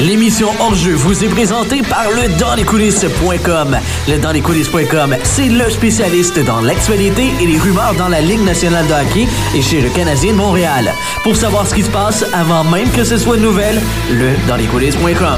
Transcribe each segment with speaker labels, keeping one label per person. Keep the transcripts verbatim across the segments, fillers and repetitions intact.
Speaker 1: L'émission Hors-jeu vous est présentée par le dans les coulisses point com. Le dans les coulisses point com, c'est le spécialiste dans l'actualité et les rumeurs dans la Ligue nationale de hockey et chez le Canadien de Montréal. Pour savoir ce qui se passe avant même que ce soit une nouvelle, le dans les coulisses point com.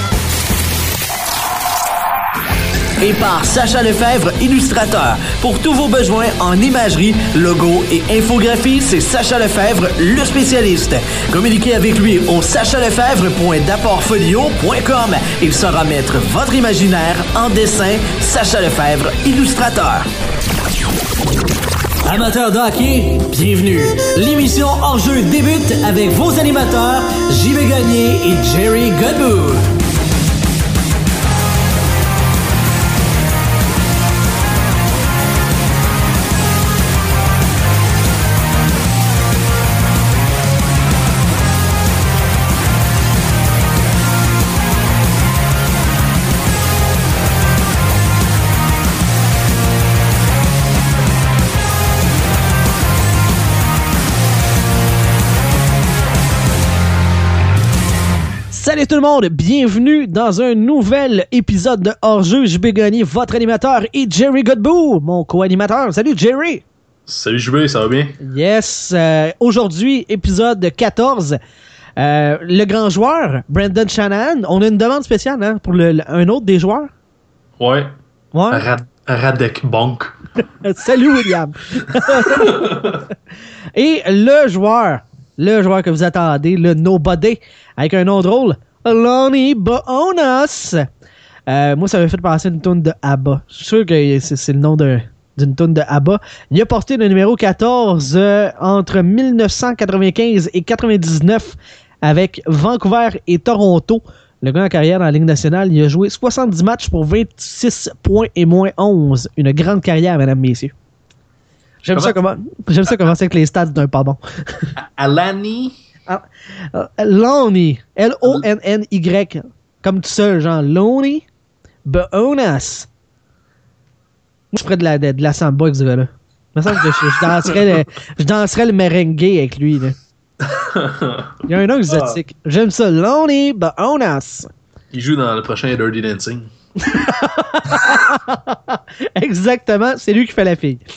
Speaker 1: Et par Sacha Lefebvre, illustrateur. Pour tous vos besoins en imagerie, logo et infographie, c'est Sacha Lefebvre, le spécialiste. Communiquez avec lui au sacha lefebvre point d'apportfolio point com. Il saura mettre votre imaginaire en dessin. Sacha Lefebvre, illustrateur. Amateurs de hockey, bienvenue. L'émission Hors-jeu débute avec vos animateurs, J B Gagné et Jerry Godbout. Salut tout le monde, bienvenue dans un nouvel épisode de Hors-jeu. Je vais gagner votre animateur et Jerry Godbout, mon co-animateur. Salut Jerry!
Speaker 2: Salut J B, ça va bien?
Speaker 1: Yes, euh, aujourd'hui, épisode quatorze. Euh, le grand joueur, Brendan Shanahan. On a une demande spéciale hein, pour le, le, un autre des joueurs.
Speaker 2: Ouais.
Speaker 1: Ouais.
Speaker 2: Rad- Radek Bonk.
Speaker 1: Salut William! Et le joueur, le joueur que vous attendez, le Nobody, avec un nom drôle, Lonnie Bonas. Euh, moi, ça m'a fait penser à une toune de ABBA. Je suis sûr que c'est, c'est le nom de, d'une toune de ABBA. Il a porté le numéro quatorze euh, entre dix-neuf cent quatre-vingt-quinze et quatre-vingt-dix-neuf avec Vancouver et Toronto. Le gars en carrière dans la Ligue nationale, il a joué soixante-dix matchs pour vingt-six points et moins onze. Une grande carrière, mesdames, messieurs. J'aime comment? ça comment j'aime ça commencer avec les stats d'un pas bon.
Speaker 2: Alani.
Speaker 1: Ah, uh, Lonnie, L O N N Y, comme tout seul, genre Lonnie Bonas. Moi, je ferais de la, de, de la samba avec ce gars-là. Il me semble que je, je, danserais le, je danserais le merengue avec lui. Là. Il y a un nom exotique. J'aime ça, Lonnie Bonas.
Speaker 2: Il joue dans le prochain Dirty Dancing.
Speaker 1: Exactement, c'est lui qui fait la fille.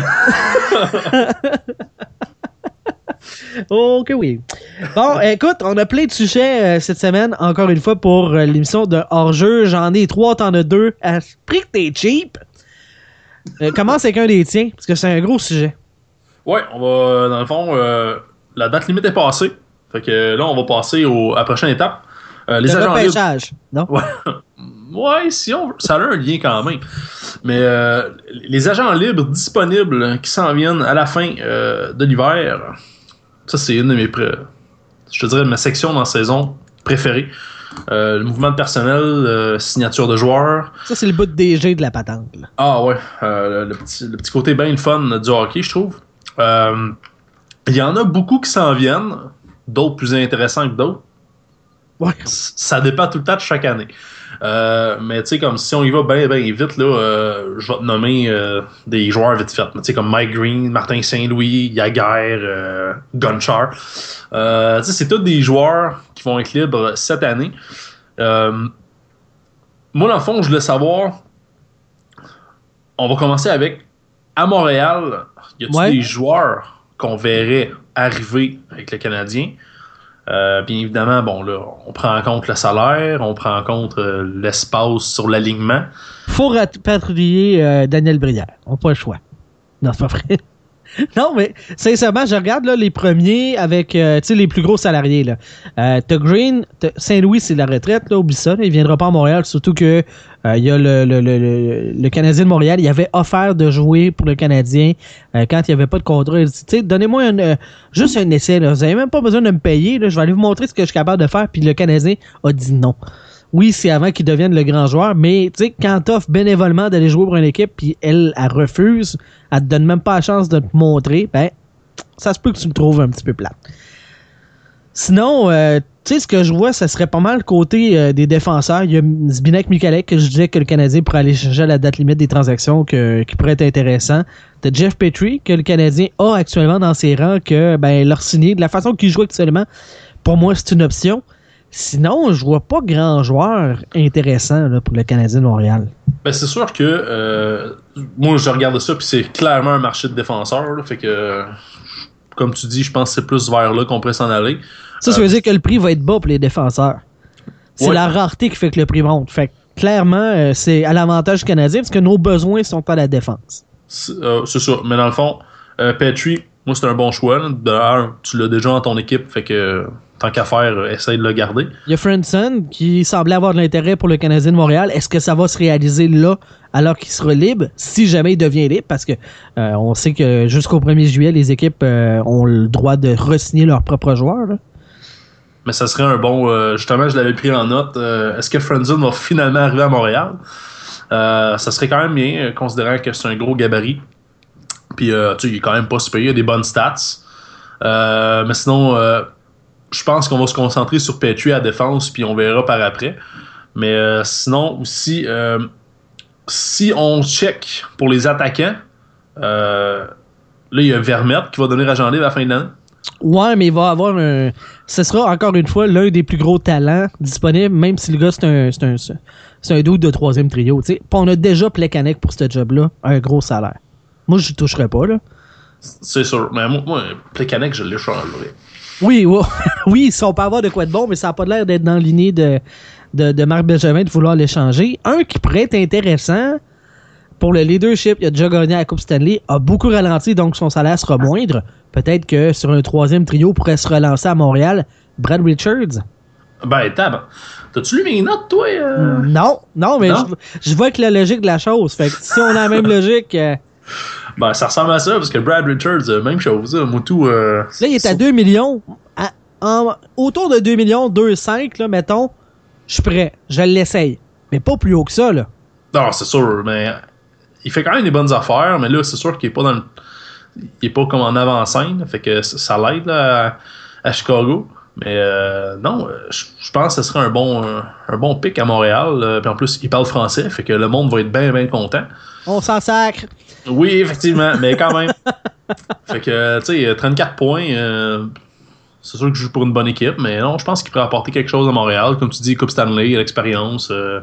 Speaker 1: Ok, oui. Bon, écoute, on a plein de sujets euh, cette semaine, encore une fois, pour euh, l'émission de hors-jeu. J'en ai trois, t'en as deux. À prix que t'es cheap. Euh, commence avec un des tiens, parce que c'est un gros sujet.
Speaker 2: Ouais, on va, dans le fond, euh, la date limite est passée. Fait que là, on va passer au, à la prochaine étape. Euh, les
Speaker 1: le
Speaker 2: agents
Speaker 1: repêchage,
Speaker 2: libres.
Speaker 1: Non?
Speaker 2: Ouais. Ouais, si on veut. Ça a un lien quand même. Mais euh, les agents libres disponibles qui s'en viennent à la fin euh, de l'hiver, ça c'est une de mes pré- je te dirais ma section dans la saison préférée. Euh, le mouvement de personnel, euh, signature de joueurs.
Speaker 1: Ça c'est le bout de D G de la patente. Là.
Speaker 2: Ah ouais, euh, le, petit, le petit côté bien le fun du hockey, je trouve. Euh, il y en a beaucoup qui s'en viennent, d'autres plus intéressants que d'autres.
Speaker 1: Ouais.
Speaker 2: Ça dépend tout le temps de chaque année. Euh, mais tu sais, comme si on y va bien, bien vite, là, euh, je vais te nommer euh, des joueurs vite fait. Tu sais, comme Mike Green, Martin Saint-Louis, Yaguer, euh, Gonchar. Euh, tu sais, c'est tous des joueurs qui vont être libres cette année. Euh, moi, dans le fond, je voulais savoir. On va commencer avec. À Montréal, y a-t-il ouais. des joueurs qu'on verrait arriver avec le Canadien? Euh, bien évidemment, bon là, on prend en compte le salaire, on prend en compte euh, l'espace sur l'alignement.
Speaker 1: Faut rapatrier euh, Daniel Brière. On n'a pas le choix. Non, c'est pas vrai. Non, mais sincèrement, je regarde là, les premiers avec euh, les plus gros salariés. Là. Euh, t'as Green, t'as Saint-Louis, c'est la retraite, là, oublie ça. Là, il ne viendra pas à Montréal, surtout que euh, il y a le, le, le, le, le Canadien de Montréal. Il avait offert de jouer pour le Canadien euh, quand il n'y avait pas de contrat. Il dit, donnez-moi un, euh, juste un essai. Là. Vous n'avez même pas besoin de me payer. Là. Je vais aller vous montrer ce que je suis capable de faire. Puis le Canadien a dit non. Oui, c'est avant qu'il devienne le grand joueur, mais tu sais, quand t'offres bénévolement d'aller jouer pour une équipe, puis elle, elle refuse, elle te donne même pas la chance de te montrer, ben, ça se peut que tu le trouves un petit peu plate. Sinon, euh, tu sais, ce que je vois, ça serait pas mal le côté euh, des défenseurs. Il y a Zbigniew Mikalek, que je disais que le Canadien pourrait aller chercher à la date limite des transactions que, qui pourrait être intéressant. T'as Jeff Petrie, que le Canadien a actuellement dans ses rangs, que ben leur signer de la façon qu'il joue actuellement, pour moi, c'est une option. Sinon, je vois pas grand joueur intéressant là, pour le Canadien de Montréal.
Speaker 2: Ben, c'est sûr que euh, moi, je regarde ça, puis c'est clairement un marché de défenseurs. Là, fait que, comme tu dis, je pense que c'est plus vers là qu'on pourrait s'en aller.
Speaker 1: Ça, ça veut euh, dire que le prix va être bas pour les défenseurs. C'est ouais. la rareté qui fait que le prix monte. Fait que, clairement, euh, c'est à l'avantage du Canadien parce que nos besoins sont à la défense.
Speaker 2: C'est, euh, c'est ça. Mais dans le fond, euh, Petrie, moi, c'est un bon choix. Là. D'ailleurs, tu l'as déjà dans ton équipe, fait que tant qu'à faire, essaye de le garder.
Speaker 1: Il y a Frenson qui semblait avoir de l'intérêt pour le Canadien de Montréal. Est-ce que ça va se réaliser là, alors qu'il sera libre, si jamais il devient libre? Parce que euh, on sait que jusqu'au premier juillet, les équipes euh, ont le droit de re-signer leurs propres joueurs. Là.
Speaker 2: Mais ça serait un bon... Euh, justement, je l'avais pris en note. Euh, est-ce que Frenson va finalement arriver à Montréal? Euh, ça serait quand même bien, considérant que c'est un gros gabarit. Puis, euh, tu sais, il est quand même pas super. Il a des bonnes stats. Euh, mais sinon... Euh, je pense qu'on va se concentrer sur Petrie à la défense, puis on verra par après. Mais euh, sinon, aussi, euh, si on check pour les attaquants, euh, là, il y a Vermette qui va donner agent libre à la fin de l'année.
Speaker 1: Ouais, mais il va avoir un... Ce sera, encore une fois, l'un des plus gros talents disponibles, même si le gars, c'est un, c'est un, c'est un doute de troisième trio. T'sais. On a déjà Plekanec pour ce job-là, un gros salaire. Moi, je ne toucherais pas, là.
Speaker 2: C'est sûr. Mais moi, moi Plekanec, je l'échangerais.
Speaker 1: Oui, oui, oui, si on peut avoir de quoi de bon, mais ça n'a pas l'air d'être dans la lignée de, de, de Marc Benjamin de vouloir l'échanger. Un qui pourrait être intéressant pour le leadership, il a déjà gagné à la Coupe Stanley, a beaucoup ralenti, donc son salaire sera moindre. Peut-être que sur un troisième trio pourrait se relancer à Montréal. Brad Richards.
Speaker 2: Ben, tab. T'as-tu lu mes notes, toi? Euh...
Speaker 1: Non, non, mais non? Je, je vois que la logique de la chose. Fait que si on a la même logique... Euh,
Speaker 2: Ben, ça ressemble à ça, parce que Brad Richards, euh, même chose. Hein, Moutou, euh,
Speaker 1: là, il est à deux millions. À, en, autour de deux millions, deux virgule cinq, là, mettons, je suis prêt. Je l'essaye. Mais pas plus haut que ça, là.
Speaker 2: Non, c'est sûr, mais il fait quand même des bonnes affaires, mais là, c'est sûr qu'il est pas dans le... Il est pas comme en avant-scène, fait que ça l'aide là, à, à Chicago. Mais euh, non, je, je pense que ce serait un bon, un, un bon pick à Montréal. Euh, puis en plus, il parle français, fait que le monde va être bien, bien content.
Speaker 1: On s'en sacre.
Speaker 2: Oui, effectivement, mais quand même. Fait que, tu sais, trente-quatre points, euh, c'est sûr que je joue pour une bonne équipe, mais non, je pense qu'il pourrait apporter quelque chose à Montréal. Comme tu dis, Coupe Stanley, l'expérience. Euh,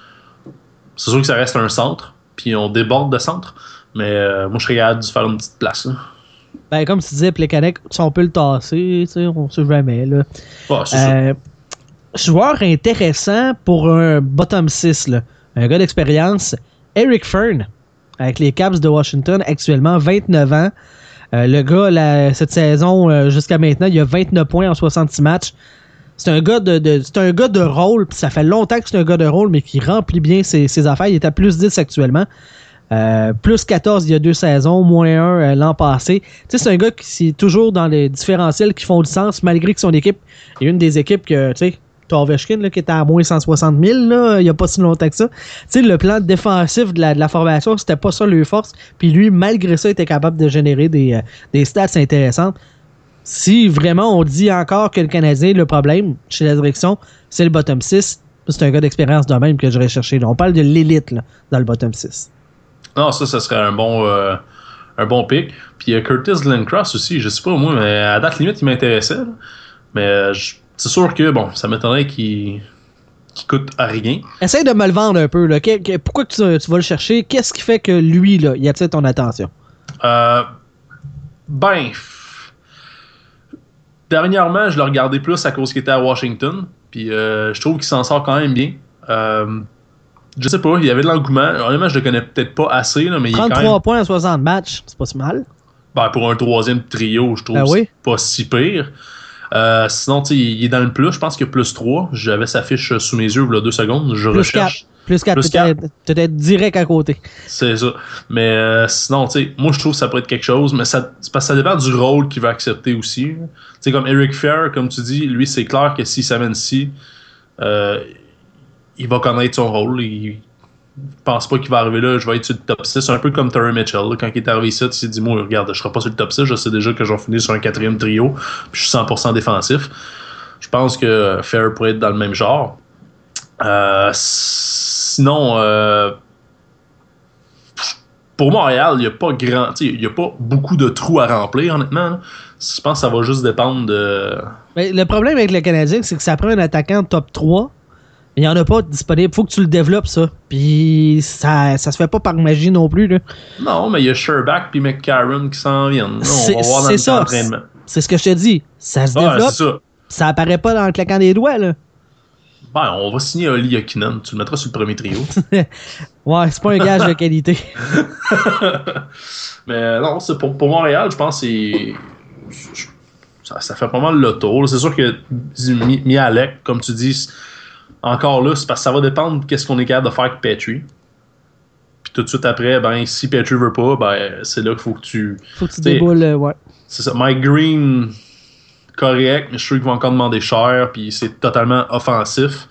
Speaker 2: c'est sûr que ça reste un centre, puis on déborde de centre, mais euh, moi, je serais capable de faire une petite place. Là.
Speaker 1: Ben, comme tu disais, Plekanec, si on peut le tasser, tu sais, on sait jamais, là.
Speaker 2: Ah, c'est
Speaker 1: euh, joueur intéressant pour un bottom six, là. Un gars d'expérience, Eric Fern. Avec les Caps de Washington, actuellement, vingt-neuf ans. Euh, le gars, la, cette saison, euh, jusqu'à maintenant, il a vingt-neuf points en soixante-six matchs. C'est un gars de, de c'est un gars de rôle, puis ça fait longtemps que c'est un gars de rôle, mais qui remplit bien ses, ses affaires. Il est à plus dix actuellement. Euh, plus quatorze il y a deux saisons, moins un euh, l'an passé. Tu sais, c'est un gars qui est toujours dans les différentiels qui font du sens, malgré que son équipe est une des équipes que, tu sais, t'as Ovechkin là, qui était à moins cent soixante mille là, il n'y a pas si longtemps que ça. Tu sais, le plan défensif de la, de la formation, c'était pas ça leur force. Puis lui, malgré ça, il était capable de générer des, euh, des stats intéressantes. Si vraiment on dit encore que le Canadien, le problème chez la direction, c'est le bottom six, c'est un gars d'expérience de même que j'aurais cherché. Là. On parle de l'élite là, dans le bottom six.
Speaker 2: Non, ça, ça serait un bon, euh, un bon pick. Puis euh, Curtis Glencross aussi, je sais pas moi, mais à date limite, il m'intéressait. Là. Mais euh, je c'est sûr que, bon, ça m'étonnerait qu'il, qu'il coûte à rien.
Speaker 1: Essaye de me le vendre un peu. Là. Que, que, pourquoi tu, tu vas le chercher? Qu'est-ce qui fait que lui, là, il attire ton attention?
Speaker 2: Euh, ben, dernièrement, je l'ai regardé plus à cause qu'il était à Washington. Puis euh, je trouve qu'il s'en sort quand même bien. Euh, je sais pas, il y avait de l'engouement. Honnêtement, je le connais peut-être pas assez. Là, mais il est
Speaker 1: trente-trois
Speaker 2: quand même...
Speaker 1: points en soixante matchs, c'est pas si mal.
Speaker 2: Ben, pour un troisième trio, je trouve
Speaker 1: ben
Speaker 2: que
Speaker 1: oui.
Speaker 2: c'est pas si pire. Euh, sinon, tu sais, il est dans le plus. Je pense qu'il y a plus trois. J'avais sa fiche sous mes yeux il y a deux secondes. Je
Speaker 1: plus
Speaker 2: recherche.
Speaker 1: quatre. Plus quatre. Plus quatre. Peut-être direct à côté.
Speaker 2: C'est ça. Mais euh, sinon, tu sais, moi, je trouve que ça pourrait être quelque chose. Mais ça, c'est parce que ça dépend du rôle qu'il va accepter aussi. Tu sais, comme Eric Fair, comme tu dis, lui, c'est clair que s'il s'amène ici, euh, il va connaître son rôle. Il pense pas qu'il va arriver là, je vais être sur le top six. Un peu comme Terry Mitchell. Là, quand il est arrivé ici, il s'est dit, moi, regarde, je serai pas sur le top six. Je sais déjà que je vais finir sur un quatrième trio. Puis je suis cent pour cent défensif. Je pense que Fair pourrait être dans le même genre. Euh, sinon, euh, pour Montréal, il n'y a pas grand, il n'y a pas beaucoup de trous à remplir, honnêtement. je pense que ça va juste dépendre de...
Speaker 1: Mais le problème avec le Canadien, c'est que ça prend un attaquant top trois. Il n'y en a pas disponible. Faut que tu le développes, ça. Puis ça, ça se fait pas par magie non plus. Là.
Speaker 2: Non, mais il y a Sherbak puis McCarron qui s'en viennent. Là, on va voir dans le
Speaker 1: ça.
Speaker 2: entraînement.
Speaker 1: C'est ce que je te dis. Ça se
Speaker 2: ah,
Speaker 1: développe.
Speaker 2: C'est ça.
Speaker 1: Ça apparaît pas dans le claquant des doigts, là.
Speaker 2: Ben, on va signer Oli Yokinen. Tu le mettras sur le premier trio.
Speaker 1: Ouais, c'est pas un gage de qualité.
Speaker 2: Mais non, c'est pour, pour Montréal, je pense que c'est... Ça, ça fait pas mal le tour. C'est sûr que Mihalek, comme tu dis... Encore là, c'est parce que ça va dépendre de qu'est-ce qu'on est capable de faire avec Petrie. Puis tout de suite après, ben si Petrie veut pas, ben c'est là qu'il faut que tu...
Speaker 1: Faut que tu déboules, euh, ouais.
Speaker 2: C'est ça. Mike Green, correct, mais je suis sûr qu'il va encore demander cher, puis c'est totalement offensif.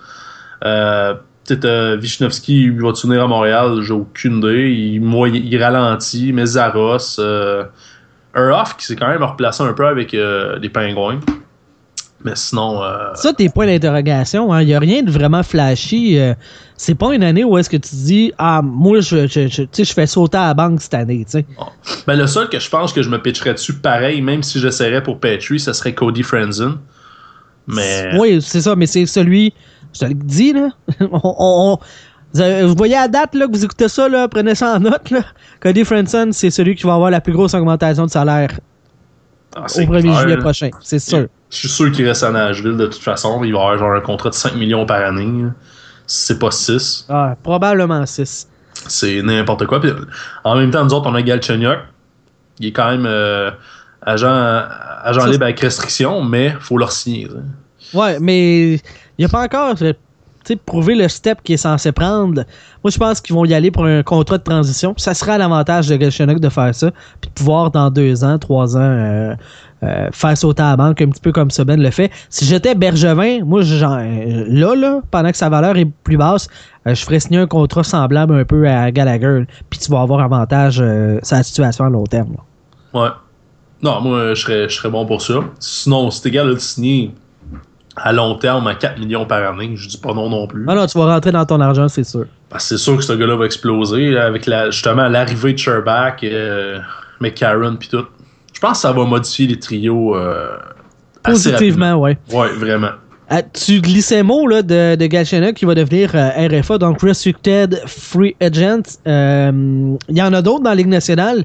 Speaker 2: Euh, peut-être euh, Vishnevski, il va tourner à Montréal, j'ai aucune idée. Il, moi, il, il ralentit, mais Zaros... Euh, Earhoff qui s'est quand même replacé un peu avec euh, les Pingouins. Mais sinon... Euh...
Speaker 1: Ça, tes points d'interrogation, il hein, n'y a rien de vraiment flashy. Euh, c'est pas une année où est-ce que tu dis « Ah, moi, je, je, je, je fais sauter à la banque cette année. »
Speaker 2: Bon. Ben, le seul que je pense que je me pitcherais dessus pareil, même si j'essaierais pour Petrie, ce serait Cody Franzen. Mais...
Speaker 1: Oui, c'est ça, mais c'est celui... Je te le dis, là. on, on, on, vous voyez à date là, que vous écoutez ça, là, prenez ça en note. Là. Cody Franzen, c'est celui qui va avoir la plus grosse augmentation de salaire ah, au premier juillet prochain. C'est sûr.
Speaker 2: Je suis sûr qu'il reste à Nashville de toute façon. Il va avoir genre un contrat de cinq millions par année. C'est pas six.
Speaker 1: Ah, probablement six.
Speaker 2: C'est n'importe quoi. Puis, en même temps, nous autres, on a Galchenyuk. Il est quand même euh, agent, agent libre avec restriction, mais il faut le signer. T'sais.
Speaker 1: Ouais, mais il n'y a pas encore prouvé le step qu'il est censé prendre. Moi, je pense qu'ils vont y aller pour un contrat de transition. Puis ça serait à l'avantage de Galchenyuk de faire ça. Puis de pouvoir, dans deux ans, trois ans... Euh, Euh, faire sauter à la banque un petit peu comme Subban le fait. Si j'étais Bergevin, moi, genre, euh, là, là, pendant que sa valeur est plus basse, euh, je ferais signer un contrat semblable un peu à Gallagher, puis tu vas avoir avantage euh, sa situation à long terme.
Speaker 2: Là. Ouais. Non, moi, je serais, je serais bon pour ça. Sinon, c'est égal de signer à long terme à quatre millions par année. Je dis pas non non plus.
Speaker 1: Ah non, tu vas rentrer dans ton argent, c'est sûr.
Speaker 2: Parce que c'est sûr que ce gars-là va exploser là, avec la, justement l'arrivée de Sherbak, euh, McCarron, puis tout. Je pense que ça va modifier les trios euh,
Speaker 1: positivement, oui.
Speaker 2: Ouais, vraiment.
Speaker 1: Euh, tu glissais mot là, de, de Galchenyuk qui va devenir euh, R F A, donc Restricted Free Agent. Il euh, y en a d'autres dans la Ligue nationale.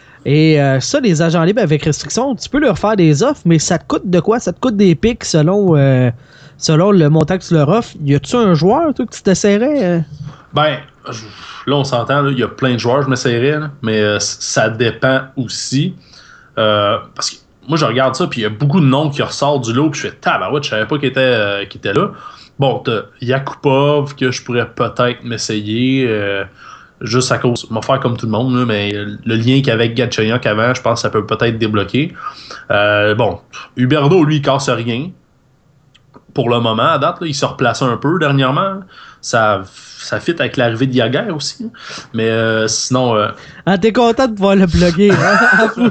Speaker 1: Et euh, ça, les agents libres avec restriction, tu peux leur faire des offres, mais ça te coûte de quoi? Ça te coûte des pics selon, euh, selon le montant que tu leur offres. Y a-tu un joueur, toi, que tu t'essaierais? Euh?
Speaker 2: Ben, là, on s'entend, il y a plein de joueurs, je m'essayerais, là, mais euh, ça dépend aussi. Euh, parce que moi, je regarde ça, puis il y a beaucoup de noms qui ressortent du lot, puis je fais tabarouette, je savais pas qu'il était, euh, qu'il était là. Bon, t'as Yakupov, que je pourrais peut-être m'essayer, euh, juste à cause, m'a faire comme tout le monde, là, mais le lien qu'il y avait avec Galchenyuk avant, je pense que ça peut peut-être débloquer. Euh, bon, Huberdeau, lui, il casse rien. Pour le moment, à date, là, il se replace un peu dernièrement. Ça, ça fit avec l'arrivée de Yager aussi. Mais euh, sinon... Euh...
Speaker 1: Ah, t'es content de pouvoir le plugger. Hein?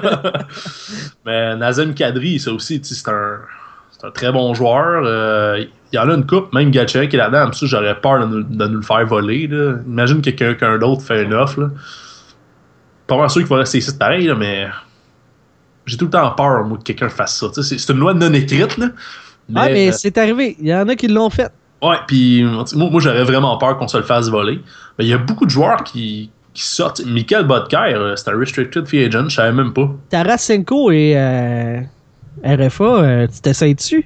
Speaker 2: Mais Nazem Kadri, ça aussi, c'est un, c'est un très bon joueur. Euh, il y en a une coupe, même Galchenyuk qui est là-dedans. Comme ça, j'aurais peur de nous, de nous le faire voler. Là. Imagine que quelqu'un d'autre fait une offre. Là. Pas vraiment sûr qu'il va rester ici, pareil, là, mais j'ai tout le temps peur, moi, que quelqu'un fasse ça. C'est, c'est une loi non écrite, là.
Speaker 1: Mais, ouais, mais euh, c'est arrivé. Il y en a qui l'ont fait.
Speaker 2: Ouais, puis moi, moi j'aurais vraiment peur qu'on se le fasse voler. Mais il y a beaucoup de joueurs qui, qui sortent. Michael Bodker, c'est un restricted free agent, je savais même pas.
Speaker 1: Tarasenko et euh, R F A, euh, tu t'essayes dessus?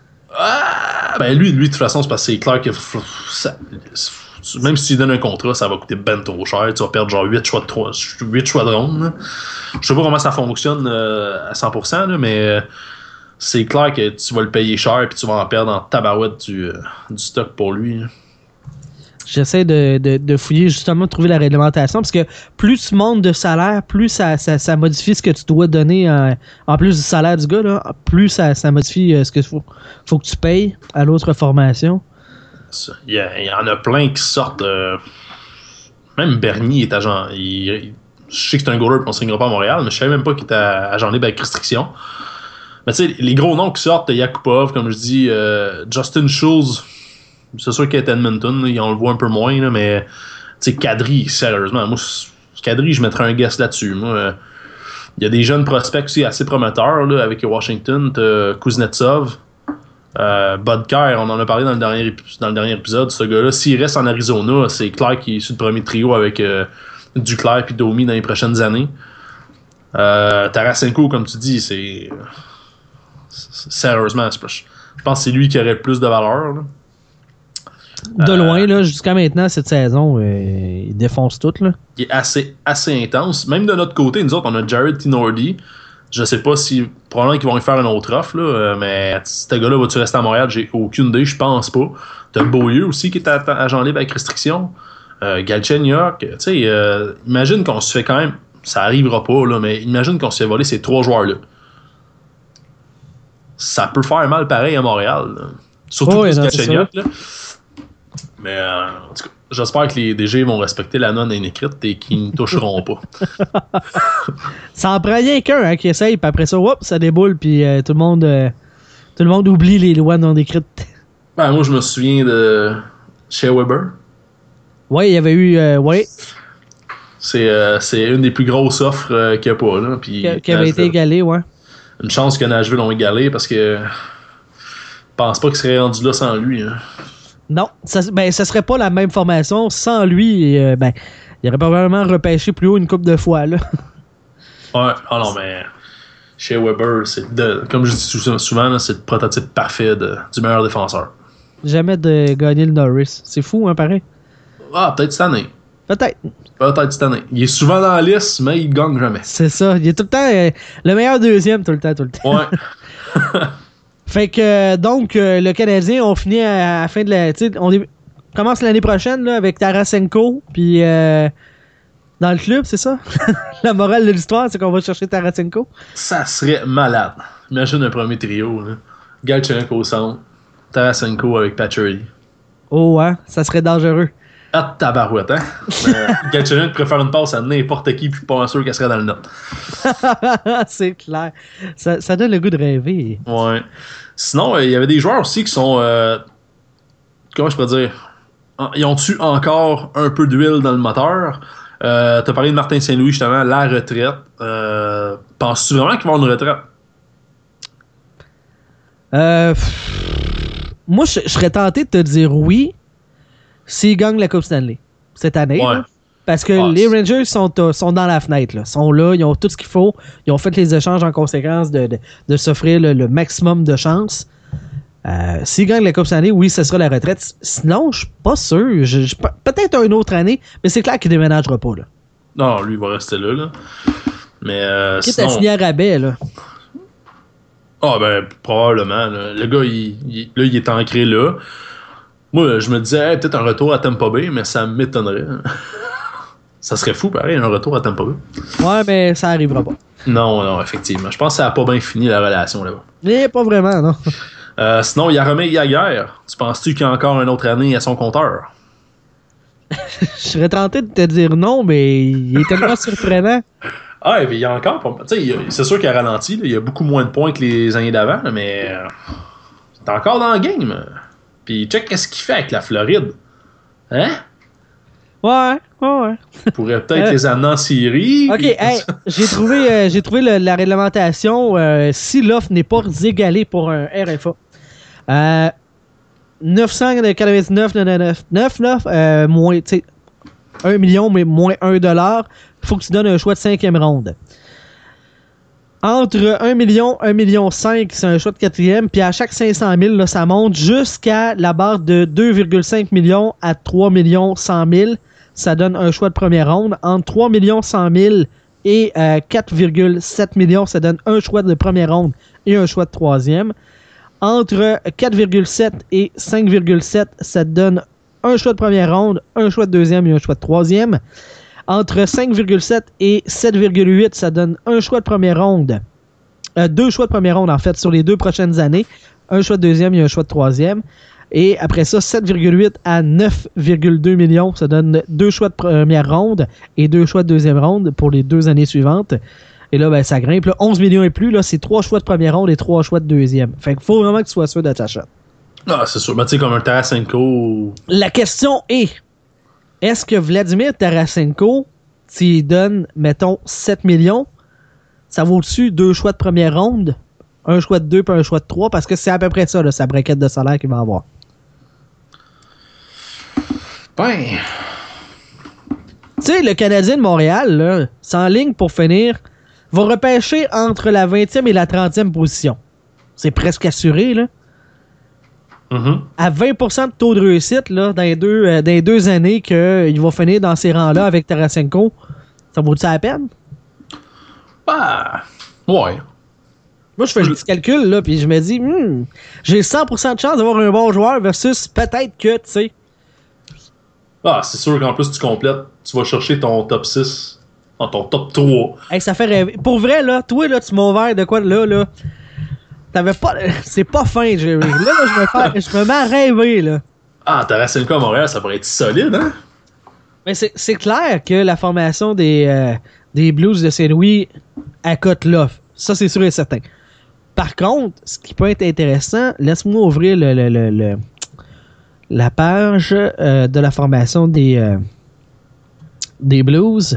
Speaker 2: Ah, ben lui, lui, de toute façon, c'est parce que c'est clair que ça, même si tu lui donnes un contrat, ça va coûter ben trop cher. Tu vas perdre genre huit choix de trois, huit choix de ronde. Là. Je sais pas comment ça fonctionne euh, à cent pour cent, là, mais euh, c'est clair que tu vas le payer cher et tu vas en perdre en tabarouette du, euh, du stock pour lui. Là.
Speaker 1: J'essaie de, de, de fouiller justement, de trouver la réglementation, parce que plus tu montes de salaire, plus ça, ça, ça modifie ce que tu dois donner en, en plus du salaire du gars, là, plus ça, ça modifie euh, ce qu'il faut, faut que tu payes à l'autre formation.
Speaker 2: Il y, a, il y en a plein qui sortent. Euh, même Bernier est agent. Il, il, je sais que c'est un goaler qu'on ne signera pas à Montréal, mais je savais même pas qu'il était agent libre avec restriction. Mais tu sais, les gros noms qui sortent, Yakupov, comme je dis, euh, Justin Schultz. C'est sûr qu'il est Edmonton, là, on le voit un peu moins, là, mais tu sais, Kadri, sérieusement, moi, Kadri, je mettrais un guess là-dessus. Moi, euh, Il y a des jeunes prospects aussi assez prometteurs là, avec Washington. T'as Kuznetsov, euh, Budker, on en a parlé dans le dernier, dans le dernier épisode. Ce gars-là, s'il reste en Arizona, c'est clair qu'il est sur le premier trio avec euh, Duclair et Domi dans les prochaines années. Euh, Tarasenko, comme tu dis, c'est... c'est sérieusement, c'est pas... je pense que c'est lui qui aurait le plus de valeur. Là.
Speaker 1: De
Speaker 2: euh,
Speaker 1: loin, là, jusqu'à maintenant, cette saison, euh, il défonce tout. Là.
Speaker 2: Il est assez, assez intense. Même de notre côté, nous autres, on a Jared Tinordi. Je sais pas si... Probablement qu'ils vont lui faire une autre offre, là, mais ce gars-là, va-tu rester à Montréal? J'ai aucune idée, je pense pas. T'as Beaulieu aussi qui est à, à agent libre avec restriction. Euh, Galchenyuk. Tu sais, euh, imagine qu'on se fait quand même... Ça arrivera pas, là, mais imagine qu'on se fait voler ces trois joueurs-là. Ça peut faire mal pareil à Montréal. Là. Surtout
Speaker 1: oh,
Speaker 2: pour
Speaker 1: oui,
Speaker 2: Galchenyuk, là. Mais euh, en tout cas, j'espère que les D G vont respecter la non inécrite et qu'ils ne toucheront pas.
Speaker 1: Ça en prend rien qu'un hein, qui essaye, puis après ça, whoop, ça déboule, puis euh, tout le monde euh, tout le monde oublie les lois non écrites.
Speaker 2: Ben, moi, je me souviens de Shea Weber.
Speaker 1: Oui, il y avait eu... Euh, ouais.
Speaker 2: C'est, euh, c'est une des plus grosses offres euh, qu'il n'y a pas. Là. Puis,
Speaker 1: Qui, qui avait été égalée, ouais.
Speaker 2: Une chance que Nashville l'ont égalé parce que je pense pas qu'il serait rendu là sans lui. Hein.
Speaker 1: Non, ça, ben, ça serait pas la même formation. Sans lui, euh, ben, il aurait probablement repêché plus haut une couple de fois. Là.
Speaker 2: Ouais, oh non, mais Shea Weber, c'est de, comme je dis souvent, là, c'est le prototype parfait de, du meilleur défenseur.
Speaker 1: Jamais de gagner le Norris. C'est fou, hein, pareil?
Speaker 2: Ah, peut-être cette année.
Speaker 1: Peut-être.
Speaker 2: Peut-être cette année. Il est souvent dans la liste, mais il gagne jamais.
Speaker 1: C'est ça. Il est tout le temps euh, le meilleur deuxième, tout le temps, tout le temps.
Speaker 2: Ouais.
Speaker 1: Fait que, donc, euh, le Canadien, on finit à, à la fin de la... On dé... commence l'année prochaine là, avec Tarasenko, puis euh, dans le club, c'est ça? La morale de l'histoire, c'est qu'on va chercher Tarasenko.
Speaker 2: Ça serait malade. Imagine un premier trio. Là. Galchenyuk au centre, Tarasenko avec Pacioretty.
Speaker 1: Oh, ouais, ça serait dangereux.
Speaker 2: Ah, tabarouette, hein? euh, Galchenyuk préfère une passe à n'importe qui, puis pas sûr qu'elle serait dans le net.
Speaker 1: C'est clair. Ça, ça donne le goût de rêver.
Speaker 2: Ouais. Sinon, il euh, y avait des joueurs aussi qui sont... Euh, comment je pourrais dire? Ils ont-tu encore un peu d'huile dans le moteur? Euh, T'as parlé de Martin Saint-Louis, justement, la retraite. Euh, penses-tu vraiment qu'il va avoir une retraite?
Speaker 1: Euh, moi, je, je serais tenté de te dire oui s'ils gagnent la Coupe Stanley cette année.
Speaker 2: Ouais.
Speaker 1: Là, parce que
Speaker 2: ah,
Speaker 1: les Rangers sont, uh, sont dans la fenêtre. Là, sont là, ils ont tout ce qu'il faut. Ils ont fait les échanges en conséquence de, de, de s'offrir le, le maximum de chances. Euh, s'ils gagnent la Coupe Stanley, oui, ce sera la retraite. Sinon, je suis pas sûr. Je, je, peut-être une autre année, mais c'est clair qu'il déménagera pas. Là.
Speaker 2: Non, lui, il va rester là. là. Mais euh,
Speaker 1: Quitte
Speaker 2: sinon...
Speaker 1: à signer à rabais, là.
Speaker 2: Ah, ben, probablement. Là. Le gars, il, il, là, il est ancré là. Moi, je me disais, hey, peut-être un retour à Tampa Bay, mais ça m'étonnerait. Ça serait fou, pareil, un retour à Tampa Bay.
Speaker 1: Ouais, mais ça arrivera pas.
Speaker 2: Non, non, effectivement. Je pense que ça n'a pas bien fini la relation là-bas.
Speaker 1: Mais pas vraiment, non.
Speaker 2: Euh, sinon, il y a Romé Yaguerre. Tu penses-tu qu'il y a encore une autre année à son compteur?
Speaker 1: Je serais tenté de te dire non, mais il est tellement surprenant.
Speaker 2: Ah, mais il y a encore... Tu sais, c'est sûr qu'il a ralenti. Là. Il y a beaucoup moins de points que les années d'avant, mais... Euh, c'est encore dans le game. Puis check qu'est-ce qu'il fait avec la Floride. Hein?
Speaker 1: Ouais, ouais, ouais.
Speaker 2: Il pourrait peut-être euh, les amener en série.
Speaker 1: OK,
Speaker 2: puis...
Speaker 1: hey, j'ai trouvé, euh, j'ai trouvé le, la réglementation euh, si l'offre n'est pas égalée pour un R F A. Euh, neuf cent quatre-vingt-dix-neuf virgule neuf là, euh, moins, tu sais, un million, mais moins un dollar. Il faut que tu donnes un choix de cinquième ronde. Entre un million, un million cinq, c'est un choix de quatrième, puis à chaque cinq cent mille, là, ça monte jusqu'à la barre de deux virgule cinq millions à trois millions cent mille. Ça donne un choix de première ronde. Entre trois millions cent mille et euh, quatre virgule sept millions, ça donne un choix de première ronde et un choix de troisième. Entre quatre virgule sept et cinq virgule sept, ça donne un choix de première ronde, un choix de deuxième et un choix de troisième. Entre cinq virgule sept et sept virgule huit, ça donne un choix de première ronde. Euh, deux choix de première ronde, en fait, sur les deux prochaines années. Un choix de deuxième et un choix de troisième. Et après ça, sept virgule huit à neuf virgule deux millions, ça donne deux choix de première ronde et deux choix de deuxième ronde pour les deux années suivantes. Et là, ben, ça grimpe. Là, onze millions et plus, là, c'est trois choix de première ronde et trois choix de deuxième. Fait qu'il faut vraiment que tu sois sûr de ta shot.
Speaker 2: Ah, c'est sûr. Ben, tu sais, comme un Tarasenko.
Speaker 1: La question est, est-ce que Vladimir Tarasenko, s'il donne, mettons, sept millions, ça vaut-tu deux choix de première ronde, un choix de deux puis un choix de trois, parce que c'est à peu près ça, là, sa braquette de salaire qu'il va avoir.
Speaker 2: Ben...
Speaker 1: Tu sais, le Canadien de Montréal, là, s'enligne pour finir, va repêcher entre la vingtième et la trentième position. C'est presque assuré, là.
Speaker 2: Mm-hmm.
Speaker 1: À vingt pour cent de taux de réussite, là, dans les deux, euh, dans les deux années qu'il va finir dans ces rangs-là avec Tarasenko, ça vaut-tu la peine?
Speaker 2: Bah, ouais.
Speaker 1: Moi, je fais le petit calcul, là, puis je me dis, hmm, j'ai cent pour cent de chance d'avoir un bon joueur versus peut-être que, tu sais.
Speaker 2: Ah, c'est sûr qu'en plus, tu complètes, tu vas chercher ton top six, en ton top trois.
Speaker 1: Hey, ça fait rêver. Pour vrai, là, toi, là, tu m'as ouvert de quoi, là, là. T'avais pas... C'est pas fin, Jerry. Là, là je, me fais... je me mets à rêver, là.
Speaker 2: Ah, Tarasenko à Montréal, ça pourrait être solide, hein?
Speaker 1: Mais c'est, c'est clair que la formation des, euh, des Blues de Saint-Louis accote l'offre. Ça, c'est sûr et certain. Par contre, ce qui peut être intéressant, laisse-moi ouvrir le, le, le, le la page euh, de la formation des, euh, des Blues.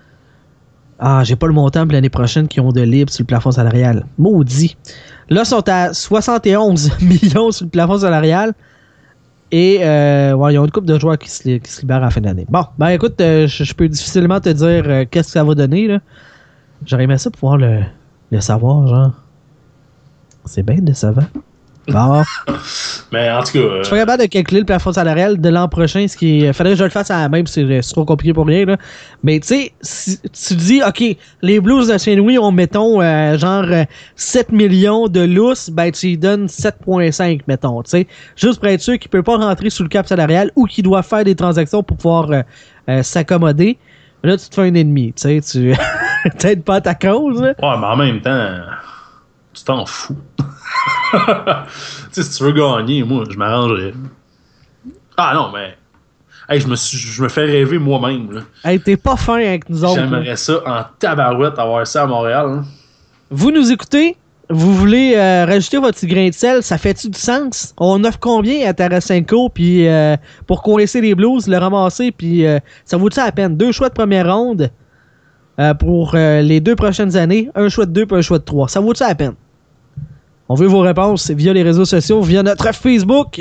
Speaker 1: Ah, j'ai pas le montant pour l'année prochaine qui ont de libre sur le plafond salarial. Maudit. Là, ils sont à soixante et onze millions sur le plafond salarial. Et euh, ouais, ils ont une couple de joueurs qui se, qui se libèrent à la fin de l'année. Bon, ben écoute, euh, je, je peux difficilement te dire euh, qu'est-ce que ça va donner, là. J'aurais aimé ça pouvoir le, le savoir, genre. C'est bien décevant. Bon.
Speaker 2: Mais en tout cas... Euh...
Speaker 1: Je suis pas capable de calculer le plafond salarial de l'an prochain, ce qui est... Faudrait que je le fasse à la même, c'est, c'est trop compliqué pour rien, là. Mais tu sais, si tu dis, OK, les Blues de Saint-Louis ont, mettons, euh, genre euh, sept millions de lousses, ben tu lui donnes sept virgule cinq, mettons, tu sais. Juste pour être sûr qu'il peut pas rentrer sous le cap salarial ou qu'il doit faire des transactions pour pouvoir euh, euh, s'accommoder. Là, tu te fais un ennemi, tu sais, tu t'aides pas à ta cause, là.
Speaker 2: Ouais, mais en même temps, tu t'en fous. Tu sais, si tu veux gagner, moi, je m'arrangerais. Ah non, mais... Hey, je me suis, je me fais rêver moi-même, là.
Speaker 1: Hey, t'es pas fin avec nous autres.
Speaker 2: J'aimerais
Speaker 1: là.
Speaker 2: ça en tabarouette, avoir ça à Montréal. Hein.
Speaker 1: Vous nous écoutez? Vous voulez euh, rajouter votre petit grain de sel? Ça fait-tu du sens? On offre combien à Tarasenko puis euh, pour coincer les Blues, le ramasser, puis euh, ça vaut-tu la peine? Deux choix de première ronde euh, pour euh, les deux prochaines années, un choix de deux puis un choix de trois. Ça vaut-tu la peine? On veut vos réponses via les réseaux sociaux, via notre Facebook.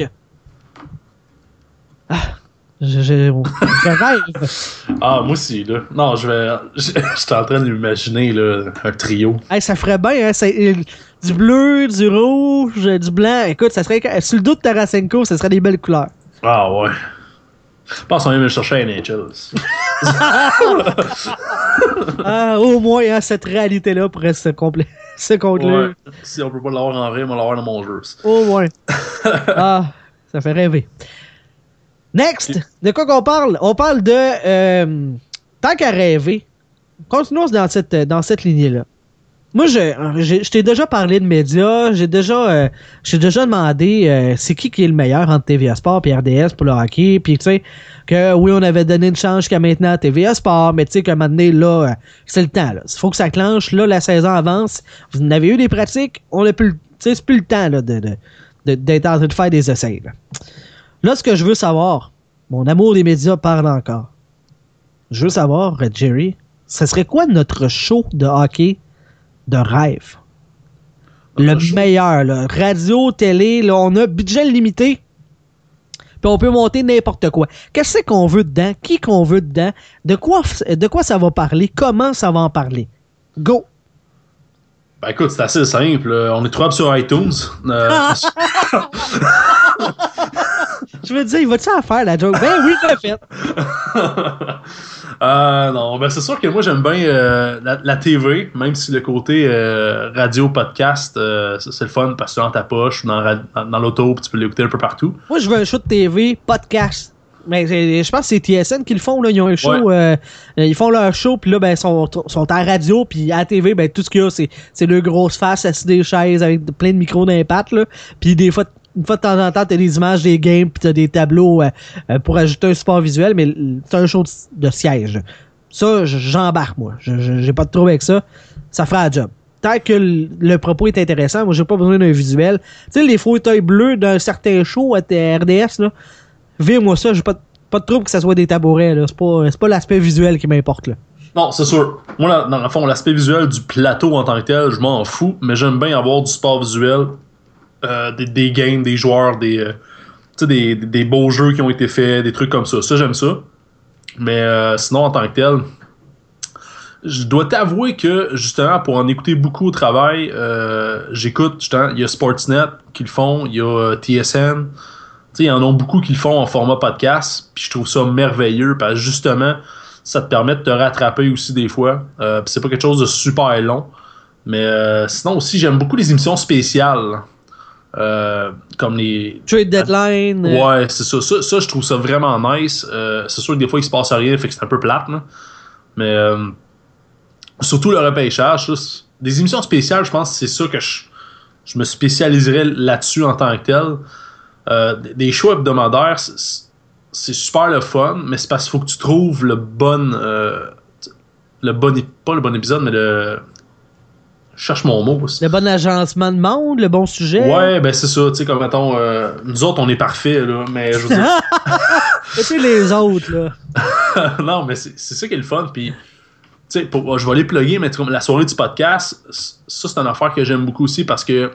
Speaker 1: Ah, je, je, je rêve.
Speaker 2: Ah, moi aussi, là. Non, je vais... J'étais en train d'imaginer, là, un trio.
Speaker 1: Hey, ça ferait bien, hein? C'est, du bleu, du rouge, du blanc. Écoute, ça serait... Sur le dos de Tarasenko, ça serait des belles couleurs.
Speaker 2: Ah, ouais. Je pense qu'on vient me chercher à N H L.
Speaker 1: Ah, au moins, hein, cette réalité-là pourrait se, complé- se conclure.
Speaker 2: Ouais. Si on peut pas l'avoir en vrai, on va l'avoir dans mon jeu.
Speaker 1: Au moins. Ah, ça fait rêver. Next! De quoi qu'on parle? On parle de... Euh, tant qu'à rêver, continuons dans cette, dans cette lignée-là. Moi, je, je, je t'ai déjà parlé de médias, j'ai déjà, euh, j'ai déjà demandé euh, c'est qui qui est le meilleur entre T V A Sport et R D S pour le hockey, puis tu sais, que oui, on avait donné une chance jusqu'à maintenant à T V A Sport, mais tu sais, qu'à un moment donné, là, euh, c'est le temps, là. Il faut que ça clenche, là, la saison avance, vous en avez eu des pratiques, on a plus, tu sais, c'est plus le temps, là, de, de, de, d'être en train de faire des essais, là. Là, ce que je veux savoir, mon amour des médias parle encore. Je veux savoir, Jerry, ce serait quoi notre show de hockey de rêve? Le meilleur, là. Radio, télé, là, on a budget limité. Puis on peut monter n'importe quoi. Qu'est-ce qu'on veut dedans? Qui qu'on veut dedans? De quoi, de quoi ça va parler? Comment ça va en parler? Go!
Speaker 2: Ben écoute, c'est assez simple. On est trouvable sur iTunes. Euh...
Speaker 1: Je veux dire, il va-tu en faire la joke? Ben oui, je l'ai fait.
Speaker 2: euh, non, ben c'est sûr que moi j'aime bien euh, la, la T V, même si le côté euh, radio podcast, euh, c'est, c'est le fun parce que dans ta poche ou dans, dans, dans l'auto, puis tu peux l'écouter un peu partout.
Speaker 1: Moi, je veux un show de T V podcast. Mais je pense que c'est T S N qui le font, là. Ils ont un show,
Speaker 2: Ouais.
Speaker 1: euh, ils font leur show, puis là, ben, ils sont, sont à radio, puis à la T V, ben, tout ce qu'il y a, c'est, c'est le grosse face assis des chaises avec plein de micros d'impact, là. Puis des fois, une fois de temps en temps, t'as des images des games, puis t'as des tableaux euh, euh, pour ajouter un support visuel, mais c'est un show de, de siège. Ça, j'embarque, moi. Je, je, j'ai pas de trouble avec ça. Ça fera la job. Tant que le, le propos est intéressant, moi, j'ai pas besoin d'un visuel. Tu sais, les fauteuils bleus d'un certain show à R D S, là, vire-moi ça, j'ai pas, pas de trouble que ça soit des tabourets, là. C'est pas, c'est pas l'aspect visuel qui m'importe, là.
Speaker 2: Non, c'est sûr. moi, dans, dans le fond, l'aspect visuel du plateau en tant que tel, je m'en fous, mais j'aime bien avoir du sport visuel, euh, des, des games, des joueurs, des, euh, des, des beaux jeux qui ont été faits, des trucs comme ça. Ça, j'aime ça. Mais euh, sinon, en tant que tel, je dois t'avouer que, justement, pour en écouter beaucoup au travail, euh, j'écoute, justement, il y a Sportsnet qui le font, il y a euh, T S N. Tu sais, il y en a beaucoup qui le font en format podcast, puis je trouve ça merveilleux, parce que, justement, ça te permet de te rattraper aussi des fois. Euh, puis c'est pas quelque chose de super long. Mais euh, sinon aussi, j'aime beaucoup les émissions spéciales. Euh, comme les...
Speaker 1: Trade Deadline.
Speaker 2: Ouais, c'est ça. ça. Ça, je trouve ça vraiment nice. Euh, c'est sûr que des fois, il se passe rien, fait que c'est un peu plate, là. Mais... Euh, surtout le repêchage, ça, des émissions spéciales, je pense que c'est ça que je, je me spécialiserais là-dessus en tant que tel. Euh, des shows hebdomadaires, c'est, c'est super le fun, mais c'est parce qu'il faut que tu trouves le bon, euh, le bon, pas le bon épisode, mais le, je cherche mon mot aussi.
Speaker 1: Le bon agencement de monde, le bon sujet.
Speaker 2: Ouais, ben c'est ça, tu sais, comme mettons, euh, nous autres on est parfaits, là, mais je veux dire.
Speaker 1: Et puis les autres, là.
Speaker 2: Non, mais c'est, c'est ça qui est le fun, puis. Tu sais, pour, je vais les plugger, mais comme la soirée du podcast, ça, c'est une affaire que j'aime beaucoup aussi parce que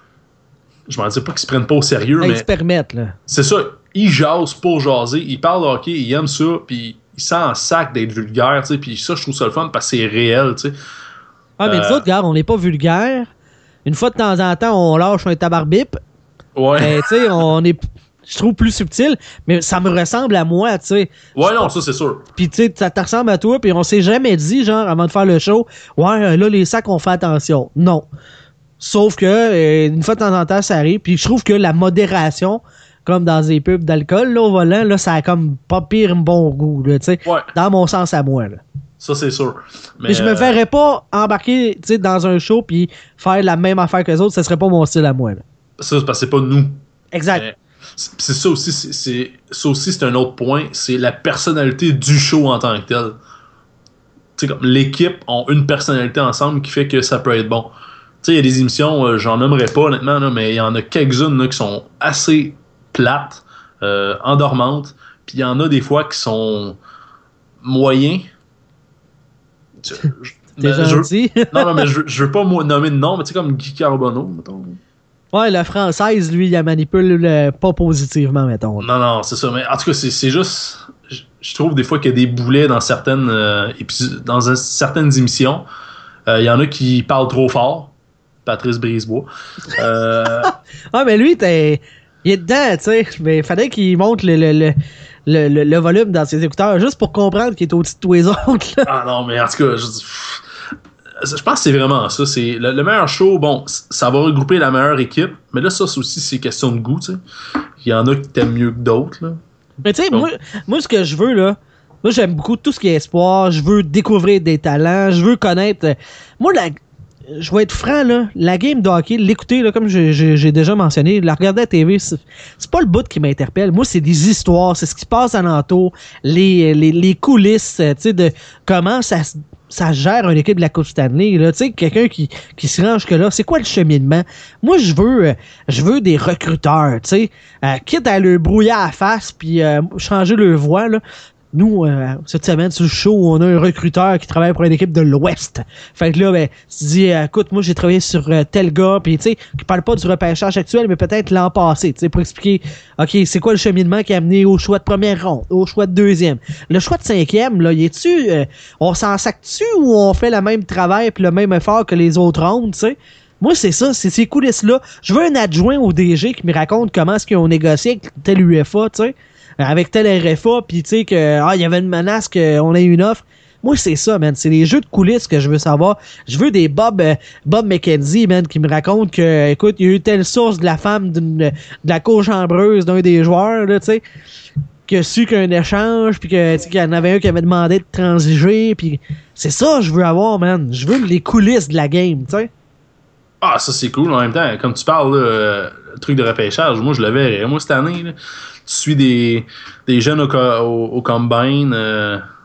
Speaker 2: je m'en dis pas qu'ils se prennent pas au sérieux,
Speaker 1: mais
Speaker 2: mais
Speaker 1: ils se permettent, là.
Speaker 2: C'est ça, ils jasent pour jaser, ils parlent de hockey, ils aiment ça, puis ils sentent en sac d'être vulgaires, tu sais, puis ça, je trouve ça le fun parce que c'est réel, tu sais.
Speaker 1: Ah, mais
Speaker 2: euh...
Speaker 1: nous autres, gars, on n'est pas vulgaires. Une fois de temps en temps, on lâche un tabarbip.
Speaker 2: Ouais.
Speaker 1: Mais, tu sais, on est... Je trouve plus subtil, mais ça me ressemble à moi, tu sais.
Speaker 2: Ouais, non, ça, c'est sûr.
Speaker 1: Puis, tu sais, ça te ressemble à toi, puis on s'est jamais dit, genre, avant de faire le show, ouais, là, les sacs, on fait attention. Non. Sauf que, euh, une fois de temps en temps, ça arrive, puis je trouve que la modération, comme dans des pubs d'alcool, là, au volant, là, ça a comme pas pire bon goût, là, tu sais.
Speaker 2: Ouais.
Speaker 1: Dans mon sens à moi, là.
Speaker 2: Ça, c'est sûr. Mais,
Speaker 1: mais je me
Speaker 2: euh...
Speaker 1: verrais pas embarquer, tu sais, dans un show, puis faire la même affaire que les autres, ça serait pas mon style à moi, là.
Speaker 2: Ça, c'est parce que c'est pas nous.
Speaker 1: Exact.
Speaker 2: Mais... C'est ça aussi, c'est, c'est, ça aussi, c'est un autre point. C'est la personnalité du show en tant que tel. Tu sais, comme l'équipe ont une personnalité ensemble qui fait que ça peut être bon. Tu sais, il y a des émissions, euh, j'en nommerai pas honnêtement, là, mais il y en a quelques-unes là, qui sont assez plates, euh, endormantes. Puis il y en a des fois qui sont moyens. Je, je,
Speaker 1: T'es
Speaker 2: ben,
Speaker 1: gentil.
Speaker 2: Je, non, non, mais je, je veux pas nommer de nom, mais tu sais, comme Guy Carbonneau, mettons.
Speaker 1: Ouais, la française, lui, il la manipule le, pas positivement, mettons.
Speaker 2: Non, non, c'est ça. Mais en tout cas, c'est, c'est juste... Je, je trouve des fois qu'il y a des boulets dans certaines, euh, épis- dans un, certaines émissions. Il euh, y en a qui parlent trop fort. Patrice Brisebois. Euh...
Speaker 1: ah, mais lui, t'es... il est dedans, tu sais. Mais il fallait qu'il monte le, le, le, le, le, le volume dans ses écouteurs, juste pour comprendre qu'il est au-dessus de tous les autres. Là.
Speaker 2: Ah non, mais en tout cas, je dis... Je pense que c'est vraiment ça. C'est le, le meilleur show, bon, ça va regrouper la meilleure équipe, mais là, ça c'est aussi, c'est question de goût, tu sais. Il y en a qui t'aiment mieux que d'autres, là.
Speaker 1: Mais tu sais, moi, moi, ce que je veux, là, moi, j'aime beaucoup tout ce qui est espoir. Je veux découvrir des talents. Je veux connaître... Moi, la... je vais être franc, là, la game de hockey, l'écouter, là, comme j'ai, j'ai, j'ai déjà mentionné, la regarder à la T V, c'est, c'est pas le bout qui m'interpelle. Moi, c'est des histoires, c'est ce qui se passe alentour, les, les, les coulisses, tu sais, de comment ça se... ça gère une équipe de la Coupe Stanley, là, tu sais, quelqu'un qui, qui se range que là, c'est quoi le cheminement? Moi, je veux, euh, je veux des recruteurs, tu sais, euh, quitte à le brouiller à la face puis euh, changer le voix, là. Nous, euh, cette semaine, sur le show, on a un recruteur qui travaille pour une équipe de l'Ouest. Fait que là, ben, tu te dis, euh, écoute, moi, j'ai travaillé sur euh, tel gars, puis tu sais, qui parle pas du repêchage actuel, mais peut-être l'an passé, tu sais, pour expliquer, OK, c'est quoi le cheminement qui a amené au choix de première ronde, au choix de deuxième. Le choix de cinquième, là, y est-tu, euh, on s'en sac-tu ou on fait le même travail puis le même effort que les autres rondes, tu sais? Moi, c'est ça, c'est ces coulisses-là. Je veux un adjoint au D G qui me raconte comment est-ce qu'ils ont négocié avec tel U F A, tu sais, avec tel R F A, puis tu sais que ah, il y avait une menace qu'on ait une offre. Moi, c'est ça, man. C'est les jeux de coulisses que je veux savoir. Je veux des Bob euh, Bob McKenzie, man, qui me raconte que, écoute, il y a eu telle source de la femme d'une, de la cochambreuse d'un des joueurs, là, tu sais, qui a su qu'il y a un échange, puis que, qu'il y en avait un qui avait demandé de transiger, puis c'est ça que je veux avoir, man. Je veux les coulisses de la game, tu sais.
Speaker 2: Ah, ça, c'est cool. En même temps, comme tu parles, là, euh, le truc de repêchage, moi, je le verrais. Moi, cette année, là, tu suis des, des jeunes au, au, au Combine, euh,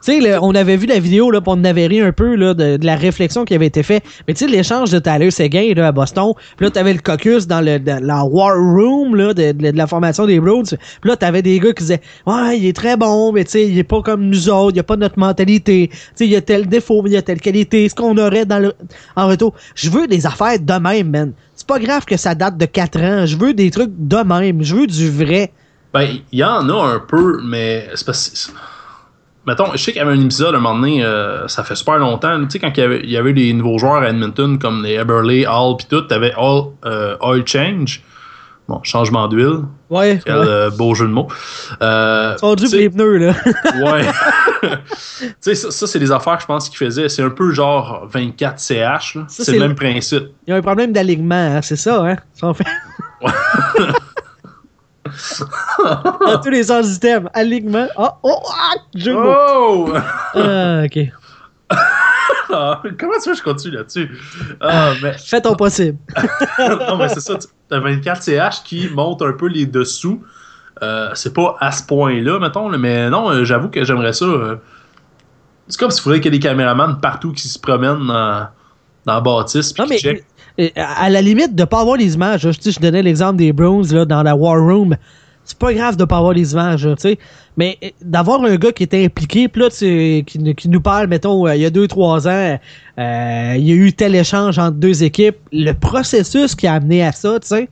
Speaker 1: Tu sais, on avait vu la vidéo, là, puis on avait ri un peu là, de, de la réflexion qui avait été faite. Mais tu sais, l'échange de Tyler Seguin là, à Boston, puis là, t'avais le caucus dans le, dans la War Room là, de, de, de la formation des Browns. Puis là, t'avais des gars qui disaient « Ouais, il est très bon, mais tu sais, il est pas comme nous autres, il a pas notre mentalité. Tu sais, il y a tel défaut, mais il y a telle qualité. Ce qu'on aurait dans le en retour. » Je veux des affaires de même, man. C'est pas grave que ça date de quatre ans. Je veux des trucs de même. Je veux du vrai.
Speaker 2: Ben, il y en a un peu, mais c'est parce que... Mettons, je sais qu'il y avait un épisode, un moment donné, euh, ça fait super longtemps, tu sais, quand il y, avait, il y avait des nouveaux joueurs à Edmonton, comme les Eberle, Hall, pis tout, t'avais All, euh, Oil Change. Bon, changement d'huile.
Speaker 1: Ouais.
Speaker 2: Quel
Speaker 1: ouais.
Speaker 2: Euh, beau jeu de mots. Euh,
Speaker 1: Ils sont dû pour les pneus, là.
Speaker 2: Ouais. Tu sais, ça, ça c'est des affaires que je pense qu'ils faisaient. C'est un peu genre vingt-quatre C H, là.
Speaker 1: Ça,
Speaker 2: c'est, c'est le même principe.
Speaker 1: Il y a un problème d'alignement, hein, c'est ça, hein? Ça en fait... Dans tous les sens du thème. Alignement. Oh, oh, ah, jeu de mots.
Speaker 2: Oh!
Speaker 1: Ah, ok.
Speaker 2: Comment tu veux que je continue là-dessus? Ah, mais...
Speaker 1: Fais ton possible.
Speaker 2: Non, mais c'est ça. T'as vingt-quatre C H qui monte un peu les dessous. Euh, c'est pas à ce point-là, mettons, là, mais non, euh, j'avoue que j'aimerais ça. Euh, c'est comme s'il faudrait qu'il y ait des caméramans partout qui se promènent dans, dans la bâtisse puis qui checkent.
Speaker 1: À la limite de pas avoir les images, je, je donnais l'exemple des Browns là, dans la War Room. C'est pas grave de pas avoir les images, tu sais. Mais d'avoir un gars qui était impliqué, puis là, qui, qui nous parle, mettons, euh, il y a deux, trois ans, euh, il y a eu tel échange entre deux équipes. Le processus qui a amené à ça, tu sais.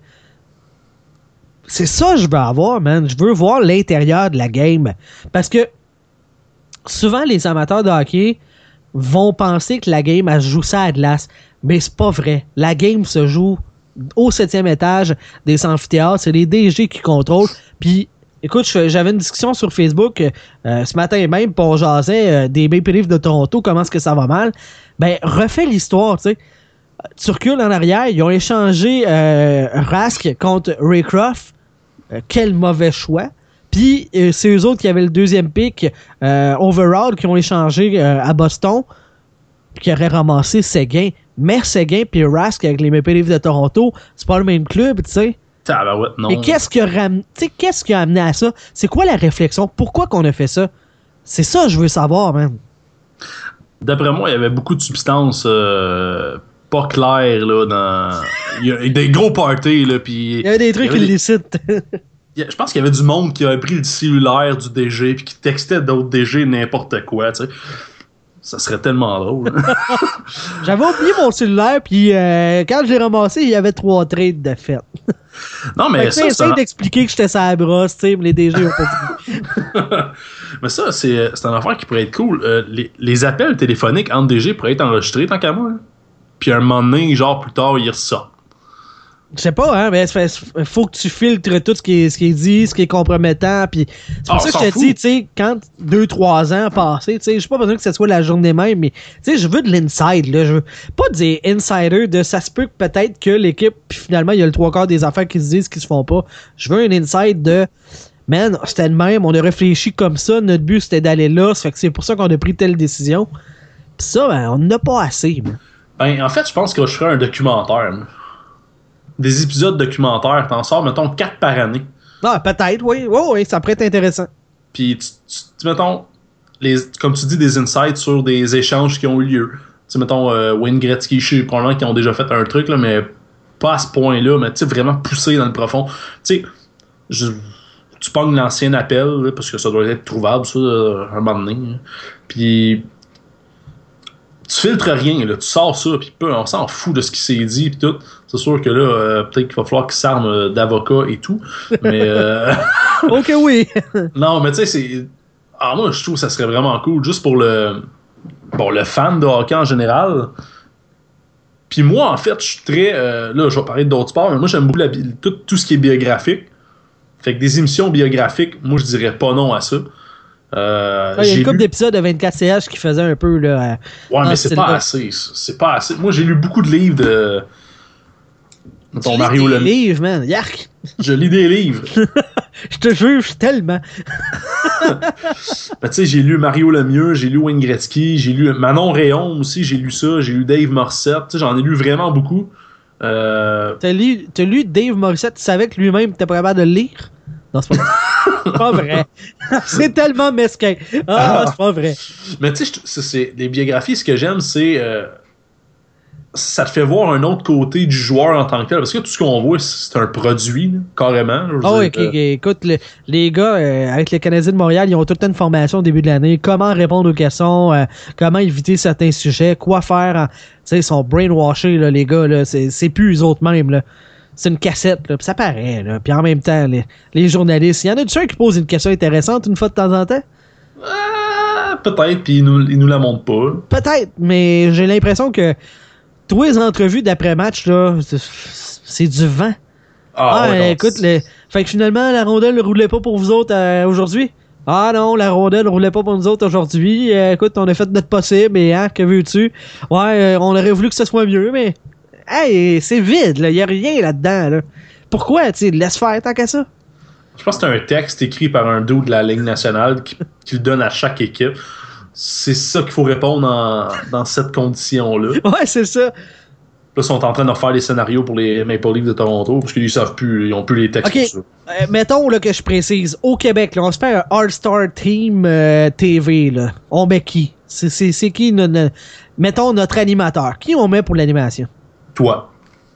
Speaker 1: C'est ça que je veux avoir, man. Je veux voir l'intérieur de la game. Parce que souvent, les amateurs de hockey vont penser que la game, elle se joue ça à glace. Mais c'est pas vrai. La game se joue au septième étage des amphithéâtres. C'est les D G qui contrôlent. Puis, écoute, j'avais une discussion sur Facebook euh, ce matin même, pour on jasait euh, des Maple Leafs de Toronto, comment est-ce que ça va mal. Ben, refais l'histoire, tu sais. Tu recules en arrière, ils ont échangé euh, Rask contre Raycroft. Euh, quel mauvais choix. Puis, euh, c'est eux autres qui avaient le deuxième pick euh, overall qui ont échangé euh, à Boston, qui auraient ramassé Seguin. Mais Seguin puis Rask avec les Maple Leafs de Toronto, c'est pas le même club, tu sais.
Speaker 2: Ah ben ouais, non.
Speaker 1: Mais qu'est-ce qui a ram... qu'est-ce qui a amené à ça? C'est quoi la réflexion? Pourquoi qu'on a fait ça? C'est ça que je veux savoir, man.
Speaker 2: D'après moi, il y avait beaucoup de substances euh, pas claires là, dans. Il y a des gros parties, là, puis.
Speaker 1: Il y avait des trucs illicites.
Speaker 2: Des... Je pense qu'il y avait du monde qui avait pris le cellulaire du D G puis qui textait d'autres D G n'importe quoi, tu sais. Ça serait tellement drôle.
Speaker 1: J'avais oublié mon cellulaire, puis euh, quand je l'ai ramassé, il y avait trois trades de fait.
Speaker 2: Non, mais ça,
Speaker 1: c'est un... d'expliquer que j'étais sur la brosse, tu sais, mais les D G ont pas dit.
Speaker 2: Mais ça, c'est, c'est une affaire qui pourrait être cool. Euh, les, les appels téléphoniques entre D G pourraient être enregistrés, tant qu'à moi. Hein. Puis un moment donné, genre plus tard, ils ressortent.
Speaker 1: Je sais pas, hein, mais il faut que tu filtres tout ce qui est, ce qui est dit, ce qui est compromettant. Puis c'est pour oh, ça que je te dis, tu sais, quand deux trois ans passés, tu sais, j'ai pas besoin que ce soit la journée même, mais tu sais, je veux de l'inside, là. Je veux pas des insiders de ça se peut que peut-être que l'équipe, puis finalement, il y a le trois quarts des affaires qui se disent qui se font pas. Je veux un inside de man, c'était le même, on a réfléchi comme ça, notre but c'était d'aller là, ça fait que c'est pour ça qu'on a pris telle décision. Pis ça, ben, on n'a pas assez, man.
Speaker 2: Ben, en fait, je pense que je ferais un documentaire, man. Des épisodes documentaires, t'en sors, mettons, quatre par année.
Speaker 1: Ah, peut-être, oui. Oui, oui, ça pourrait être intéressant.
Speaker 2: Puis, tu, tu, tu mettons, les, comme tu dis, des insights sur des échanges qui ont eu lieu. Tu sais, mettons, euh, Wayne Gretzky, je sais probablement qu'ils ont déjà fait un truc, là, mais pas à ce point-là, mais tu sais, vraiment poussé dans le profond. Tu sais, tu pognes l'ancien appel, là, parce que ça doit être trouvable, ça, un moment donné. Hein. Puis, tu filtres rien, là, tu sors ça, puis on s'en fout de ce qui s'est dit, puis tout. C'est sûr que là, euh, peut-être qu'il va falloir qu'ils s'arment d'avocats et tout, mais... Euh...
Speaker 1: ok, oui!
Speaker 2: Non, mais tu sais, c'est... Alors moi, je trouve que ça serait vraiment cool, juste pour le... Bon, le fan de hockey en général. Puis moi, en fait, je suis très... Euh... Là, je vais parler d'autres sports, mais moi, j'aime beaucoup la... tout, tout ce qui est biographique. Fait que des émissions biographiques, moi, je dirais pas non à ça. Euh,
Speaker 1: ouais, il y a une couple lu... d'épisodes de vingt-quatre C H qui faisaient un peu là.
Speaker 2: Ouais, mais c'est pas assez. C'est pas assez. Moi, j'ai lu beaucoup de livres de.
Speaker 1: Ton Mario Lemieux. Des livres, man. Yark.
Speaker 2: Je lis des livres.
Speaker 1: Je te juge tellement.
Speaker 2: Ben, tu sais, j'ai lu Mario Lemieux, j'ai lu Wayne Gretzky, j'ai lu Manon Réaume aussi, j'ai lu ça, j'ai lu Dave Morissette. Tu sais, j'en ai lu vraiment beaucoup. Euh...
Speaker 1: T'as lu, t'as lu Dave Morissette, tu savais que lui-même était pas capable de le lire? Non, c'est pas C'est pas vrai. C'est tellement mesquin. Ah, c'est pas vrai.
Speaker 2: Mais tu sais, les biographies, ce que j'aime, c'est... Euh, ça te fait voir un autre côté du joueur en tant que tel. Parce que tout ce qu'on voit, c'est un produit, là, carrément.
Speaker 1: Oh, okay, euh... okay. Écoute, le, les gars, euh, avec les Canadiens de Montréal, ils ont toute une formation au début de l'année. Comment répondre aux questions, euh, comment éviter certains sujets, quoi faire. Tu sais, ils sont brainwashés, là, les gars. Là, c'est, c'est plus eux autres mêmes. Là. C'est une cassette, là, pis ça paraît. Là. Puis en même temps, les, les journalistes, il y en a du sûr qui posent une question intéressante une fois de temps en temps?
Speaker 2: Euh, peut-être, puis ils nous, ils nous la montrent pas.
Speaker 1: Peut-être, mais j'ai l'impression que tous les entrevues d'après-match, là, c'est du vent. Ah, ah ouais, écoute, le... fait que finalement, la rondelle ne roulait pas pour vous autres euh, aujourd'hui. Ah non, la rondelle ne roulait pas pour nous autres aujourd'hui. Euh, écoute, on a fait notre possible et hein, que veux-tu? Ouais, euh, on aurait voulu que ce soit mieux, mais hey, c'est vide, il n'y a rien là-dedans. Là. Pourquoi? Tu laisse faire tant qu'à ça.
Speaker 2: Je pense que c'est un texte écrit par un dude de la Ligue nationale qui, qui le donne à chaque équipe. C'est ça qu'il faut répondre en, dans cette condition-là.
Speaker 1: Ouais, c'est ça.
Speaker 2: Là, ils sont en train de refaire les scénarios pour les Maple Leafs de Toronto parce qu'ils savent plus, ils ont plus les textes
Speaker 1: okay.
Speaker 2: pour ça.
Speaker 1: Euh, mettons là, que je précise, au Québec, là, on se fait un All-Star Team euh, T V. Là. On met qui? C'est, c'est, c'est qui? No, no, mettons notre animateur. Qui on met pour l'animation?
Speaker 2: Toi.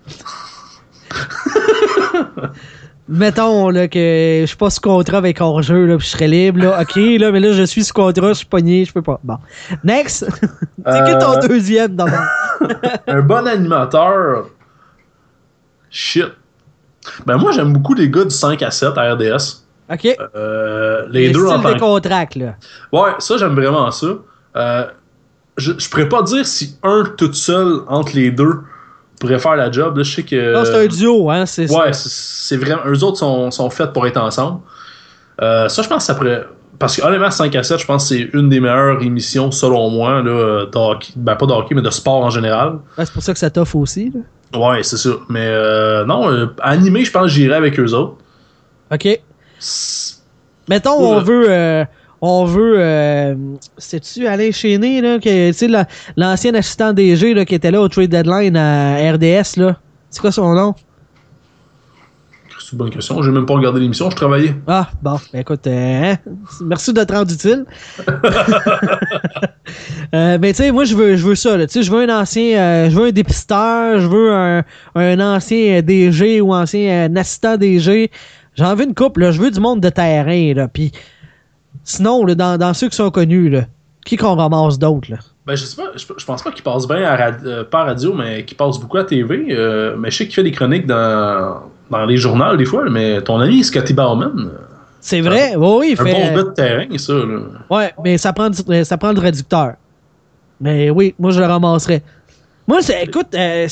Speaker 1: Mettons là, que je suis pas sous contrat avec hors-jeu, là, puis je serais libre. Là. OK, là, mais là, je suis sous contrat, je suis pogné, je peux pas. Bon. Next. C'est euh... que ton deuxième d'abord.
Speaker 2: Un bon animateur. Shit. Ben moi, j'aime beaucoup les gars du cinq à sept à R D S.
Speaker 1: OK.
Speaker 2: Euh, les
Speaker 1: le
Speaker 2: deux
Speaker 1: style
Speaker 2: en tant
Speaker 1: de contract, là.
Speaker 2: Ouais, ça, j'aime vraiment ça. Euh, je, je pourrais pas dire si un tout seul entre les deux pourrait faire la job. Là, je sais que...
Speaker 1: Non, c'est un duo, hein. C'est
Speaker 2: ouais,
Speaker 1: ça.
Speaker 2: c'est, c'est vraiment... Eux autres sont, sont faits pour être ensemble. Euh, ça, je pense que ça pourrait... Parce que honnêtement, cinq à sept, je pense que c'est une des meilleures émissions, selon moi, là, de hockey. Ben, pas de hockey, mais de sport en général.
Speaker 1: Ouais, c'est pour ça que ça t'offre aussi, là.
Speaker 2: Ouais, c'est ça. Mais euh, non, euh, animé, je pense que j'irais avec eux autres.
Speaker 1: OK. C'est... Mettons, ouais. on veut... Euh... On veut, euh, c'est-tu Alain Chéné, là, que, tu sais, la, l'ancien assistant D G, là, qui était là au trade deadline à R D S, là. C'est quoi son nom?
Speaker 2: C'est une bonne question. J'ai même pas regardé l'émission, je travaillais.
Speaker 1: Ah, bon, ben écoute, euh, hein, merci de te rendre utile. euh, ben, tu sais, moi, je veux, je veux ça, là. Tu sais, je veux un ancien, euh, je veux un dépisteur, je veux un, un ancien D G ou ancien euh, assistant D G. J'en veux une couple, là. Je veux du monde de terrain, là. Puis, sinon, là, dans, dans ceux qui sont connus, là, qui qu'on ramasse d'autres? Là?
Speaker 2: Ben, je sais pas, je, je pense pas qu'il passe bien à rad, euh, pas à radio, mais qu'il passe beaucoup à T V. Euh, mais je sais qu'il fait des chroniques dans, dans les journaux des fois, mais ton ami Scotty Bauman.
Speaker 1: C'est vrai, oui, oui, il
Speaker 2: un
Speaker 1: fait.
Speaker 2: Un bon gars de terrain, ça. Là.
Speaker 1: Ouais, mais ça prend, du, ça prend le réducteur. Mais oui, moi, je le ramasserais. Moi, c'est, écoute, euh,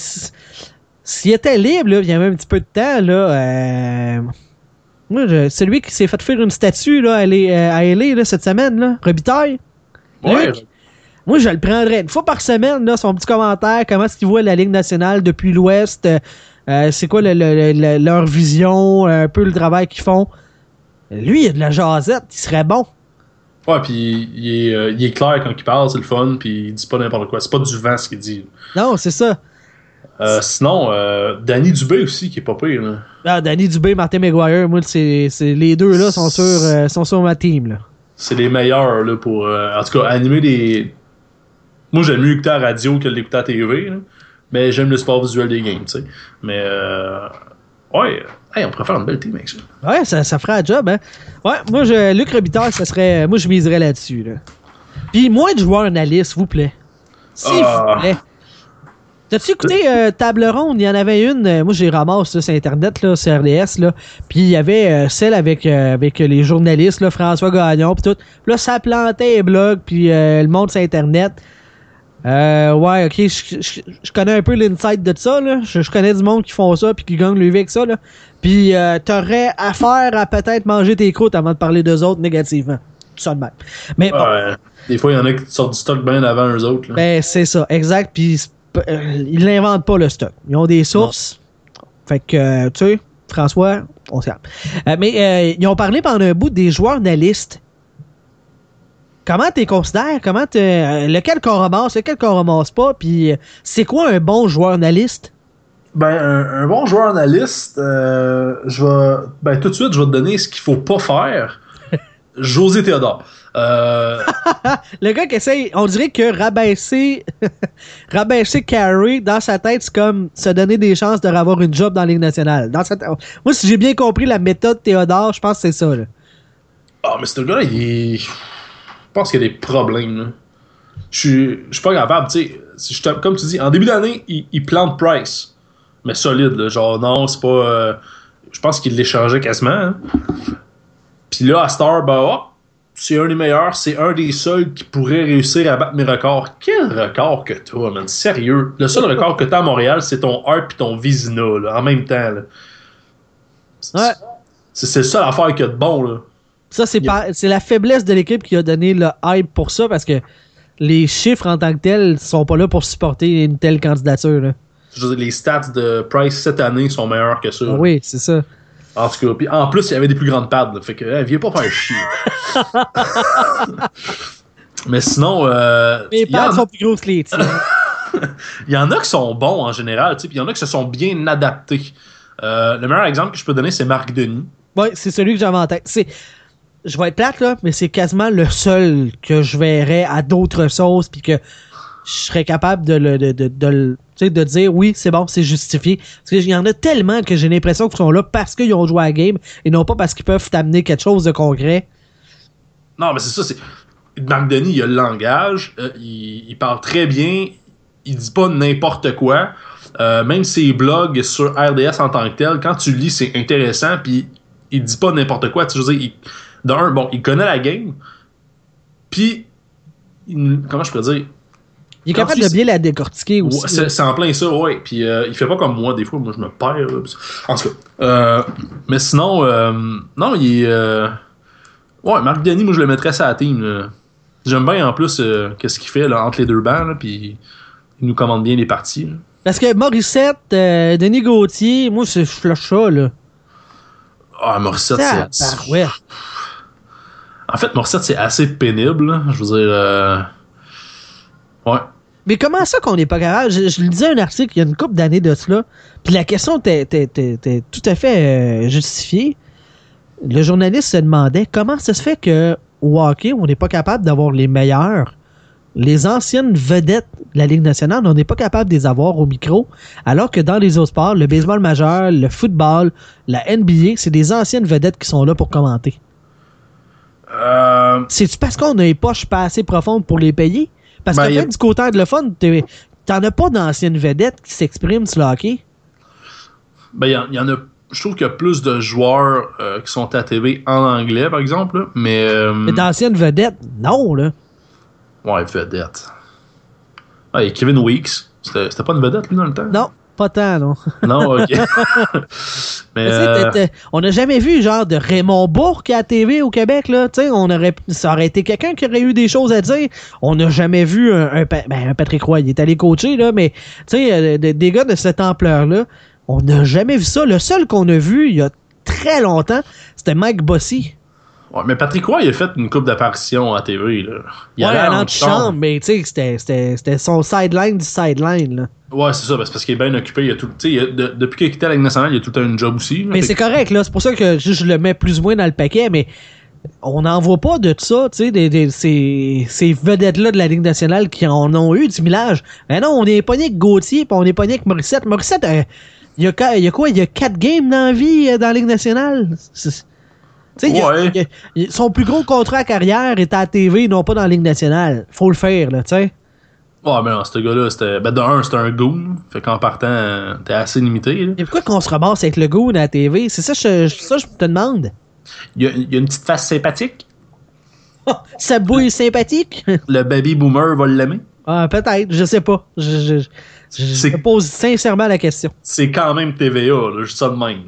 Speaker 1: s'il était libre, là, il y avait un petit peu de temps, là. Euh, Moi, je, celui qui s'est fait faire une statue là, à L A là, cette semaine, là, Robitaille.
Speaker 2: Ouais.
Speaker 1: Luc, moi, je le prendrais une fois par semaine, là, son petit commentaire, comment est-ce qu'il voit la Ligue nationale depuis l'Ouest, euh, c'est quoi le, le, le, leur vision, un peu le travail qu'ils font. Lui, il a de la jasette, il serait bon.
Speaker 2: Ouais, puis il est, euh, il est clair quand il parle, c'est le fun, puis il dit pas n'importe quoi. C'est pas du vent ce qu'il dit.
Speaker 1: Non, c'est ça.
Speaker 2: Euh, sinon, euh, Danny Dubé aussi, qui est pas pire. Là.
Speaker 1: Ah, Danny Dubé, Martin McGuire, moi, c'est, c'est, les deux là sont sur, euh, sont sur ma team. Là.
Speaker 2: C'est les meilleurs là, pour, euh, en tout cas, animer des... Moi, j'aime mieux écouter à la radio que l'écouter à la T V, là, mais j'aime le sport visuel des games, tu sais. Mais, euh, ouais, hey, on pourrait faire une belle team avec ça.
Speaker 1: Ouais, ça, ça ferait un job, hein. Ouais, moi, je, Luc Robitaille, ça serait... Moi, je miserais là-dessus, là. Puis, moins de joueurs analystes, s'il vous plaît. S'il ah. vous plaît. T'as-tu écouté euh, Table Ronde? Il y en avait une, euh, moi j'ai ramassé là, sur Internet, là, sur R D S, là. Puis il y avait euh, celle avec, euh, avec les journalistes, là, François Gagnon, puis tout. Puis là, ça plantait les blogs, puis euh, le monde sur Internet. Euh, ouais, ok, je, je, je connais un peu l'insight de ça, là. Je, je connais du monde qui font ça, puis qui gagnent le vie avec ça, là. Puis euh, t'aurais affaire à peut-être manger tes croûtes avant de parler d'eux autres négativement. Tout ça de même. Mais,
Speaker 2: ouais, bon, des fois, il y en a qui sortent du stock bien avant eux autres, là.
Speaker 1: Ben, c'est ça, exact, puis ils l'inventent pas le stock. Ils ont des sources. Non. Fait que, euh, tu sais, François, on s'y euh, Mais euh, ils ont parlé pendant un bout des joueurs analystes. Comment t'es considères? Comment t'es, euh, lequel qu'on ramasse, lequel qu'on ramasse pas? Puis c'est quoi un bon joueur analyste?
Speaker 2: Ben, un, un bon joueur analyste, euh, je vais. Ben, tout de suite, je vais te donner ce qu'il faut pas faire. José Théodore. Euh...
Speaker 1: Le gars qui essaye, on dirait que rabaisser, rabaisser Carey, dans sa tête, c'est comme se donner des chances de avoir une job dans la Ligue nationale. Dans sa t- Moi, si j'ai bien compris la méthode Théodore, je pense que c'est ça. Là.
Speaker 2: Ah, mais ce gars-là, il est. Je pense qu'il y a des problèmes. Là. Je suis je suis pas capable, tu sais. Si je te- Comme tu dis, en début d'année, il, il plante Price. Mais solide, là. Genre, non, c'est pas. euh, Je pense qu'il l'échangeait quasiment. Hein. Puis là, à Star, bah, oh, c'est un des meilleurs, c'est un des seuls qui pourrait réussir à battre mes records. Quel record que t'as, man? Sérieux. Le seul record que t'as à Montréal, c'est ton Hart et ton Vizina, là, en même temps. Là. C'est,
Speaker 1: Ouais.
Speaker 2: c'est, c'est ça l'affaire qu'il y a de bon, là.
Speaker 1: Ça, c'est,
Speaker 2: Yeah.
Speaker 1: par- c'est la faiblesse de l'équipe qui a donné le hype pour ça, parce que les chiffres en tant que tels sont pas là pour supporter une telle candidature. Là.
Speaker 2: Je veux dire, les stats de Price cette année sont meilleurs que ça.
Speaker 1: Ah
Speaker 2: là.
Speaker 1: oui, c'est ça.
Speaker 2: En tout cas, puis en plus, il y avait des plus grandes pads. Là, fait que, hey, viens pas faire chier. Mais sinon, euh,
Speaker 1: Les
Speaker 2: il y en
Speaker 1: pads
Speaker 2: a-
Speaker 1: sont plus grosses que les tiens.
Speaker 2: il y en a qui sont bons en général, tu sais, puis il y en a qui se sont bien adaptés. Euh, le meilleur exemple que je peux donner, c'est Marc Denis.
Speaker 1: Oui, c'est celui que j'avais en tête. C'est... Je vais être plate, là, mais c'est quasiment le seul que je verrais à d'autres sauces, puis que je serais capable de le, de, de, de, le- tu sais, de dire oui, c'est bon, c'est justifié. Parce qu'il y en a tellement que j'ai l'impression qu'ils sont là parce qu'ils ont joué à la game et non pas parce qu'ils peuvent t'amener quelque chose de concret.
Speaker 2: Non, mais c'est ça, c'est. Marc Denis, il a le langage, euh, il, il parle très bien, il dit pas n'importe quoi. Euh, même ses blogs sur R D S en tant que tel, quand tu le lis, c'est intéressant, puis il dit pas n'importe quoi. Tu sais, je veux dire, il- d'un, bon, il connaît la game, puis, il- comment je peux dire?
Speaker 1: Il est
Speaker 2: Quand
Speaker 1: capable
Speaker 2: tu-
Speaker 1: de bien la décortiquer aussi.
Speaker 2: Ouais, c'est, c'est en plein ça, ouais. Puis euh, il fait pas comme moi, des fois, moi je me perds. Là. En tout cas. Euh, mais sinon, euh, non, il est. euh, Ouais, Marc Denis, moi je le mettrais ça à la team. Là. J'aime bien en plus euh, qu'est-ce qu'il fait là, entre les deux bancs, là, puis il nous commande bien les parties. Là.
Speaker 1: Parce que Morissette, euh, Denis Gauthier, moi, c'est je flush ça, là.
Speaker 2: Ah, Morissette,
Speaker 1: Ah,
Speaker 2: c'est.
Speaker 1: bah, ouais.
Speaker 2: En fait, Morissette, c'est assez pénible. Là. Je veux dire. euh, Ouais.
Speaker 1: Mais comment ça qu'on n'est pas capable? Je, je lisais un article il y a une couple d'années de cela, puis la question était, était- était- était tout à fait euh, justifiée. Le journaliste se demandait comment ça se fait que au hockey, on n'est pas capable d'avoir les meilleurs. Les anciennes vedettes de la Ligue nationale, on n'est pas capable de les avoir au micro, alors que dans les autres sports, le baseball majeur, le football, la N B A, c'est des anciennes vedettes qui sont là pour commenter.
Speaker 2: Euh,
Speaker 1: C'est-tu parce qu'on a les poches pas assez profondes pour les payer? Parce
Speaker 2: Ben,
Speaker 1: que
Speaker 2: y a-
Speaker 1: peut-être du côté de le fun, t'es- t'en as pas d'anciennes vedettes qui s'expriment sur le hockey.
Speaker 2: Ben, il y, en- il y en a. Je trouve qu'il y a plus de joueurs euh, qui sont à T V en anglais, par exemple. Là, mais. euh,
Speaker 1: Mais d'anciennes vedettes, non, là.
Speaker 2: Ouais, vedette. Ah, et Kevin Weeks. C'était c'était pas une vedette, lui, dans le temps?
Speaker 1: Non, pas tant, non.
Speaker 2: Non, ok. Mais.
Speaker 1: Tu sais,
Speaker 2: euh,
Speaker 1: t'es- t'es- on n'a jamais vu genre de Raymond Bourque à la T V au Québec, là. Tu sais, on aurait, ça aurait été quelqu'un qui aurait eu des choses à dire. On n'a jamais vu un, un, Pa- ben, un Patrick Roy, il est allé coacher, là, mais tu sais, euh, de- des gars de cette ampleur-là, on n'a jamais vu ça. Le seul qu'on a vu il y a très longtemps, c'était Mike Bossy.
Speaker 2: ouais, mais Patrick Roy, il a fait une coupe d'apparitions à T V. Là. Il
Speaker 1: Ouais,
Speaker 2: allait
Speaker 1: à
Speaker 2: en
Speaker 1: l'antichambre, mais tu sais, c'était- c'était c'était son sideline du sideline, là.
Speaker 2: Ouais, c'est ça, parce parce qu'il est bien occupé. Il a tout, tu sais, il a- de- depuis qu'il a quitté la Ligue nationale, il a tout le temps une job aussi. Là,
Speaker 1: Mais
Speaker 2: fait
Speaker 1: c'est
Speaker 2: que-
Speaker 1: correct, là. C'est pour ça que je, je le mets plus ou moins dans le paquet, mais on n'en voit pas de ça, tu sais, des, des- ces, ces vedettes-là de la Ligue nationale qui en ont eu du millage. Mais non, on est pogné avec Gauthier, puis on est pogné avec Morissette. Morissette, euh, il y a, qua- il y a quoi? Il y a quatre games dans la vie euh, dans la Ligue nationale. C'est- Tu sais, il y a-
Speaker 2: Ouais.
Speaker 1: il y a- il y a- son plus gros contrat à carrière est à la T V, non pas dans la Ligue nationale. Faut le faire, là, tu sais.
Speaker 2: Ouais, mais non, ce gars-là, c'était. Ben, de un, c'était un goon. Fait qu'en partant, euh, t'es assez limité. Là.
Speaker 1: Et pourquoi qu'on se ramasse avec le goût à la T V? C'est ça, je, je- ça, je te demande.
Speaker 2: Il y, a, il y a une petite face sympathique.
Speaker 1: Ça bouille sympathique?
Speaker 2: Le baby boomer va l'aimer.
Speaker 1: Ah, peut-être, je sais pas. Je, je, je, je
Speaker 2: C'est-
Speaker 1: me pose sincèrement la question.
Speaker 2: C'est quand même T V A, là, juste ça de même.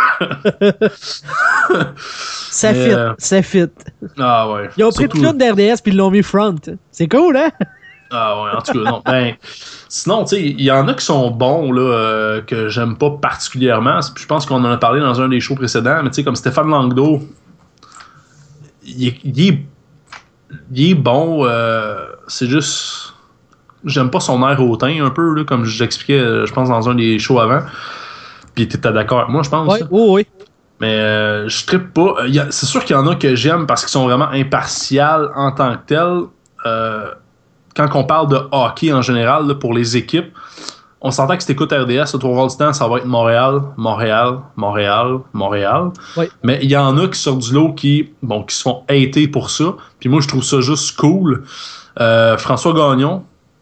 Speaker 1: Ça
Speaker 2: Mais,
Speaker 1: fit,
Speaker 2: euh,
Speaker 1: ça fit.
Speaker 2: Ah ouais.
Speaker 1: Ils ont pris
Speaker 2: Surtout-
Speaker 1: le clown d'R D S puis ils l'ont mis front. C'est cool, hein?
Speaker 2: Ah ouais, en tout cas, non. Ben, sinon, tu sais, il y en a qui sont bons, là, euh, que j'aime pas particulièrement. Puis je pense qu'on en a parlé dans un des shows précédents, mais tu sais, comme Stéphane Langdo, il est, il est, il est bon, euh, c'est juste. j'aime pas son air hautain un peu, là, comme j'expliquais, je pense, dans un des shows avant. Puis t'étais d'accord avec moi, je pense.
Speaker 1: Oui, oui, oui.
Speaker 2: Mais euh, je trippe pas. Il y a, c'est sûr qu'il y en a que j'aime parce qu'ils sont vraiment impartials en tant que tels. Euh, quand on parle de hockey en général, là, pour les équipes, on s'entend que si t'écoutes R D S, au trois du temps, ça va être Montréal, Montréal, Montréal, Montréal.
Speaker 1: Oui.
Speaker 2: Mais il y en a qui sortent du lot qui, bon, qui se font hater pour ça. Puis moi, je trouve ça juste cool. Euh, François Gagnon,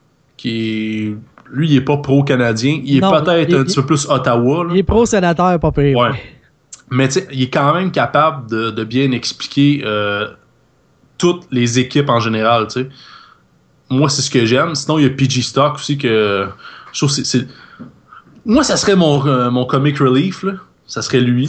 Speaker 2: qui lui, il est pas pro-canadien. Il est non, peut-être il, un il, petit peu plus Ottawa. Là.
Speaker 1: Il est pro-sénateur, pas pire.
Speaker 2: Ouais. Mais tu sais, il est quand même capable de, de bien expliquer euh, toutes les équipes en général, tu sais. Moi, c'est ce que j'aime. Sinon, il y a P G Stock aussi que je trouve c'est, c'est... Moi, ça serait mon, euh, mon comic relief, là. Ça serait lui.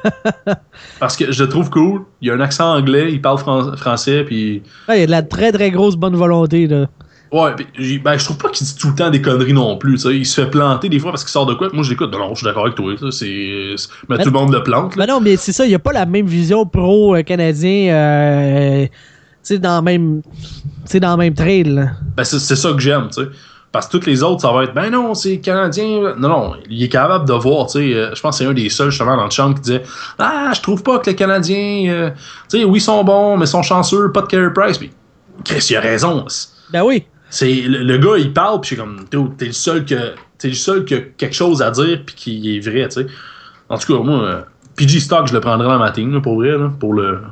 Speaker 2: Parce que je le trouve cool. Il a un accent anglais, il parle fran- français, puis...
Speaker 1: Ouais, il a de la très, très grosse bonne volonté, là.
Speaker 2: Ouais, pis, ben, je trouve pas qu'il dit tout le temps des conneries non plus, tu sais. Il se fait planter des fois parce qu'il sort de quoi. Moi, je l'écoute. Non, non, je suis d'accord avec toi, ça. C'est... c'est... Mais, mais tout le monde le plante, là.
Speaker 1: Ben non, mais c'est ça, il a pas la même vision pro-canadien, euh... tu sais, dans le même... Tu sais, dans le même trail, là.
Speaker 2: Ben, c'est, c'est ça que j'aime, tu sais. Parce que toutes les autres, ça va être, ben non, c'est canadien. Non, non, il est capable de voir, tu sais. Euh, je pense que c'est un des seuls, justement, dans le champ qui disait, ah, je trouve pas que les Canadiens, euh, tu sais, oui, ils sont bons, mais ils sont chanceux, pas de Carey Price. Puis, Chris, il a raison.
Speaker 1: Ben oui.
Speaker 2: C'est, le, le gars, il parle, puis c'est comme, t'es le seul que, t'es le seul qui a quelque chose à dire, puis qui est vrai, tu sais. En tout cas, moi, euh, P G Stock, je le prendrais dans ma team, là, pour vrai, là, pour le,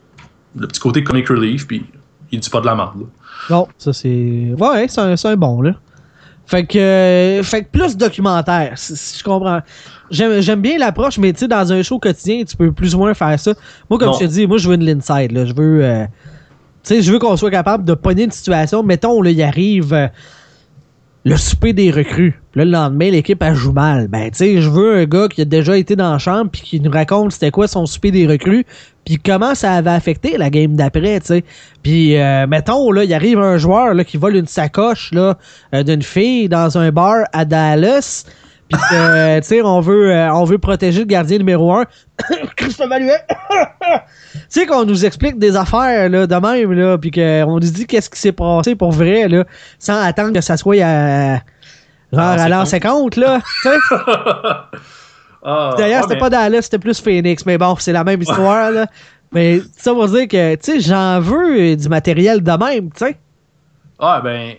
Speaker 2: le petit côté comic relief, puis il dit pas de la merde, là.
Speaker 1: Non, ça c'est. Ouais, c'est un, c'est un bon, là. Fait que, euh, fait que plus documentaire, si, si je comprends. J'aime, j'aime bien l'approche, mais tu sais, dans un show quotidien, tu peux plus ou moins faire ça. Moi, comme non. je te dis, moi, je veux de l'inside, là. Je veux, euh, tu sais, je veux qu'on soit capable de pogner une situation. Mettons, là, il arrive euh, le souper des recrues. Puis là, le lendemain, l'équipe, elle joue mal. Ben, tu sais, je veux un gars qui a déjà été dans la chambre puis qui nous raconte c'était quoi son souper des recrues puis comment ça avait affecté la game d'après, tu sais. Puis, euh, mettons, là, il arrive un joueur là, qui vole une sacoche là, euh, d'une fille dans un bar à Dallas. Puis, euh, tu sais, on veut, euh, on veut protéger le gardien numéro un. Christophe Maluet! Tu sais qu'on nous explique des affaires là, de même, là, puis qu'on nous dit qu'est-ce qui s'est passé pour vrai, là, sans attendre que ça soit à, genre ah, à l'an cinquante, là. Tu sais? Ah, d'ailleurs, c'était mais... pas Dallas, c'était plus Phoenix, mais bon, c'est la même histoire, là. Mais ça veut dire que, tu sais, j'en veux du matériel de même, tu sais.
Speaker 2: Ah, ben,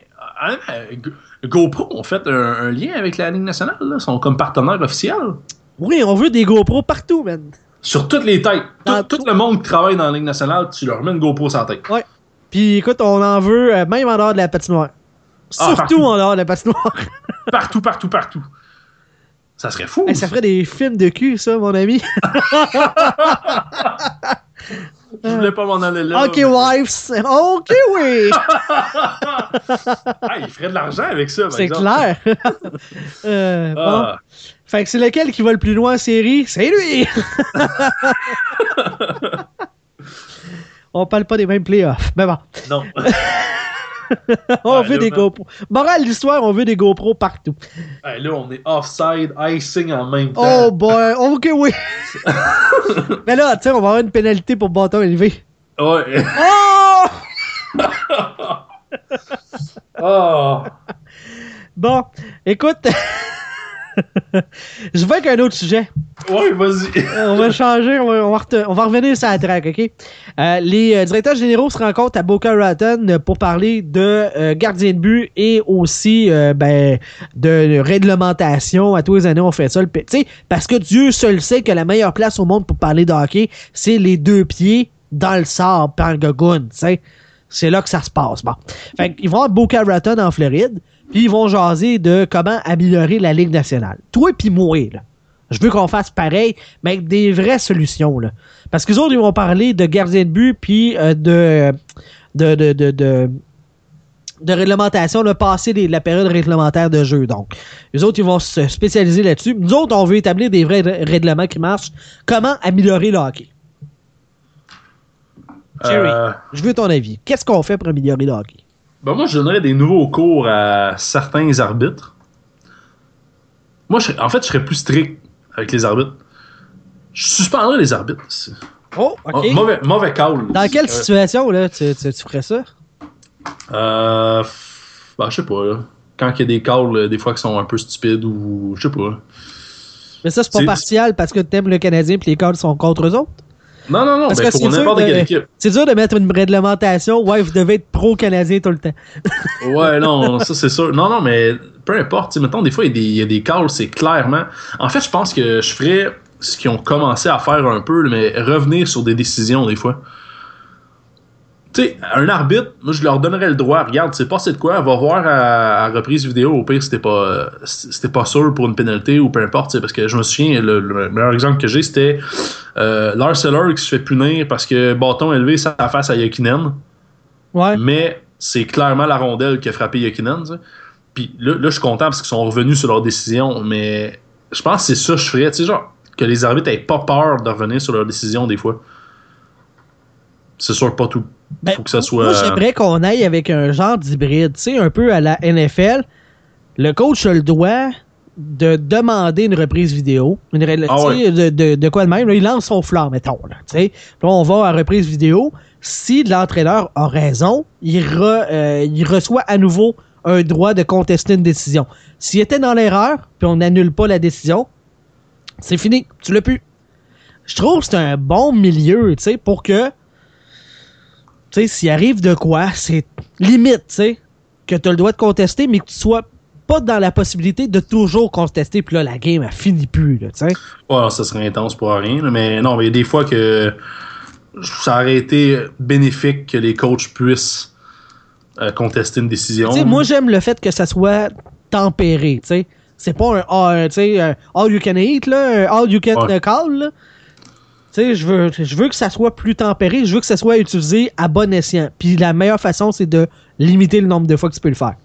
Speaker 2: GoPro ont fait un, un lien avec la Ligue nationale, là. Ils sont comme partenaire officiel. Oui,
Speaker 1: on veut des GoPro partout, man.
Speaker 2: Sur toutes les têtes. Tout, tout le monde qui travaille dans la Ligue nationale, tu leur mets une GoPro sur la tête.
Speaker 1: Ouais. Puis écoute, on en veut euh, même en dehors de la patinoire. Ah, surtout en dehors de la patinoire.
Speaker 2: Partout, partout, partout. Ça serait fou.
Speaker 1: Hey, ça ferait des films de cul, ça, mon ami.
Speaker 2: Je voulais pas m'en aller là.
Speaker 1: Ok, mais... wives. Ok, oui.
Speaker 2: Ah, il ferait de l'argent avec ça,
Speaker 1: c'est exemple. Clair. euh, ah. Bon. Fait que c'est lequel qui va le plus loin en série? C'est lui! On parle pas des mêmes playoffs. Mais bon.
Speaker 2: Non.
Speaker 1: on ouais, veut là, des GoPro. Morale de l'histoire, on veut des GoPro partout.
Speaker 2: Hey, là, on est offside, icing en même temps.
Speaker 1: Oh boy, ok, oui. Mais là, tu sais, on va avoir une pénalité pour bâton élevé.
Speaker 2: Ouais.
Speaker 1: Oh!
Speaker 2: Oh!
Speaker 1: Bon, écoute, je vais avec un autre sujet.
Speaker 2: Oui, vas-y.
Speaker 1: On va changer, on va, on va, rete- on va revenir sur la track, OK? Euh, les euh, directeurs généraux se rencontrent à Boca Raton pour parler de euh, gardien de but et aussi euh, ben, de réglementation. À tous les années, on fait ça. Le, parce que Dieu seul sait que la meilleure place au monde pour parler de hockey, c'est les deux pieds dans le sable, par le gogoon, tu sais. C'est là que ça se passe. Bon. Fait qu'ils vont à Boca Raton en Floride, puis ils vont jaser de comment améliorer la Ligue nationale. Toi puis moi, là. Je veux qu'on fasse pareil, mais avec des vraies solutions, là. Parce que les autres, ils vont parler de gardien de but, puis euh, de, de, de, de, de, de réglementation, de passer les, la période réglementaire de jeu. Donc, les autres, ils vont se spécialiser là-dessus. Nous autres, on veut établir des vrais règlements qui marchent. Comment améliorer le hockey? Jerry, euh... je veux ton avis. Qu'est-ce qu'on fait pour améliorer le hockey?
Speaker 2: Ben moi, je donnerais des nouveaux cours à certains arbitres. Moi, je, en fait, je serais plus strict avec les arbitres. Je suspendrais les arbitres.
Speaker 1: Oh, OK.
Speaker 2: Oh, mauvais, mauvais call.
Speaker 1: Dans quelle euh, situation, là, tu, tu, tu ferais ça?
Speaker 2: Euh, Ben, je sais pas, là. Quand il y a des calls, là, des fois, qui sont un peu stupides ou. Je sais pas.
Speaker 1: Mais ça, c'est pas
Speaker 2: C'est-
Speaker 1: partial parce que t'aimes le Canadien et les calls sont contre eux autres?
Speaker 2: Non, non, non,
Speaker 1: Parce
Speaker 2: ben,
Speaker 1: que
Speaker 2: pour
Speaker 1: c'est
Speaker 2: n'importe
Speaker 1: dur de-
Speaker 2: quelle équipe.
Speaker 1: C'est dur de mettre une réglementation. Ouais, vous devez être pro-Canadien tout le temps.
Speaker 2: Ouais, non, ça c'est sûr. Non, non, mais peu importe. Tu sais, mettons, des fois, il y a des, il y a des calls, c'est clairement. En fait, je pense que je ferais ce qu'ils ont commencé à faire un peu, mais revenir sur des décisions, des fois. Tu sais, un arbitre, moi, je leur donnerais le droit. Regarde, c'est passé de quoi, va voir à, à reprise vidéo, au pire, c'était pas, c'était pas sûr pour une pénalité ou peu importe. Tu sais, parce que je me souviens, le, le meilleur exemple que j'ai, c'était euh, Lars Eller qui se fait punir parce que bâton élevé, ça face à Jokinen.
Speaker 1: Ouais.
Speaker 2: Mais c'est clairement la rondelle qui a frappé Jokinen. Tu sais. Puis là, là je suis content parce qu'ils sont revenus sur leur décision, mais je pense que c'est ça que je ferais. Tu sais, genre, que les arbitres n'aient pas peur de revenir sur leur décision des fois. C'est sûr que pas tout.
Speaker 1: Ben,
Speaker 2: faut que ça soit.
Speaker 1: Moi, j'aimerais qu'on aille avec un genre d'hybride. Tu sais, un peu à la N F L. Le coach a le droit de demander une reprise vidéo. Une,
Speaker 2: Ah ouais.
Speaker 1: de, de, de quoi de même. Là, il lance son flanc, mettons. Là, puis là, on va à reprise vidéo. Si l'entraîneur a raison, il, re, euh, il reçoit à nouveau un droit de contester une décision. S'il était dans l'erreur, puis on n'annule pas la décision, c'est fini. Tu l'as plus. Je trouve que c'est un bon milieu, tu sais, pour que tu sais, s'il arrive de quoi, c'est limite, tu sais, que tu as le droit de contester, mais que tu sois pas dans la possibilité de toujours contester, puis là, la game, elle finit plus, là, tu sais.
Speaker 2: Ouais, ça serait intense pour rien. Là, mais non, mais il y a des fois que ça aurait été bénéfique que les coachs puissent euh, contester une décision.
Speaker 1: Tu sais, moi, j'aime le fait que ça soit tempéré, tu sais. C'est pas un, un, tu sais, un all you can eat, là, un all you can
Speaker 2: Ouais.
Speaker 1: call, là. Tu sais, je veux, je veux que ça soit plus tempéré, je veux que ça soit utilisé à bon escient. Puis la meilleure façon, c'est de limiter le nombre de fois que tu peux le faire.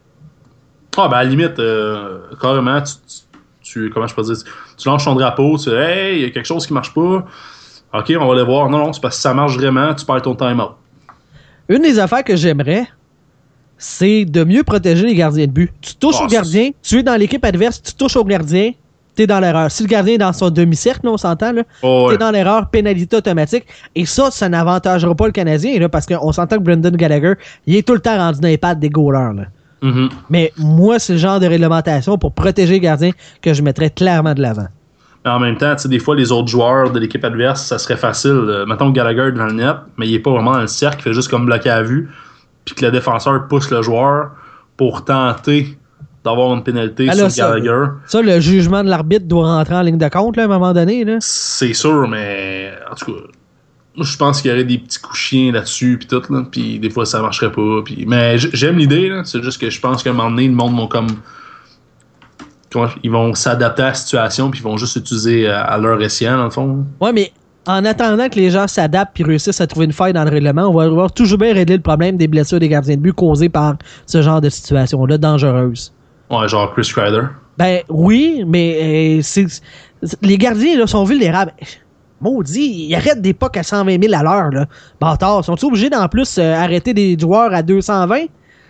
Speaker 2: Ah, ben à la limite, euh, carrément, tu, tu, tu- comment je peux dire, tu, tu lances ton drapeau, tu dis, hey, il y a quelque chose qui marche pas. Ok, on va aller voir. Non, non, c'est parce que ça marche vraiment, tu perds ton time-out.
Speaker 1: Une des affaires que j'aimerais, c'est de mieux protéger les gardiens de but. Tu touches
Speaker 2: Ah,
Speaker 1: au gardien, tu es dans l'équipe adverse, tu touches au gardien, t'es dans l'erreur. Si le gardien est dans son demi-cercle, là, on s'entend, là,
Speaker 2: Oh,
Speaker 1: t'es
Speaker 2: ouais.
Speaker 1: dans l'erreur, pénalité automatique. Et ça, ça n'avantagera pas le Canadien, là, parce qu'on s'entend que Brendan Gallagher, il est tout le temps rendu dans les pattes des goalers. Là.
Speaker 2: Mhm.
Speaker 1: Mais moi, c'est le genre de réglementation pour protéger les gardiens que je mettrais clairement de l'avant.
Speaker 2: Mais en même temps, tu sais, des fois, les autres joueurs de l'équipe adverse, ça serait facile. Euh, mettons que Gallagher est dans le net, mais il est pas vraiment dans le cercle, il fait juste comme bloquer à vue, puis que le défenseur pousse le joueur pour tenter d'avoir une pénalité
Speaker 1: Alors,
Speaker 2: sur
Speaker 1: ça,
Speaker 2: Gallagher.
Speaker 1: Ça, le jugement de l'arbitre doit rentrer en ligne de compte là, à un moment donné. Là.
Speaker 2: C'est sûr, mais en tout cas, moi, je pense qu'il y aurait des petits coups chiens là-dessus, puis tout, là, puis des fois, ça marcherait pas. Puis... Mais j- j'aime l'idée, là, c'est juste que je pense qu'à un moment donné, le monde vont comme... Comment... Ils vont s'adapter à la situation, puis ils vont juste utiliser à, à leur escient, dans le fond.
Speaker 1: Ouais, mais en attendant que les gens s'adaptent et réussissent à trouver une faille dans le règlement, on va avoir toujours bien régler le problème des blessures des gardiens de but causées par ce genre de situation-là dangereuse.
Speaker 2: Ouais, genre Chris Kreider.
Speaker 1: Ben oui, mais euh, c'est, c'est- les gardiens là, sont vulnérables. Maudit, ils arrêtent des pucks à cent vingt mille à l'heure. Là. Bâtard, sont-ils obligés d'en plus euh, arrêter des joueurs à deux cent vingt?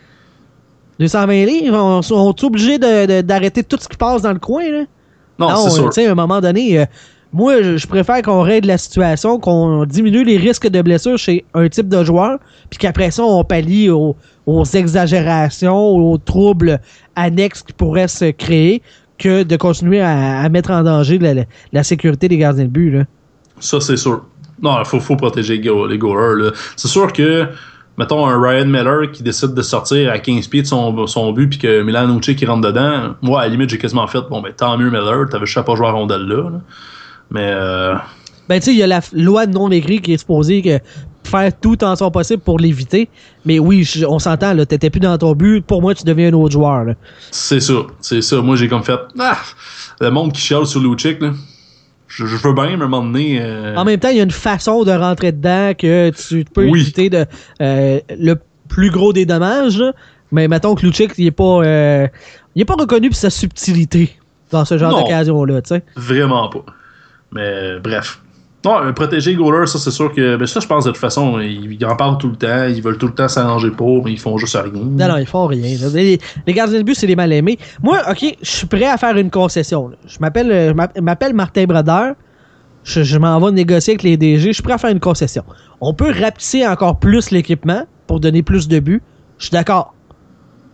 Speaker 1: deux cent vingt livres? On- Sont-ils obligés de, de- d'arrêter tout ce qui passe dans le coin? Là?
Speaker 2: Non,
Speaker 1: Non,
Speaker 2: c'est
Speaker 1: euh,
Speaker 2: sûr.
Speaker 1: tu sais, à un moment donné, euh, moi, je je préfère qu'on règle la situation, qu'on diminue les risques de blessures chez un type de joueur, puis qu'après ça, on pallie aux, aux exagérations, aux troubles annexes qui pourraient se créer, que de continuer à, à mettre en danger la, la- la sécurité des gardiens de but. Là.
Speaker 2: Ça, c'est sûr. Non, il faut, faut protéger les go- les goalers. Là. C'est sûr que, mettons, un Ryan Miller qui décide de sortir à quinze pieds de son, son but, puis que Milan Lucic qui rentre dedans, moi, à la limite, j'ai quasiment fait, bon, ben, tant mieux, Miller, t'avais juste à pas jouer à rondelle là. là. Mais, euh,
Speaker 1: Ben, tu sais, il y a la f- loi de non-écrit qui est supposée que faire tout en son possible pour l'éviter. Mais oui, je- on s'entend, là, t'étais plus dans ton but. Pour moi, tu deviens un autre joueur. Là.
Speaker 2: c'est ça. C'est ça. Moi, j'ai comme fait, ah, le monde qui chiale sur Lucic, là. Je, je veux bien, mais à un moment donné. euh,
Speaker 1: En même temps, il y a une façon de rentrer dedans que tu peux
Speaker 2: Oui.
Speaker 1: éviter de, euh, le plus gros des dommages. Là. Mais mettons que Lucic, il est pas, euh, il est pas reconnu pour sa subtilité dans ce genre
Speaker 2: Non.
Speaker 1: d'occasion-là. Tu sais.
Speaker 2: Vraiment pas. Mais euh, bref. Non, euh, protéger les goalers, ça c'est sûr que. Ben, ça, je pense de toute façon, ils, ils en parlent tout le temps, ils veulent tout le temps s'arranger pour, mais ils font juste rien.
Speaker 1: Non, non, ils font rien. là. Les, les gardiens de but, c'est les mal aimés. Moi, OK, je suis prêt à faire une concession. là. Je m'appelle euh, je m'app- m'appelle Martin Brodeur. Je, je m'en vais négocier avec les D G. Je suis prêt à faire une concession. On peut rapetisser encore plus l'équipement pour donner plus de buts. Je suis d'accord.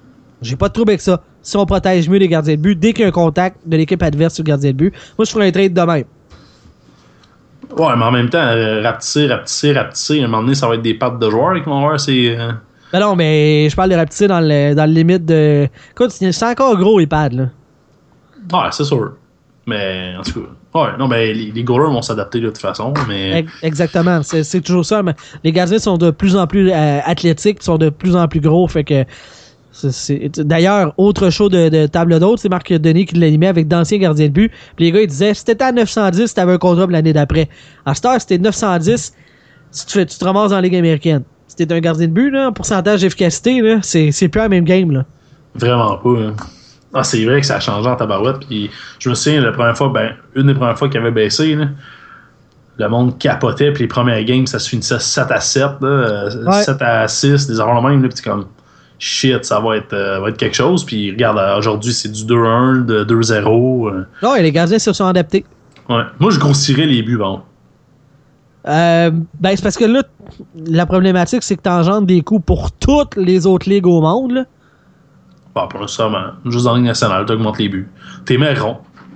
Speaker 1: J'ai pas de trouble avec ça. Si on protège mieux les gardiens de but, dès qu'il y a un contact de l'équipe adverse sur le gardien de but, moi, je ferais un trade de même.
Speaker 2: Ouais, mais en même temps, euh, rapetisser, rapetisser, rapetisser, à un moment donné, ça va être des pattes de joueurs qui vont avoir ces... Euh...
Speaker 1: Ben non, mais je parle de rapetisser dans le, dans le limite de... Écoute, c'est encore gros, les pads, là.
Speaker 2: Ouais, c'est sûr. Mais, en tout cas... Ouais, non, ben, les, les goalers vont s'adapter de toute façon, mais...
Speaker 1: Exactement, c'est, c'est toujours ça. Mais les gardiens sont de plus en plus euh, athlétiques, sont de plus en plus gros, fait que... C'est, c'est... D'ailleurs, autre show de, de table d'hôte, c'est Marc Denis qui l'animait avec d'anciens gardiens de but. Puis les gars, ils disaient, si t'étais à neuf cent dix, t'avais un contrat pour l'année d'après. À cette heure, si t'es neuf cent dix, tu te, fais, tu te ramasses dans la Ligue américaine. Si t'es un gardien de but, là, en pourcentage d'efficacité, là, c'est, c'est plus la même game. Là.
Speaker 2: Vraiment pas. Hein. Ah, c'est vrai que ça a changé en tabarouette. Puis je me souviens, la première fois, ben, une des premières fois qu'il avait baissé, là, le monde capotait. Puis les premières games, ça se finissait sept à sept, là, ouais. sept à six, des erreurs même. Là, puis comme... Shit, ça va être, euh, va être quelque chose. Puis regarde, aujourd'hui, c'est du deux un, de deux zéro. Euh.
Speaker 1: Non, et les gardiens se sont adaptés.
Speaker 2: Ouais. Moi, je grossirais les buts, bon.
Speaker 1: Euh, ben, c'est parce que là, la problématique, c'est que t'engendres des coûts pour toutes les autres ligues au monde. Là.
Speaker 2: Pas pour ça, mais juste dans la Ligue nationale, t'augmentes les buts. T'es rond.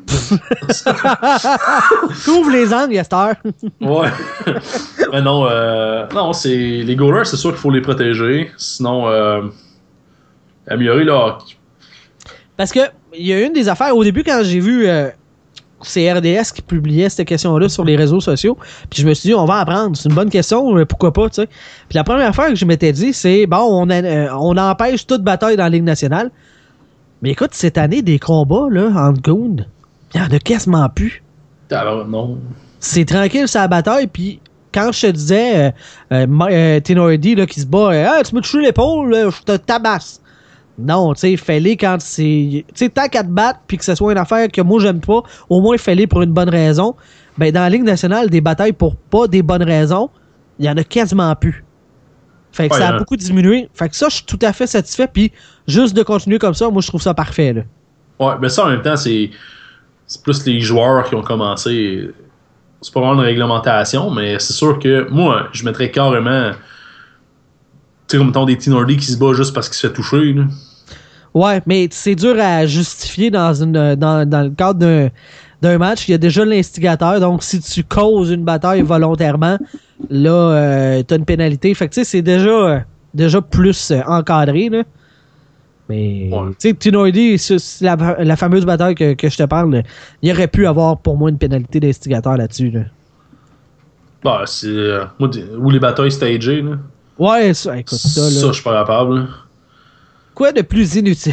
Speaker 1: Couvre les angles, à cette heure.
Speaker 2: Ouais. Mais non, euh, non, c'est les goalers, c'est sûr qu'il faut les protéger. Sinon, euh, améliorer le hockey.
Speaker 1: Parce que il y a une des affaires, au début, quand j'ai vu euh, c'est R D S qui publiait cette question-là sur les réseaux sociaux, puis je me suis dit, on va apprendre, c'est une bonne question, mais pourquoi pas, tu sais. Puis la première affaire que je m'étais dit, c'est, bon, on, a, euh, on empêche toute bataille dans la Ligue nationale, mais écoute, cette année, des combats, là, entre goons, il y en a quasiment plus.
Speaker 2: Alors, non.
Speaker 1: C'est tranquille, c'est la bataille, puis quand je te disais, euh, euh, euh, Tenordi, là, qui se bat, euh, ah, tu me touches l'épaule, là, je te tabasse. Non, tu sais, fais-les quand c'est... Tu sais, tant qu'à te battre, puis que ce soit une affaire que moi, j'aime pas, au moins, fais-les pour une bonne raison. Ben, dans la Ligue nationale, des batailles pour pas des bonnes raisons, il y en a quasiment plus. Fait que ouais, ça a hein. beaucoup diminué. Fait que ça, je suis tout à fait satisfait, puis juste de continuer comme ça, moi, je trouve ça parfait, là.
Speaker 2: Ouais, mais ça, en même temps, c'est... C'est plus les joueurs qui ont commencé. C'est pas vraiment une réglementation, mais c'est sûr que moi, je mettrais carrément. Tu sais, comme mettons des Tenordi qui se bat juste parce qu'il se fait toucher. Là.
Speaker 1: Ouais, mais c'est dur à justifier dans, une, dans, dans le cadre d'un, d'un match. Il y a déjà l'instigateur, donc si tu causes une bataille volontairement, là, euh, t'as une pénalité. Fait que tu sais, c'est déjà, euh, déjà plus euh, encadré, là. Mais, ouais. tu sais, Tenordi, la, la fameuse bataille que, que je te parle, il aurait pu avoir pour moi une pénalité d'instigateur là-dessus. Là.
Speaker 2: Bah, c'est. Euh, moi, ou les batailles stagées, là.
Speaker 1: Ouais, ça, écoute ça, là.
Speaker 2: Ça, je suis pas capable, là.
Speaker 1: Quoi de plus inutile?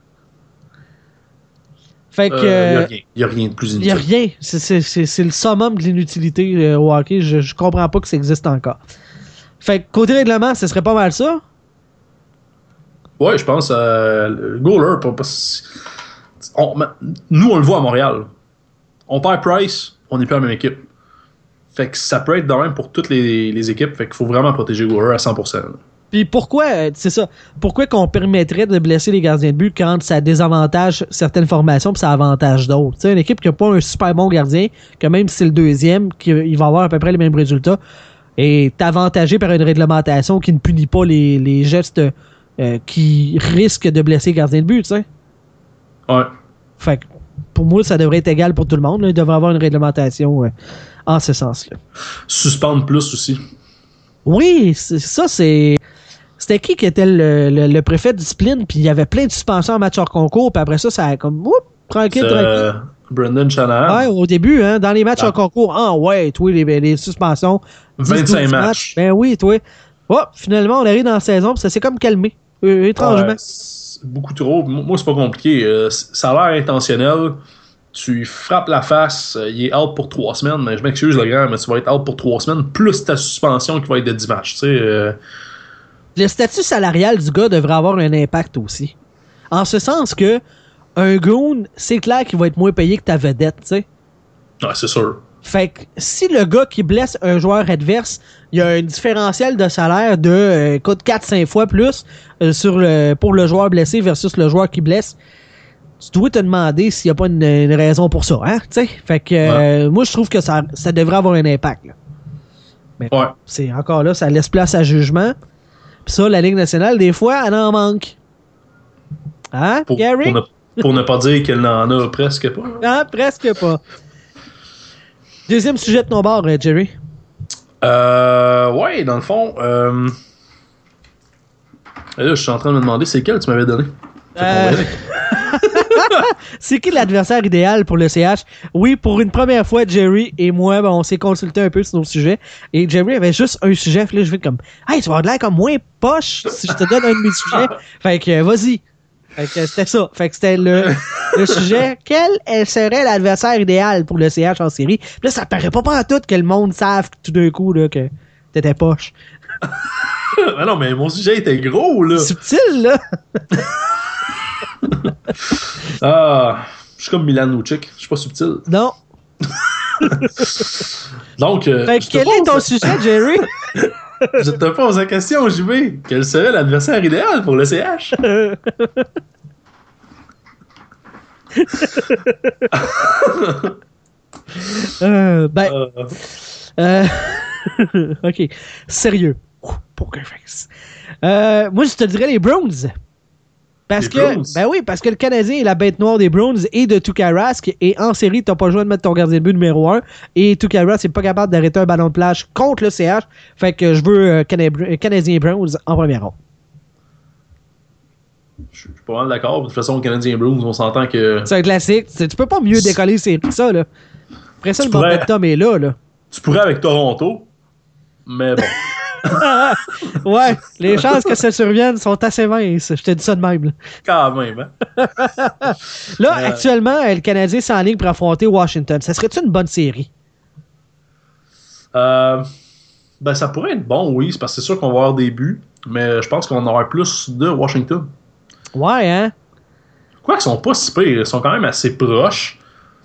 Speaker 1: Fait que. Il
Speaker 2: euh, n'y a, a rien de plus inutile.
Speaker 1: Il n'y a rien. C'est, c'est, c'est, c'est le summum de l'inutilité euh, au hockey. Je, je comprends pas que ça existe encore. Fait que, côté règlement, ce serait pas mal ça.
Speaker 2: Ouais, je pense euh, le goaler, pas, pas, on, nous, on le voit à Montréal. On perd Price, on n'est plus à la même équipe. Fait que ça peut être de même pour toutes les, les équipes. Fait qu'il faut vraiment protéger le goaler à cent pour cent.
Speaker 1: Puis pourquoi, c'est ça, pourquoi qu'on permettrait de blesser les gardiens de but quand ça désavantage certaines formations puis ça avantage d'autres? Tu sais, une équipe qui n'a pas un super bon gardien, que même si c'est le deuxième, il va avoir à peu près les mêmes résultats, est avantagé par une réglementation qui ne punit pas les, les gestes euh, qui risquent de blesser les gardiens de but, tu sais?
Speaker 2: Ouais.
Speaker 1: Fait que pour moi, ça devrait être égal pour tout le monde. Là. Il devrait avoir une réglementation euh, en ce sens-là.
Speaker 2: Suspendre plus aussi.
Speaker 1: Oui, c'est, ça, c'est... C'était qui qui était le, le, le préfet de discipline, puis il y avait plein de suspensions en match hors concours, puis après ça, ça a comme... Oup, tranquille,
Speaker 2: c'est,
Speaker 1: tranquille.
Speaker 2: Euh, Brendan Shanahan.
Speaker 1: Ouais, au début, hein, dans les matchs ah. hors concours. Ah ouais, toi, les, les suspensions.
Speaker 2: vingt-cinq matchs.
Speaker 1: matchs. Ben oui, toi. Oh, finalement, on arrive dans la saison, puis ça s'est comme calmé. Euh, étrangement.
Speaker 2: Ouais, c'est beaucoup trop. Moi, c'est pas compliqué. Euh, ça a l'air intentionnel. Tu frappes la face, euh, il est out pour trois semaines. Mais je m'excuse, le gars, mais tu vas être out pour trois semaines, plus ta suspension qui va être de dix matchs. Tu sais. Euh...
Speaker 1: Le statut salarial du gars devrait avoir un impact aussi. En ce sens que un goon, c'est clair qu'il va être moins payé que ta vedette, tu sais.
Speaker 2: Ouais, c'est sûr.
Speaker 1: Fait que si le gars qui blesse un joueur adverse, il y a un différentiel de salaire de euh, écoute, quatre à cinq fois plus euh, sur le, pour le joueur blessé versus le joueur qui blesse, tu dois te demander s'il n'y a pas une, une raison pour ça, hein, tu sais. Fait que euh, ouais. moi, je trouve que ça, ça devrait avoir un impact, là. Mais
Speaker 2: ouais.
Speaker 1: c'est encore là, ça laisse place à jugement. Pis ça, la Ligue nationale, des fois, elle en manque. Hein,
Speaker 2: pour,
Speaker 1: Gary?
Speaker 2: Pour ne, pour ne pas dire qu'elle n'en a presque pas.
Speaker 1: Ah, presque pas. Deuxième sujet de ton bord, euh, Jerry.
Speaker 2: Euh, ouais, dans le fond, euh, là, je suis en train de me demander c'est quel tu m'avais donné.
Speaker 1: Euh... c'est qui l'adversaire idéal pour le C H? Oui, pour une première fois, Jerry et moi, ben, on s'est consulté un peu sur nos sujets. Et Jerry avait juste un sujet. Là, je fais comme, hey, tu vas avoir de l'air comme moins poche si je te donne un de mes sujets. Fait que, vas-y. Fait que c'était ça. Fait que c'était le, le sujet. Quel serait l'adversaire idéal pour le C H en série? Puis là, ça paraît pas pas en tout que le monde sache tout d'un coup là, que t'étais poche.
Speaker 2: Ah non, mais mon sujet était gros, là.
Speaker 1: Subtil, là.
Speaker 2: Ah, je suis comme Milan Lucic. Je suis pas subtil.
Speaker 1: Non.
Speaker 2: Donc, euh,
Speaker 1: fait que quel est ton sujet, Jerry?
Speaker 2: Je te pose la question, J B. Quel serait l'adversaire idéal pour le C H?
Speaker 1: euh, ben.
Speaker 2: Euh...
Speaker 1: Euh... ok. Sérieux. Poker face. Euh, moi, je te dirais les Browns. Parce
Speaker 2: les
Speaker 1: que,
Speaker 2: Browns?
Speaker 1: ben oui, parce que le Canadien est la bête noire des Browns et de Tuukka Rask. Et en série, t'as pas le choix de mettre ton gardien de but numéro un. Et Tuukka Rask n'est pas capable d'arrêter un ballon de plage contre le C H. Fait que je veux euh, Cana- Canadien Browns en première ronde.
Speaker 2: Je suis pas mal d'accord. De toute façon, le Canadien Browns, on s'entend que.
Speaker 1: C'est un classique. Tu peux pas mieux décoller série que ça, là. Après ça,
Speaker 2: tu
Speaker 1: le
Speaker 2: pourrais...
Speaker 1: momentum est là, là.
Speaker 2: Tu pourrais avec Toronto, mais bon.
Speaker 1: Ouais, les chances que ça survienne sont assez minces. Je te dis ça de même. Là,
Speaker 2: Quand même, hein?
Speaker 1: là
Speaker 2: euh...
Speaker 1: actuellement, le Canadien s'enligne pour affronter Washington. Ça serait-tu une bonne série?
Speaker 2: Euh, ben, ça pourrait être bon, oui. C'est parce que c'est sûr qu'on va avoir des buts, mais je pense qu'on aura plus de Washington.
Speaker 1: Ouais, hein?
Speaker 2: Quoi qu'ils sont pas si pires, ils sont quand même assez proches.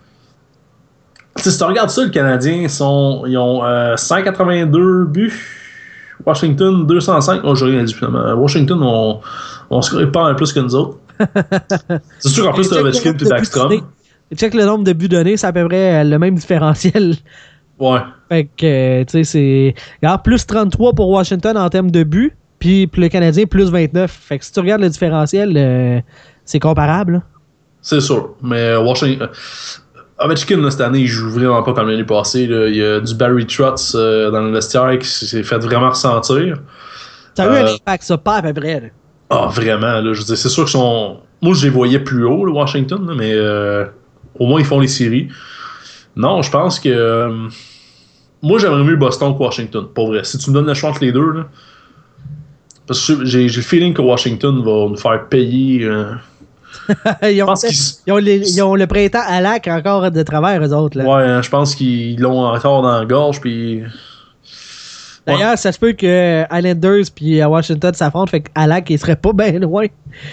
Speaker 2: T'sais, si tu regardes ça, le Canadien, ils, sont, ils ont euh, cent quatre-vingt-deux buts. Washington, deux cent cinq. Oh, j'ai rien dit finalement. Washington, on, on se pas un plus que nous autres. C'est sûr qu'en plus, t'as Ovechkin et Backstrom.
Speaker 1: Check le nombre de buts donnés, c'est à peu près le même différentiel.
Speaker 2: Ouais.
Speaker 1: Fait que, tu sais, c'est. Regarde, plus trente-trois pour Washington en termes de buts, puis pour le Canadien, plus vingt-neuf. Fait que si tu regardes le différentiel, euh, c'est comparable. Là.
Speaker 2: C'est sûr. Mais Washington. Ovechkin, là, cette année, il joue vraiment pas comme l'année passée. Là. Il y a du Barry Trotz euh, dans le vestiaire qui s'est fait vraiment ressentir.
Speaker 1: Ça a
Speaker 2: euh,
Speaker 1: eu un impact, ça, pas à peu près. Là.
Speaker 2: Ah, vraiment. Là, je veux dire, c'est sûr qu'ils sont. Moi, je les voyais plus haut, là, Washington, là, mais euh, au moins, ils font les séries. Non, je pense que. Euh, moi, j'aimerais mieux Boston que Washington, pour vrai. Si tu me donnes le choix entre les deux, là. Parce que j'ai, j'ai le feeling que Washington va nous faire payer. Euh,
Speaker 1: ils, ont,
Speaker 2: qu'ils...
Speaker 1: ils, ont les, ils ont le printemps à lac encore de travers, eux autres. Là.
Speaker 2: Ouais, hein, je pense qu'ils l'ont encore dans la gorge. Puis...
Speaker 1: D'ailleurs, ouais. Ça se peut que Islanders puis Washington s'affrontent, fait qu'Alak, il serait pas bien loin.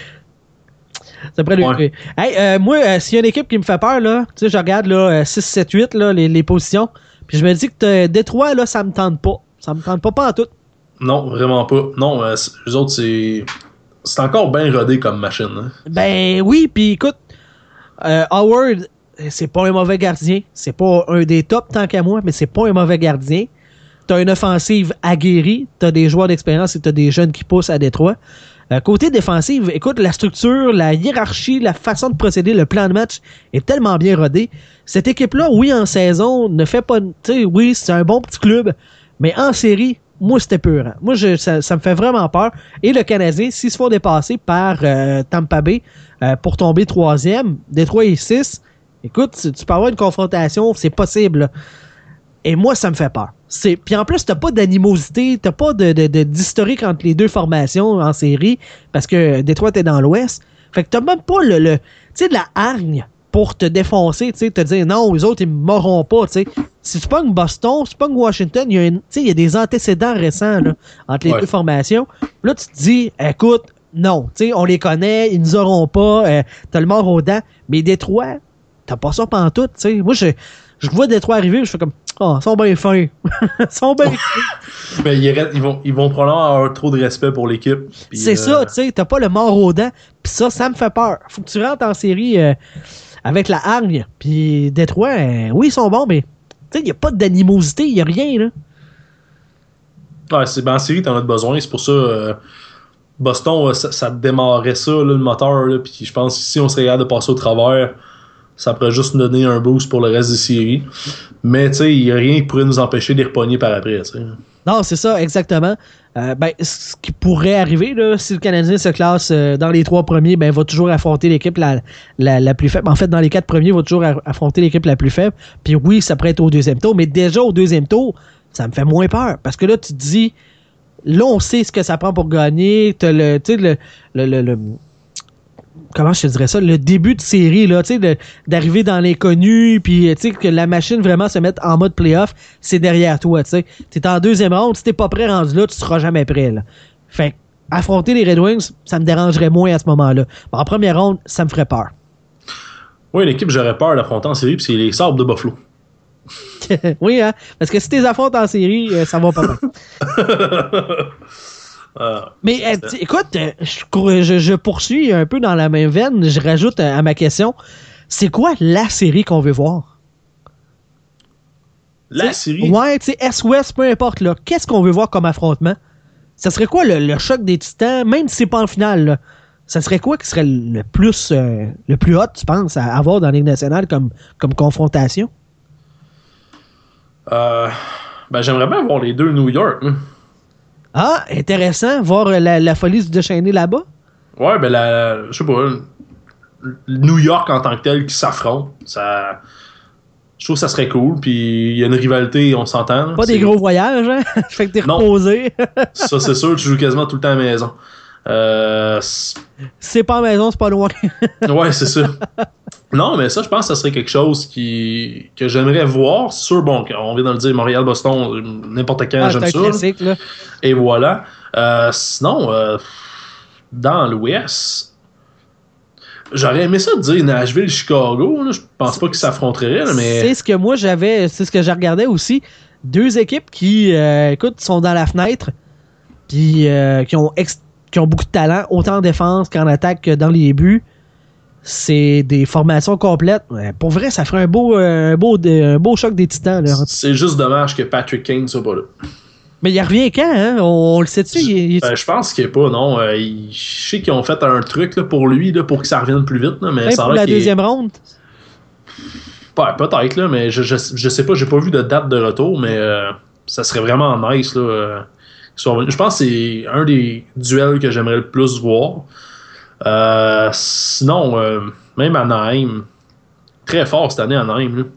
Speaker 1: Ça pourrait lui ouais. Hey, euh, moi, euh, s'il y a une équipe qui me fait peur, là, tu sais, je regarde là, six, sept, huit, là, les, les positions, puis je me dis que Détroit, là, ça me tente pas. Ça me tente pas, pas en tout.
Speaker 2: Non, vraiment pas. Non, euh, eux autres, c'est. C'est encore bien rodé comme machine. Hein?
Speaker 1: Ben oui, puis écoute, euh, Howard, c'est pas un mauvais gardien. C'est pas un des tops tant qu'à moi, mais c'est pas un mauvais gardien. T'as une offensive aguerrie, t'as des joueurs d'expérience et t'as des jeunes qui poussent à Détroit. Euh, côté défensive, écoute, la structure, la hiérarchie, la façon de procéder, le plan de match est tellement bien rodé. Cette équipe-là, oui, en saison, ne fait pas... Tu sais, oui, c'est un bon petit club, mais en série, moi, c'était peur. Hein. Moi, je, ça, ça me fait vraiment peur. Et le Canadien, s'ils se font dépasser par euh, Tampa Bay euh, pour tomber troisième, Détroit et six, écoute, tu peux avoir une confrontation, c'est possible. Là. Et moi, ça me fait peur. C'est... Puis en plus, t'as pas d'animosité, t'as pas de, de, de, d'historique entre les deux formations en série, parce que Détroit est dans l'Ouest. Fait que t'as même pas le, le tu sais, de la hargne pour te défoncer, tu sais, te dire non, les autres, ils me mourront pas, tu sais. Si tu pognes Boston, si tu pognes Washington, il y a une, tu sais, il y a des antécédents récents, là, entre les ouais. deux formations. Là, tu te dis, écoute, non, tu sais, on les connaît, ils nous auront pas, euh, t'as le mort aux dents. Mais Détroit, t'as pas ça pantoute, tu sais. Moi, je, je vois Détroit arriver, je fais comme, oh, ils sont bien fins. Ils sont bien fins.
Speaker 2: Mais ils, ils, vont, ils vont probablement avoir trop de respect pour l'équipe.
Speaker 1: C'est euh... ça, tu sais, t'as pas le mort aux dents. Puis ça, ça me fait peur. Faut que tu rentres en série euh, avec la hargne. Puis Détroit, euh, oui, ils sont bons, mais tu sais, il n'y a pas d'animosité, il n'y a rien, là.
Speaker 2: Ouais, c'est, ben, en série, t'en as besoin. C'est pour ça, euh, Boston, ça, ça démarrait ça, là, le moteur, là, puis je pense que si on serait capable de passer au travers, ça pourrait juste nous donner un boost pour le reste des séries. Mais tu sais, il n'y a rien qui pourrait nous empêcher de les repogner par après. T'sais.
Speaker 1: Non, c'est ça, exactement. Euh, ben, ce qui pourrait arriver, là, si le Canadien se classe euh, dans les trois premiers, ben, il va toujours affronter l'équipe la, la, la plus faible. En fait, dans les quatre premiers, il va toujours affronter l'équipe la plus faible. Puis oui, ça pourrait être au deuxième tour, mais déjà au deuxième tour, ça me fait moins peur. Parce que là, tu te dis, là, on sait ce que ça prend pour gagner. T'as le, tu sais, le, le, le, le comment je te dirais ça, le début de série, là, tu sais, d'arriver dans l'inconnu, puis tu sais, que la machine vraiment se mette en mode playoff, c'est derrière toi, tu sais. T'es en deuxième ronde, si t'es pas prêt rendu là, tu seras jamais prêt, là. Fait affronter les Red Wings, ça me dérangerait moins à ce moment-là. Mais en première ronde, ça me ferait peur.
Speaker 2: Oui, l'équipe que j'aurais peur d'affronter en série, puis c'est les Sabres de Buffalo.
Speaker 1: Oui, hein, parce que si t'es affrontes en série, ça va pas bien. Euh, Mais euh, écoute, euh, je, je, je poursuis un peu dans la même veine. Je rajoute à, à ma question, c'est quoi la série qu'on veut voir?
Speaker 2: La
Speaker 1: t'sais,
Speaker 2: série?
Speaker 1: Ouais, tu sais, Est-Ouest, peu importe. Là, qu'est-ce qu'on veut voir comme affrontement? Ça serait quoi le, le choc des Titans, même si c'est pas en finale? Là, ça serait quoi qui serait le plus euh, le plus hot, tu penses, à avoir dans la Ligue nationale comme, comme confrontation?
Speaker 2: Euh, ben, j'aimerais bien voir les deux New York. Hein.
Speaker 1: Ah, intéressant, voir la, la folie se déchaîner là-bas.
Speaker 2: Ouais, ben, la, je sais pas, New York en tant que tel qui s'affronte, ça, je trouve que ça serait cool. Puis il y a une rivalité, on s'entend.
Speaker 1: Pas des gros voyages, hein? Fait que t'es reposé.
Speaker 2: Ça, c'est sûr, tu joues quasiment tout le temps à la maison. Euh,
Speaker 1: c'est pas à la maison, c'est pas loin.
Speaker 2: Ouais, c'est ça. Non, mais ça, je pense que ça serait quelque chose qui que j'aimerais voir. C'est sûr, bon, on vient de le dire, Montréal-Boston, n'importe quand, ah, j'aime ça.
Speaker 1: Classique, là.
Speaker 2: Et voilà. Euh, sinon, euh, dans l'Ouest, j'aurais aimé ça de dire Nashville-Chicago. Là. Je pense pas qu'ils s'affronteraient, là, mais...
Speaker 1: C'est ce que moi, j'avais... C'est ce que je regardais aussi. Deux équipes qui, euh, écoute, sont dans la fenêtre, puis euh, qui, ont ex- qui ont beaucoup de talent, autant en défense qu'en attaque que dans les buts. C'est des formations complètes. Pour vrai, ça ferait un beau, un beau, un beau choc des Titans. Là.
Speaker 2: C'est juste dommage que Patrick Kane soit pas là.
Speaker 1: Mais il revient quand, hein? On, on le sait-tu?
Speaker 2: Je,
Speaker 1: il, il...
Speaker 2: Ben, je pense qu'il est pas, non. Euh, il, je sais qu'ils ont fait un truc là, pour lui, là, pour que ça revienne plus vite. Là, mais
Speaker 1: Même
Speaker 2: ça
Speaker 1: pour la deuxième est... ronde?
Speaker 2: Ouais, peut-être, là, mais je, je, je sais pas, j'ai pas vu de date de retour, mais euh, ça serait vraiment nice. Là, euh, je pense que c'est un des duels que j'aimerais le plus voir. Euh, sinon, euh, même Anaheim, très fort cette année, Anaheim. Là.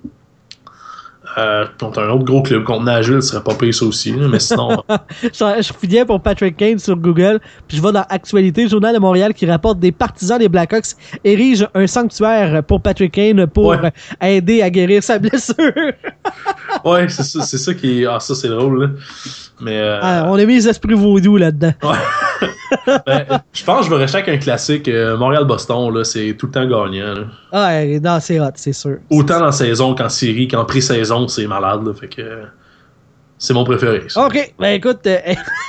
Speaker 2: Euh, contre un autre gros club, contre Nashville, ce serait pas pire ça aussi, là, mais sinon...
Speaker 1: je, je fouillais pour Patrick Kane sur Google, puis je vais dans Actualité, Journal de Montréal qui rapporte des partisans des Blackhawks érigent un sanctuaire pour Patrick Kane pour ouais. aider à guérir sa blessure.
Speaker 2: Ouais, c'est ça, c'est ça qui est... Ah, ça, c'est drôle, là. Mais... Euh...
Speaker 1: Ah, on a mis les esprits vaudous là-dedans.
Speaker 2: Ouais. Ben, je pense que je vais rester avec un classique. Euh, Montréal-Boston, là, c'est tout le temps gagnant. Là.
Speaker 1: Ah, non, c'est hot, c'est sûr.
Speaker 2: Autant dans la saison qu'en série, qu'en pré-saison, c'est malade. Là, fait que euh, c'est mon préféré. Ça.
Speaker 1: OK, ben écoute, euh,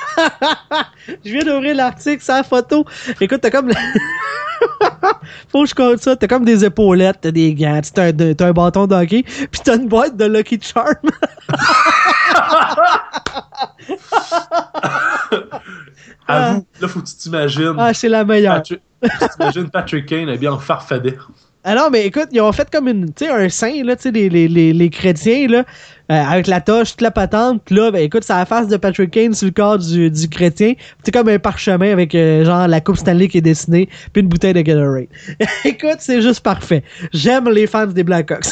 Speaker 1: je viens d'ouvrir l'article, c'est la photo. Écoute, t'as comme... Faut que je compte ça. T'as comme des épaulettes, t'as des gants, t'as un, t'as un bâton de hockey, pis t'as une boîte de Lucky Charm.
Speaker 2: Avoue, là, faut que tu t'imagines.
Speaker 1: Ah, c'est la meilleure.
Speaker 2: Patrick, tu t'imagines Patrick Kane est bien en farfadet.
Speaker 1: Ah non, mais écoute, ils ont fait comme une, tu sais, un saint, là, tu sais, les, les, les, les chrétiens, là, euh, avec la toche, toute la patente, pis là, ben écoute, c'est la face de Patrick Kane sur le corps du, du chrétien, c'est comme un parchemin avec, euh, genre, la coupe Stanley qui est dessinée, puis une bouteille de Gatorade. Écoute, c'est juste parfait. J'aime les fans des Blackhawks.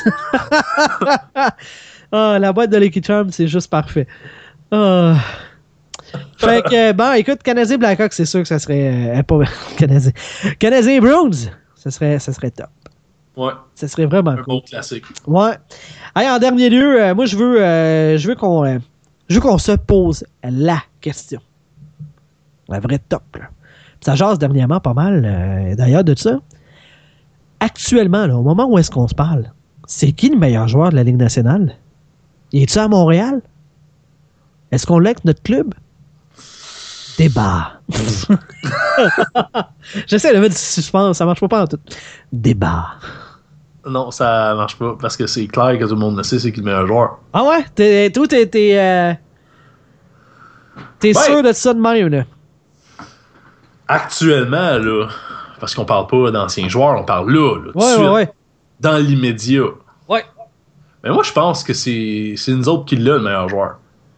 Speaker 1: Ah, la boîte de Lucky Charm, c'est juste parfait. Ah... Fait que, bon, écoute, Canadien Blackhawks, c'est sûr que ça serait... Euh, pas Canadien. Canadien Bruins, ça serait, ça serait top.
Speaker 2: Ouais.
Speaker 1: Ça serait vraiment
Speaker 2: un
Speaker 1: cool.
Speaker 2: bon classique.
Speaker 1: Ouais. Hey, en dernier lieu, euh, moi, je veux, euh, je veux qu'on euh, je veux qu'on se pose la question. La vraie top, là. Puis ça jase dernièrement pas mal, euh, d'ailleurs, de ça. Actuellement, là, au moment où est-ce qu'on se parle, c'est qui le meilleur joueur de la Ligue nationale? Il est-tu à Montréal? Est-ce qu'on l'a avec notre club? Débat. J'essaie de mettre du suspense, ça marche pas, pas en tout. Débat.
Speaker 2: Non, ça marche pas, parce que c'est clair que tout le monde le sait, c'est qui le meilleur joueur.
Speaker 1: Ah ouais? T'es, toi, t'es... T'es, euh, t'es
Speaker 2: ouais.
Speaker 1: sûr de ça de même, là?
Speaker 2: actuellement, là, parce qu'on parle pas d'anciens joueurs, on parle là, là tout de
Speaker 1: Ouais,
Speaker 2: suite,
Speaker 1: ouais, ouais.
Speaker 2: dans l'immédiat.
Speaker 1: Ouais.
Speaker 2: Mais moi, je pense que c'est, c'est nous autres qui l'a, le meilleur joueur.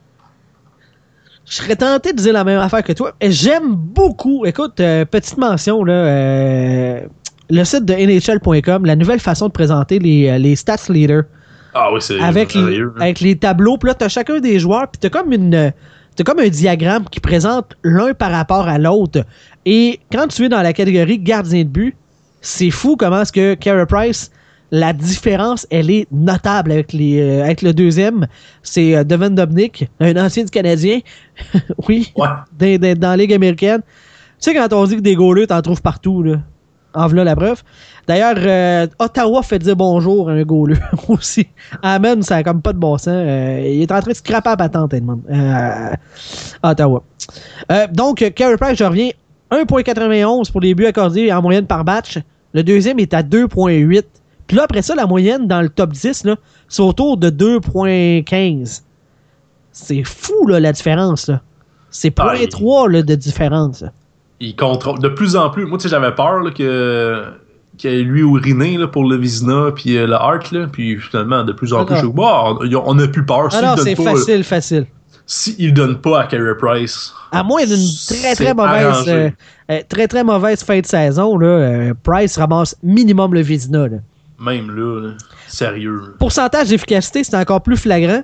Speaker 1: Je serais tenté de dire la même affaire que toi. Et j'aime beaucoup, écoute, euh, petite mention, là, euh, le site de N H L point com, la nouvelle façon de présenter les, les stats leaders.
Speaker 2: Ah oui, c'est
Speaker 1: avec les,
Speaker 2: hein.
Speaker 1: avec les tableaux, puis là, t'as chacun des joueurs, puis t'as comme une... T'as comme un diagramme qui présente l'un par rapport à l'autre. Et quand tu es dans la catégorie gardien de but, c'est fou comment est-ce que Carey Price, la différence, elle est notable avec, les, euh, avec le deuxième. C'est euh, Devin Dubnyk, un ancien du Canadien. oui,
Speaker 2: ouais.
Speaker 1: dans, dans, dans la Ligue américaine. Tu sais, quand on dit que des goalers, t'en trouves partout, là. En voilà la preuve. D'ailleurs, euh, Ottawa fait dire bonjour à un goaler aussi. Amen, ça a comme pas de bon sens. Euh, il est en train de scraper à patente, Edmond. Euh, Ottawa. Euh, donc, Carey Price, je reviens. un virgule quatre-vingt-onze pour les buts accordés en moyenne par match. Le deuxième est à deux virgule huit. Puis là, après ça, la moyenne dans le top dix, là, c'est autour de deux virgule quinze. C'est fou, là, la différence. Là. C'est zéro virgule trois là, de différence. Là.
Speaker 2: Il contrôle de plus en plus. Moi, tu sais, j'avais peur là, que, que lui uriné là, pour le Vizina puis euh, le Hart. Là, puis finalement, de plus en ah plus, je... bon, on n'a plus peur.
Speaker 1: Ah non, c'est pas, facile, là, facile.
Speaker 2: S'il ne donne pas à Carey Price.
Speaker 1: À moins d'une très très mauvaise euh, euh, très très mauvaise fin de saison, là, euh, Price ramasse minimum le Vizina. Là.
Speaker 2: Même là, là, sérieux.
Speaker 1: Pourcentage d'efficacité, c'est encore plus flagrant.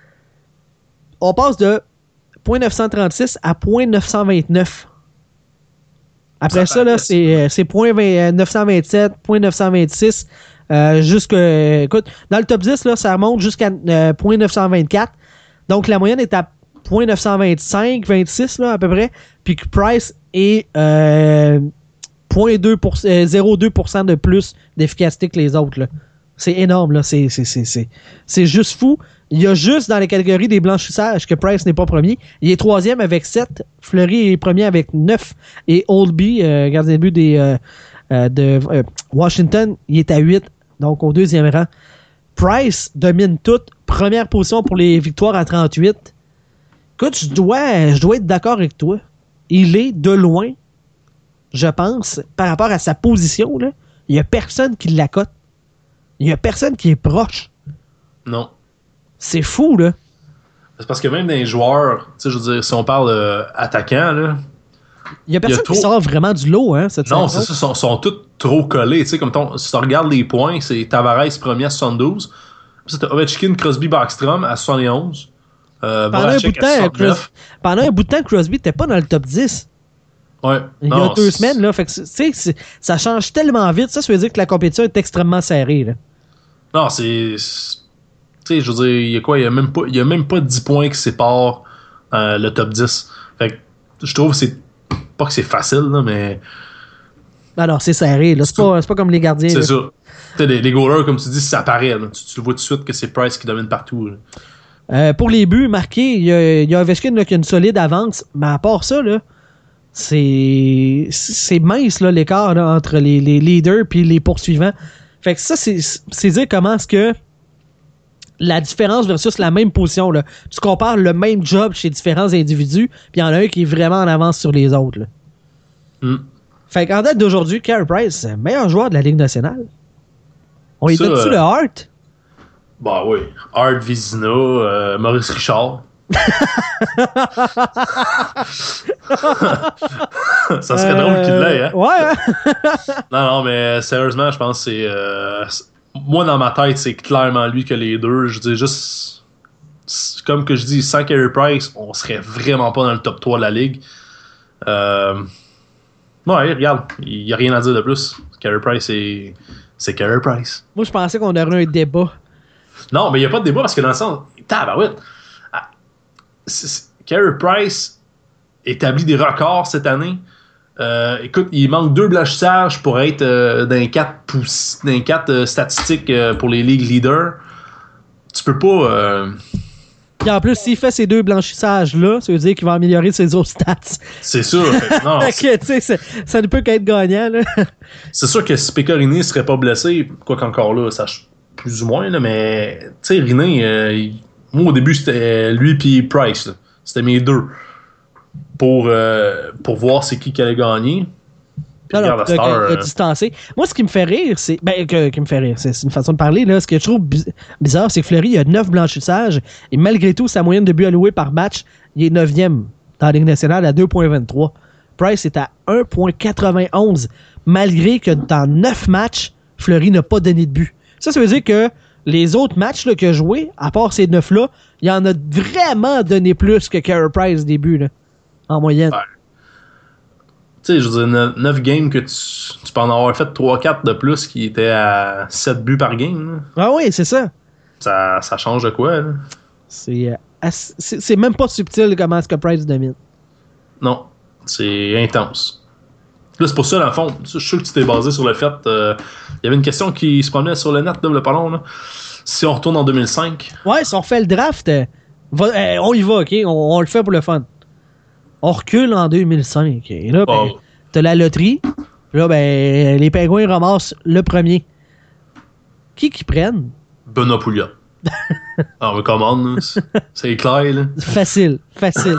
Speaker 1: On passe de zéro virgule neuf cent trente-six à zéro virgule neuf cent vingt-neuf. Après ça, ça là, c'est, c'est zéro virgule neuf cent vingt-sept, zéro virgule neuf cent vingt-six, euh, jusque, écoute, dans le top dix, là, ça remonte jusqu'à euh, zéro virgule neuf cent vingt-quatre. Donc, la moyenne est à zéro virgule neuf cent vingt-cinq, vingt-six, là, à peu près. Puis que Price est euh, zéro virgule deux pour cent de plus d'efficacité que les autres, là. C'est énorme, là. C'est, c'est, c'est, c'est, c'est juste fou. Il y a juste dans les catégories des blanchissages que Price n'est pas premier. Il est troisième avec sept. Fleury est premier avec neuf. Et Oldby, euh, gardien de but des, euh, euh, de euh, Washington, il est à huit. Donc au deuxième rang. Price domine toute. Première position pour les victoires à trente-huit. Écoute, je dois, je dois être d'accord avec toi. Il est de loin, je pense, par rapport à sa position, là, il n'y a personne qui l'accote. Il n'y a personne qui est proche.
Speaker 2: Non.
Speaker 1: C'est fou, là.
Speaker 2: C'est parce que même dans les joueurs, tu sais, je veux dire, si on parle euh, attaquant, là.
Speaker 1: Il n'y a personne y a trop... qui sort vraiment du lot, hein, cette
Speaker 2: Non, c'est ça, ils sont, sont tous trop collés. Tu sais, comme ton, si tu regardes les points, c'est Tavares premier à soixante-douze. Puis c'est Ovechkin, Crosby, Backstrom à soixante et onze. Euh,
Speaker 1: pendant, un bout de temps, Cros... pendant un bout de temps, Crosby n'était pas dans le top dix.
Speaker 2: Ouais.
Speaker 1: Il
Speaker 2: non,
Speaker 1: y a deux c'est... semaines, là. Fait que, tu sais, ça change tellement vite. Ça, ça veut dire que la compétition est extrêmement serrée, là.
Speaker 2: Non, c'est. Tu sais, je veux dire, il y a quoi? Il y a même pas, il y a même pas dix points qui séparent euh, le top dix. Fait que je trouve que c'est. Pas que c'est facile, là, mais.
Speaker 1: Alors, c'est serré, là. C'est, c'est, pas, c'est pas comme les gardiens.
Speaker 2: C'est
Speaker 1: là.
Speaker 2: ça. Tu sais, les, les goalers, comme tu dis, ça apparaît. Là. Tu, tu le vois tout de suite que c'est Price qui domine partout. Là.
Speaker 1: Euh, pour les buts marqués, il y a, y a Ovechkin là, qui a une solide avance. Mais à part ça, là, c'est, c'est mince, là, l'écart là, entre les, les leaders et les poursuivants. Fait que ça, c'est, c'est dire comment est-ce que la différence versus la même position, là, tu compares le même job chez différents individus, puis il y en a un qui est vraiment en avance sur les autres. Là.
Speaker 2: Mm.
Speaker 1: Fait qu'en date d'aujourd'hui, Carey Price, meilleur joueur de la Ligue nationale. On lui donne-tu euh, le Hart?
Speaker 2: Bah oui. Hart, Vizina, euh, Maurice Richard. Ça serait euh, drôle qu'il l'ait, hein?
Speaker 1: Ouais.
Speaker 2: non, non, mais sérieusement, je pense que c'est, euh, c'est... Moi, dans ma tête, c'est clairement lui que les deux. Je dis juste... Comme que je dis, sans Carey Price, on serait vraiment pas dans le top trois de la Ligue. Euh... Ouais, regarde, il n'y a rien à dire de plus. Carey Price, c'est... c'est Carey Price.
Speaker 1: Moi, je pensais qu'on aurait un débat.
Speaker 2: Non, mais il n'y a pas de débat parce que dans le sens... Tabarouette! Carey Price établit des records cette année. Euh, écoute, il manque deux blanchissages pour être euh, dans les quatre, pouss- dans les quatre euh, statistiques euh, pour les ligues leaders. Tu peux pas... Euh...
Speaker 1: Et en plus, s'il fait ces deux blanchissages-là, ça veut dire qu'il va améliorer ses autres stats.
Speaker 2: C'est sûr. Non,
Speaker 1: okay, c'est... Ça, ça ne peut qu'être gagnant. Là.
Speaker 2: C'est sûr que si Pecorini ne serait pas blessé, quoi qu'encore là, ça plus ou moins, là, mais tu sais, Riné, euh, il... moi au début, c'était lui et Price. Là. C'était mes deux. pour, euh, pour voir c'est qui qui allait gagner.
Speaker 1: Non, non, de, de, de distancer. Moi, ce qui me fait rire, c'est. Ben, que, qui me fait rire, c'est, c'est une façon de parler, là. Ce que je trouve bizarre, c'est que Fleury, il a neuf blanchissages, et malgré tout, sa moyenne de buts alloués par match, il est neuvième dans la Ligue nationale à deux virgule vingt-trois. Price est à un virgule quatre-vingt-onze, malgré que dans neuf matchs, Fleury n'a pas donné de but. Ça, ça veut dire que les autres matchs là, qu'il a joués, à part ces neuf-là, il en a vraiment donné plus que Carey Price des buts, là, en moyenne.
Speaker 2: Ouais. Tu sais, je veux dire, neuf games que tu, tu peux en avoir fait trois quatre de plus qui étaient à sept buts par game. Là.
Speaker 1: Ah oui, c'est ça.
Speaker 2: Ça, ça change de quoi, là?
Speaker 1: C'est, euh, c'est, c'est même pas subtil comment est-ce que Price domine.
Speaker 2: Non, c'est intense. Là, c'est pour ça, dans le fond, je suis sûr que tu t'es basé sur le fait... Il euh, y avait une question qui se promenait sur le net, là, le parlons, là. Si on retourne en deux mille cinq...
Speaker 1: Ouais, si on refait le draft, euh, va, euh, on y va, OK? On, on le fait pour le fun. On recule en deux mille cinq. Et là, ben, oh. t'as la loterie. Là, ben, les Pingouins ramassent le premier. Qui qu'ils prennent?
Speaker 2: Benoît Pouliot. On recommande, c'est, c'est clair, là.
Speaker 1: Facile, facile.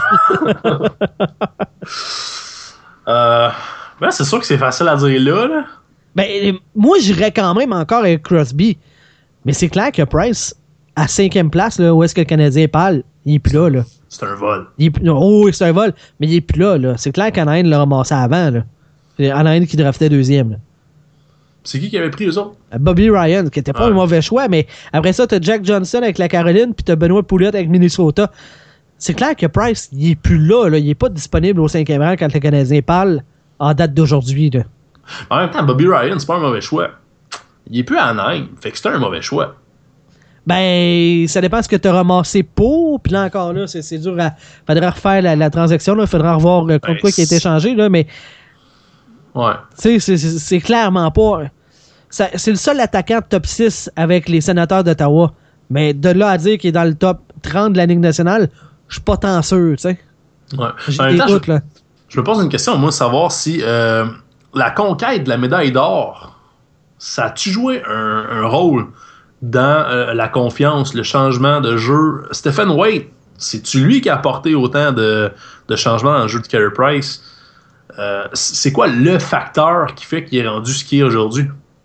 Speaker 2: euh, ben, c'est sûr que c'est facile à dire là, là.
Speaker 1: Ben, moi, j'irais quand même encore avec Crosby. Mais c'est clair que Price, à cinquième place, là, où est-ce que le Canadien parle, il est plus là, là.
Speaker 2: C'est un vol.
Speaker 1: Il est, oh oui, c'est un vol, mais il est plus là, là. C'est clair qu'Anaheim l'a ramassé avant, là. C'est Anaheim qui draftait deuxième, là.
Speaker 2: C'est qui qui avait pris eux autres?
Speaker 1: Bobby Ryan, qui était pas ouais. un mauvais choix, mais après ça, t'as Jack Johnson avec la Caroline, puis t'as Benoît Pouliot avec Minnesota. C'est clair que Price, il est plus là, là. Il est pas disponible au cinquième rang quand le Canadien parle en date d'aujourd'hui, là.
Speaker 2: En même temps, Bobby Ryan, c'est pas un mauvais choix. Il est plus à Anaheim, fait que c'est un mauvais choix.
Speaker 1: Ben, ça dépend de ce que tu as ramassé pour. Puis là, encore, là, c'est, c'est dur à... Faudrait refaire la, la transaction, là. Faudrait revoir euh, contre ben, quoi qui a été changé, là, mais...
Speaker 2: Ouais.
Speaker 1: Tu sais, c'est, c'est, c'est clairement pas... Ça, c'est le seul attaquant de top six avec les Sénateurs d'Ottawa. Mais de là à dire qu'il est dans le top trente de la Ligue nationale, je suis pas tant sûr, tu sais.
Speaker 2: Ouais.
Speaker 1: J'ai
Speaker 2: en même temps,
Speaker 1: doutes,
Speaker 2: je,
Speaker 1: là.
Speaker 2: je me pose une question, moi, savoir si euh, la conquête de la médaille d'or, ça a-tu joué un, un rôle dans euh, la confiance, le changement de jeu? Stephen Waite, c'est-tu lui qui a apporté autant de, de changements dans le jeu de Carey Price? Euh, c'est quoi le facteur qui fait qu'il est rendu ce qu'il est aujourd'hui?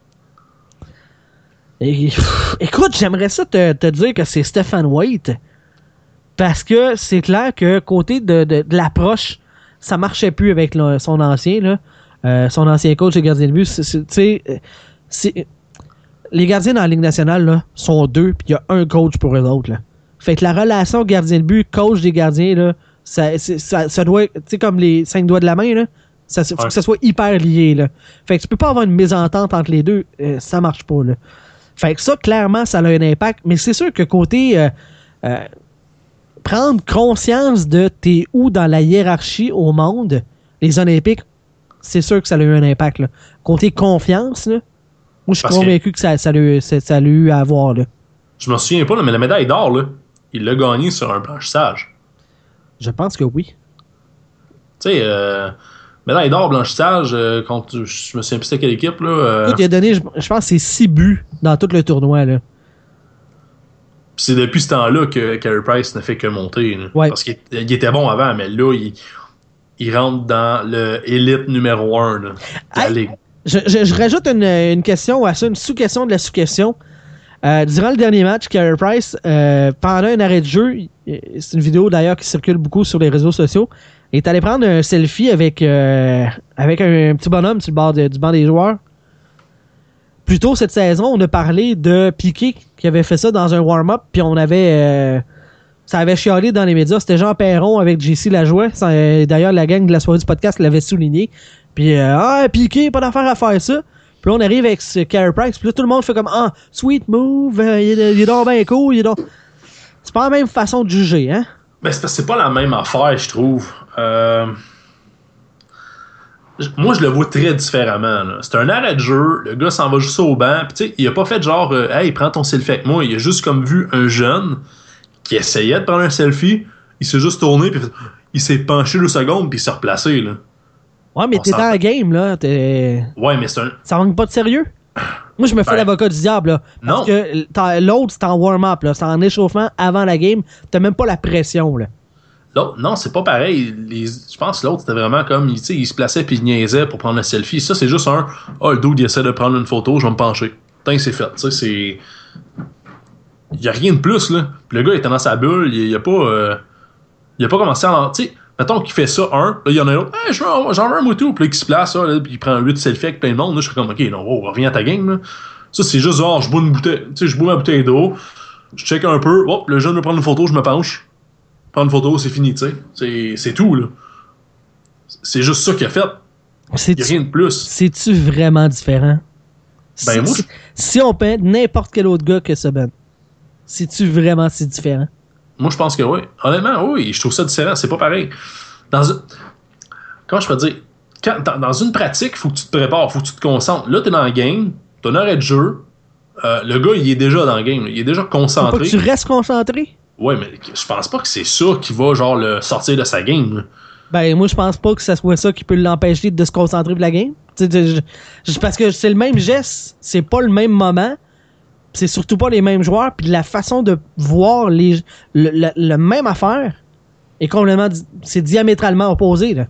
Speaker 1: Et, pff, écoute, j'aimerais ça te, te dire que c'est Stephen Waite, parce que c'est clair que côté de, de, de l'approche, ça marchait plus avec le, son ancien, là. Euh, son ancien coach et gardien de but. C'est, c'est, c'est, c'est, les gardiens dans la Ligue nationale là, sont deux, puis il y a un coach pour eux autres. Là. Fait que la relation gardien de but, coach des gardiens, là, ça, ça, ça doit, tu sais, comme les cinq doigts de la main, là, ça, faut ouais. que ça soit hyper lié. Là. Fait que tu peux pas avoir une mésentente entre les deux, euh, ça marche pas. Là. Fait que ça, clairement, ça a un impact, mais c'est sûr que côté euh, euh, prendre conscience de t'es où dans la hiérarchie au monde, les Olympiques, c'est sûr que ça a eu un impact. Là. Côté confiance, là, moi, je suis Parce convaincu que, que ça, ça, l'a, ça, ça l'a eu à avoir. Là.
Speaker 2: Je me souviens pas, là, mais la médaille d'or, là, il l'a gagné sur un blanchissage.
Speaker 1: Je pense que oui.
Speaker 2: Tu sais, euh, médaille d'or, blanchissage, euh, contre, je me souviens plus c'était quelle équipe. Là, euh...
Speaker 1: Écoute, il a donné, je, je pense, c'est six buts dans tout le tournoi. Là.
Speaker 2: Puis c'est depuis ce temps-là que Carey Price n'a fait que monter. Là.
Speaker 1: Ouais.
Speaker 2: Parce qu'il il était bon avant, mais là, il, il rentre dans le élite numéro un là, de la Ligue.
Speaker 1: Je, je, je rajoute une, une question à ça, une sous-question de la sous-question. Euh, durant le dernier match, Carey Price, euh, pendant un arrêt de jeu, c'est une vidéo d'ailleurs qui circule beaucoup sur les réseaux sociaux, il est allé prendre un selfie avec, euh, avec un, un petit bonhomme sur le bord de, du banc des joueurs. Plus tôt cette saison, on a parlé de Piqué qui avait fait ça dans un warm-up, puis on avait... Euh, ça avait chialé dans les médias. C'était Jean Perron avec J C Lajoie. D'ailleurs, la gang de la soirée du podcast l'avait souligné. Puis, euh, ah, Piqué, pas d'affaire à faire ça. Puis là, on arrive avec ce Carey Price. Puis là, tout le monde fait comme, ah, sweet move, euh, il, est, il est donc bien cool. Il est donc... C'est pas la même façon de juger, hein?
Speaker 2: Ben, c'est, c'est pas la même affaire, je trouve. Euh... Moi, je le vois très différemment. Là. C'est un arrêt de jeu. Le gars s'en va juste au banc. Puis, tu sais, il a pas fait genre, euh, hey, prends ton selfie avec moi. Il a juste comme vu un jeune qui essayait de prendre un selfie. Il s'est juste tourné. Puis il s'est penché deux secondes. Puis il s'est replacé. Là.
Speaker 1: Ouais, mais on t'es dans la game, là. T'es...
Speaker 2: Ouais, mais c'est un.
Speaker 1: Ça manque pas de sérieux? Moi, je me fais ben, l'avocat du diable, là. Parce
Speaker 2: non.
Speaker 1: que l'autre, c'est en warm-up, là. C'est en échauffement avant la game. T'as même pas la pression, là.
Speaker 2: L'autre, non, c'est pas pareil. Les, je pense que l'autre, c'était vraiment comme, il, il se plaçait puis il niaisait pour prendre le selfie. Ça, c'est juste un, ah, oh, le dude, il essaie de prendre une photo, je vais me pencher. Putain, c'est fait. Tu sais, c'est... Il y a rien de plus, là. Puis le gars, il était dans sa bulle, il, il a pas... Euh... Il a pas commencé à... Tu sais, mettons qu'il fait ça, un, là, il y en a un autre, hey, j'en veux un moutou, puis là, qui se place, là, là, puis il prend huit selfies avec plein de monde, là, je suis comme, ok, non, oh, reviens à ta game, là. Ça, c'est juste, genre, je bois une bouteille, tu sais, je bois ma bouteille d'eau, je check un peu, hop, le jeune veut prendre une photo, je me penche, prendre une photo, c'est fini, tu sais. C'est, c'est tout, là. C'est juste ça qu'il a fait. Il y a rien de plus.
Speaker 1: C'est-tu vraiment différent?
Speaker 2: Ben,
Speaker 1: si,
Speaker 2: moi,
Speaker 1: si, si on peint n'importe quel autre gars que ça, Ben, c'est-tu vraiment si différent?
Speaker 2: Moi, je pense que oui. Honnêtement, oui, je trouve ça différent. C'est pas pareil. Dans une... Comment je peux dire? Quand, dans, dans une pratique, il faut que tu te prépares, il faut que tu te concentres. Là, tu es dans le game, tu as une arrêt de jeu. Euh, le gars, il est déjà dans le game. Là. Il est déjà concentré.
Speaker 1: Faut pas que tu restes concentré?
Speaker 2: Oui, mais je pense pas que c'est ça qui va genre le sortir de sa game. Là.
Speaker 1: Ben, moi, je pense pas que ça soit ça qui peut l'empêcher de se concentrer pour la game. T'sais, je, je, parce que c'est le même geste, c'est pas le même moment. C'est surtout pas les mêmes joueurs, puis la façon de voir les le, le, le même affaire est complètement c'est diamétralement opposé là.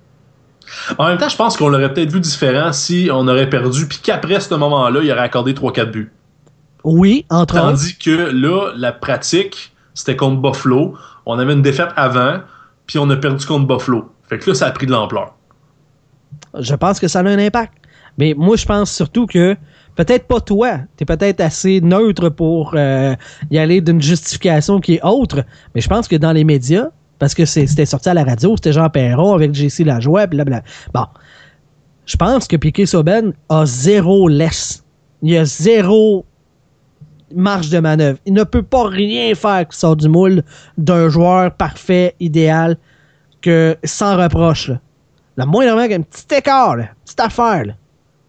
Speaker 2: En même temps, je pense qu'on l'aurait peut-être vu différent si on aurait perdu puis qu'après ce moment-là, il aurait accordé trois quatre buts.
Speaker 1: Oui, entre autres.
Speaker 2: Tandis que là, la pratique, c'était contre Buffalo, on avait une défaite avant, puis on a perdu contre Buffalo. Fait que là, ça a pris de l'ampleur.
Speaker 1: Je pense que ça a un impact. Mais moi, je pense surtout que peut-être pas toi. T'es peut-être assez neutre pour euh, y aller d'une justification qui est autre. Mais je pense que dans les médias, parce que c'est, c'était sorti à la radio, c'était Jean Perron avec J C Lajoie, blablabla. Bon. Je pense que Piquet Souben a zéro laisse. Il a zéro marge de manœuvre. Il ne peut pas rien faire qui sort du moule d'un joueur parfait, idéal, que sans reproche. Là. La moindrement qu'un petit écart, là, petite affaire, là.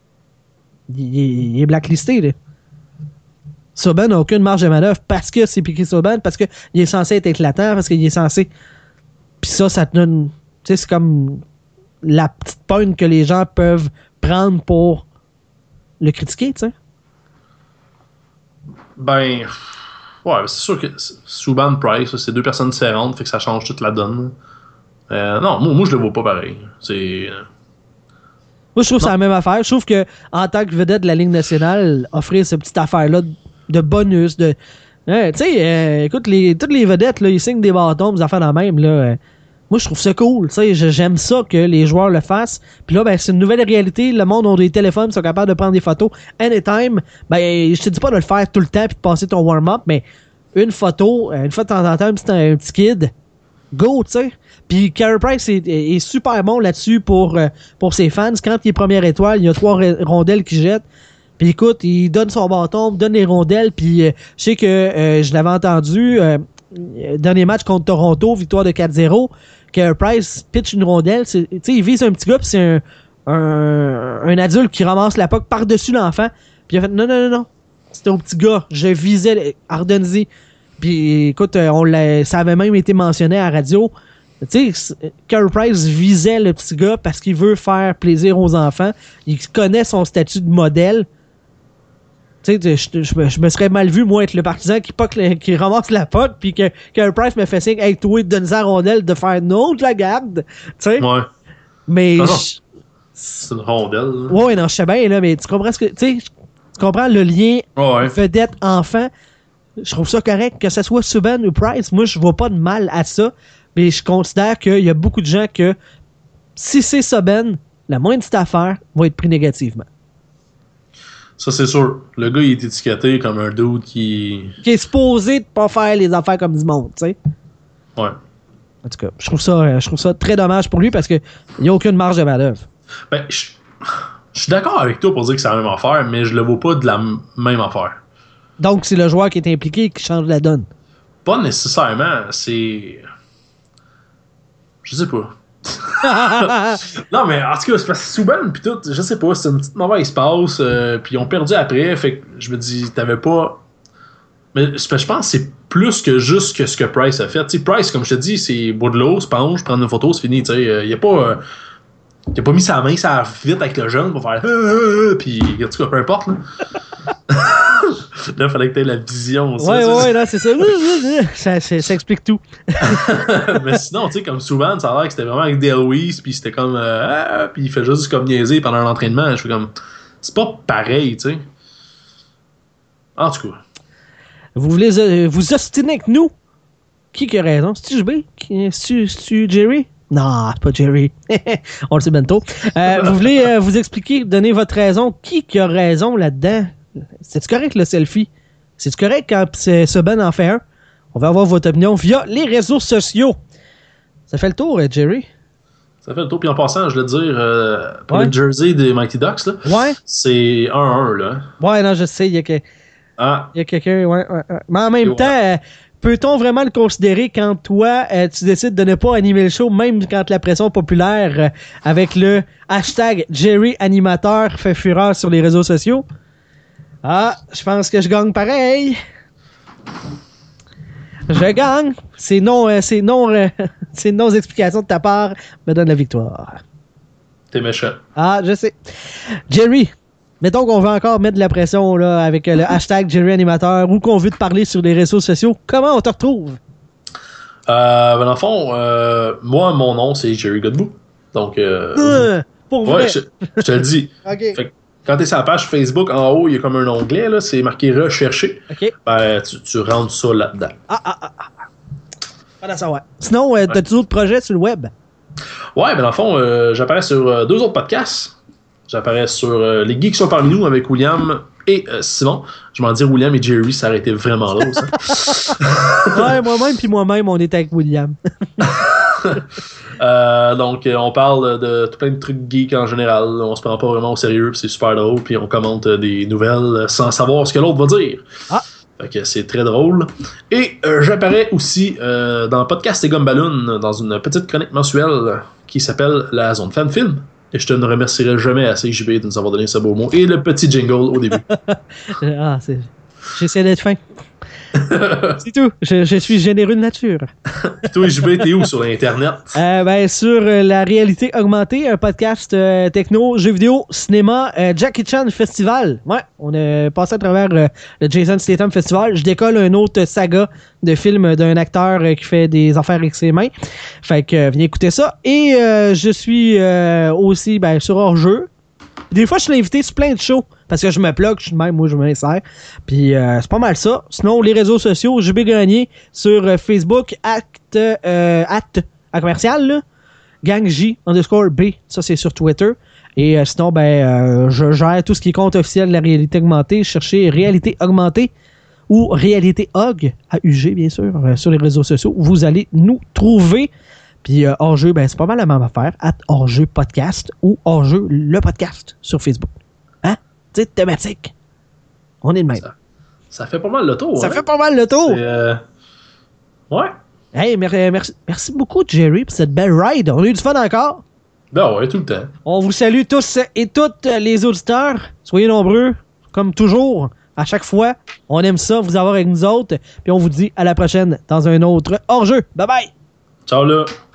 Speaker 1: Il, il, il est blacklisté. Là. Souben n'a aucune marge de manœuvre parce que c'est Piquet Souben, parce qu'il est censé être éclatant, parce qu'il est censé... Puis ça, ça te donne... Tu sais, c'est comme la petite pointe que les gens peuvent prendre pour le critiquer, tu sais.
Speaker 2: Ben... Ouais, c'est sûr que Souban Price, c'est deux personnes différentes, fait que ça change toute la donne. Euh, non, moi, moi je le vois pas pareil. C'est...
Speaker 1: Moi, je trouve que c'est la même affaire. Je trouve que en tant que vedette de la Ligue nationale, offrir cette petite affaire-là de bonus, de... Hein, tu sais, euh, écoute, les, toutes les vedettes, là, ils signent des bâtons, des affaires dans le même, là. Euh, moi, je trouve ça cool. Tu sais, j'aime ça que les joueurs le fassent. Puis là, ben, c'est une nouvelle réalité. Le monde a des téléphones, ils sont capables de prendre des photos anytime. Ben, je te dis pas de le faire tout le temps puis de passer ton warm-up, mais une photo, une fois de temps en temps, c'est un, un petit kid, go, tu sais. Puis Carey Price est, est super bon là-dessus pour, pour ses fans. Quand il est première étoile, il y a trois rondelles qu'il jette. Puis écoute, il donne son bâton, donne les rondelles. Puis euh, je sais que euh, je l'avais entendu, euh, dernier match contre Toronto, victoire de quatre zéro, Carey Price pitch une rondelle. Tu sais, il vise un petit gars, puis c'est un, un, un adulte qui ramasse la puck par-dessus l'enfant. Puis il a fait non, non, non, non. C'était au petit gars. Je visais Ardenzzi. Puis écoute, on l'a, ça avait même été mentionné à la radio. Tu sais, Carey Price visait le petit gars parce qu'il veut faire plaisir aux enfants. Il connaît son statut de modèle. Tu sais, je, je, je me serais mal vu, moi, être le partisan qui, le, qui ramasse la puck puis que Carey Price me fait signe, hey, toi, donne-en la rondelle de faire non, je la garde. Tu sais?
Speaker 2: Ouais.
Speaker 1: Mais.
Speaker 2: Ah non.
Speaker 1: Je...
Speaker 2: C'est une rondelle. Là.
Speaker 1: Ouais, non, je sais bien, là, mais tu comprends ce que. Tu sais, tu comprends le lien
Speaker 2: oh, ouais.
Speaker 1: vedette-enfant. Je trouve ça correct, que ce soit Subban ou Price. Moi, je vois pas de mal à ça. Mais je considère qu'il y a beaucoup de gens que si c'est Subban, la moindre petite affaire va être pris négativement.
Speaker 2: Ça, c'est sûr. Le gars, il est étiqueté comme un dude qui...
Speaker 1: Qui est supposé de pas faire les affaires comme du monde, tu sais.
Speaker 2: Ouais.
Speaker 1: En tout cas, je trouve ça, je trouve ça très dommage pour lui parce qu'il n'y a aucune marge de manœuvre.
Speaker 2: Ben, je, je suis d'accord avec toi pour dire que c'est la même affaire, mais je le vois pas de la m- même affaire.
Speaker 1: Donc, c'est le joueur qui est impliqué qui change la donne.
Speaker 2: Pas nécessairement. C'est... Je sais pas. Non, mais en tout cas, c'est parce que Subban pis tout, je sais pas, c'est une petite mauvaise passe, euh, puis ils ont perdu après, fait que je me dis, t'avais pas... Mais je pense que c'est plus que juste que ce que Price a fait. T'sais, Price, comme je te dis, c'est bout de l'eau, sponge, prendre une photo, c'est fini, tu sais. Euh, il a pas... Euh, il a pas mis sa main, ça vite avec le jeune pour faire... Euh, euh, puis, en tout cas, peu importe, là. Là, il fallait que tu aies la vision.
Speaker 1: Ça, ouais, ça, ouais, là, c'est ça. ça, ça. Ça explique tout.
Speaker 2: Mais sinon, tu sais, comme souvent, ça a l'air que c'était vraiment avec Dale Weiss, puis c'était comme. Euh, ah, puis il fait juste comme niaiser pendant l'entraînement. Je fais comme. C'est pas pareil, tu sais. En tout cas.
Speaker 1: Vous voulez euh, vous ostiner avec nous? Qui qui a raison? C'est-tu J B? C'est-tu, c'est-tu Jerry? Non, c'est pas Jerry. On le sait bientôt. Euh, vous voulez euh, vous expliquer, donner votre raison? Qui qui a raison là-dedans? C'est-tu correct le selfie? C'est-tu correct quand ce Ben en fait un? On va avoir votre opinion via les réseaux sociaux. Ça fait le tour, Jerry?
Speaker 2: Ça fait le tour. Puis en passant, je veux dire, euh, pour ouais. le jersey des Mighty Ducks, là,
Speaker 1: ouais.
Speaker 2: c'est un un, là.
Speaker 1: Ouais, non, je sais, il y a, que... ah. y a quelqu'un, ouais, ouais, ouais. Mais en même Et temps, ouais. euh, peut-on vraiment le considérer quand toi, euh, tu décides de ne pas animer le show, même quand la pression populaire euh, avec le hashtag Jerry Animateur fait fureur sur les réseaux sociaux? Ah, je pense que je gagne pareil. Je gagne. C'est non, euh, c'est non, euh, c'est non explication de ta part me donne la victoire.
Speaker 2: T'es méchant.
Speaker 1: Ah, je sais. Jerry, mettons qu'on veut encore mettre de la pression là, avec euh, le hashtag Jerry Animateur ou qu'on veut te parler sur les réseaux sociaux. Comment on te retrouve?
Speaker 2: Euh, ben dans le fond, euh, moi, mon nom, c'est Jerry Godbout. Donc, euh,
Speaker 1: euh, pour
Speaker 2: ouais,
Speaker 1: vrai?
Speaker 2: je, je te le dis.
Speaker 1: OK.
Speaker 2: Fait que quand tu es sur la page Facebook, en haut, il y a comme un onglet, là, c'est marqué Rechercher.
Speaker 1: OK.
Speaker 2: Ben, tu, tu rentres ça là-dedans.
Speaker 1: Ah, ah, ah, ah. Pas à savoir. Sinon, euh, t'as-tu d'autres projets sur le web?
Speaker 2: Ouais, ben dans le fond, euh, j'apparais sur euh, deux autres podcasts. J'apparais sur euh, Les Geeks sont parmi nous avec William et euh, Simon. Je m'en dis William et Jerry, ça aurait été vraiment lourd, ça.
Speaker 1: Ouais, moi-même puis moi-même, on était avec William.
Speaker 2: euh, donc, on parle de tout plein de trucs geeks en général. On se prend pas vraiment au sérieux, puis c'est super drôle. Puis on commente des nouvelles sans savoir ce que l'autre va dire.
Speaker 1: Ah!
Speaker 2: Fait que c'est très drôle. Et euh, j'apparais aussi euh, dans Podcast et Gumballoon dans une petite chronique mensuelle qui s'appelle La Zone Fan Film. Et je te ne remercierai jamais assez, J B, de nous avoir donné ce beau mot. Et le petit jingle au début.
Speaker 1: Ah, c'est... J'essaie d'être fin. C'est tout. Je, je suis généreux de nature.
Speaker 2: Puis toi, J B, t'es où sur l'Internet?
Speaker 1: Euh, ben, sur euh, la réalité augmentée, un podcast euh, techno, jeux vidéo, cinéma, euh, Jackie Chan Festival. Ouais, on est passé à travers euh, le Jason Statham Festival. Je décolle une autre saga de film d'un acteur euh, qui fait des affaires avec ses mains. Fait que euh, venez écouter ça. Et euh, je suis euh, aussi ben, sur hors-jeu. Des fois, je suis invité sur plein de shows parce que je me plug, je suis de même, moi, je m'insère. Puis, euh, c'est pas mal ça. Sinon, les réseaux sociaux, J B Gagné sur euh, Facebook, acte, euh, acte à commercial, là. Gang J underscore B, ça, c'est sur Twitter. Et euh, sinon, ben, euh, je gère tout ce qui est compte officiel de la réalité augmentée. Cherchez réalité augmentée ou réalité O G, A U G, bien sûr, euh, sur les réseaux sociaux. Vous allez nous trouver. Puis euh, hors-jeu, ben, c'est pas mal la même affaire. At hors-jeu podcast ou hors-jeu le podcast sur Facebook. Hein? Tu sais, thématique. On est de même.
Speaker 2: Ça, ça fait pas mal le tour.
Speaker 1: Ça
Speaker 2: hein?
Speaker 1: fait pas mal le tour.
Speaker 2: C'est, euh... Ouais.
Speaker 1: Hey, mer- merci, merci beaucoup, Jerry, pour cette belle ride. On a eu du fun encore.
Speaker 2: Ben ouais, tout le temps.
Speaker 1: On vous salue tous et toutes les auditeurs. Soyez nombreux, comme toujours. À chaque fois, on aime ça, vous avoir avec nous autres. Puis on vous dit à la prochaine dans un autre hors-jeu. Bye bye!
Speaker 2: Ciao là!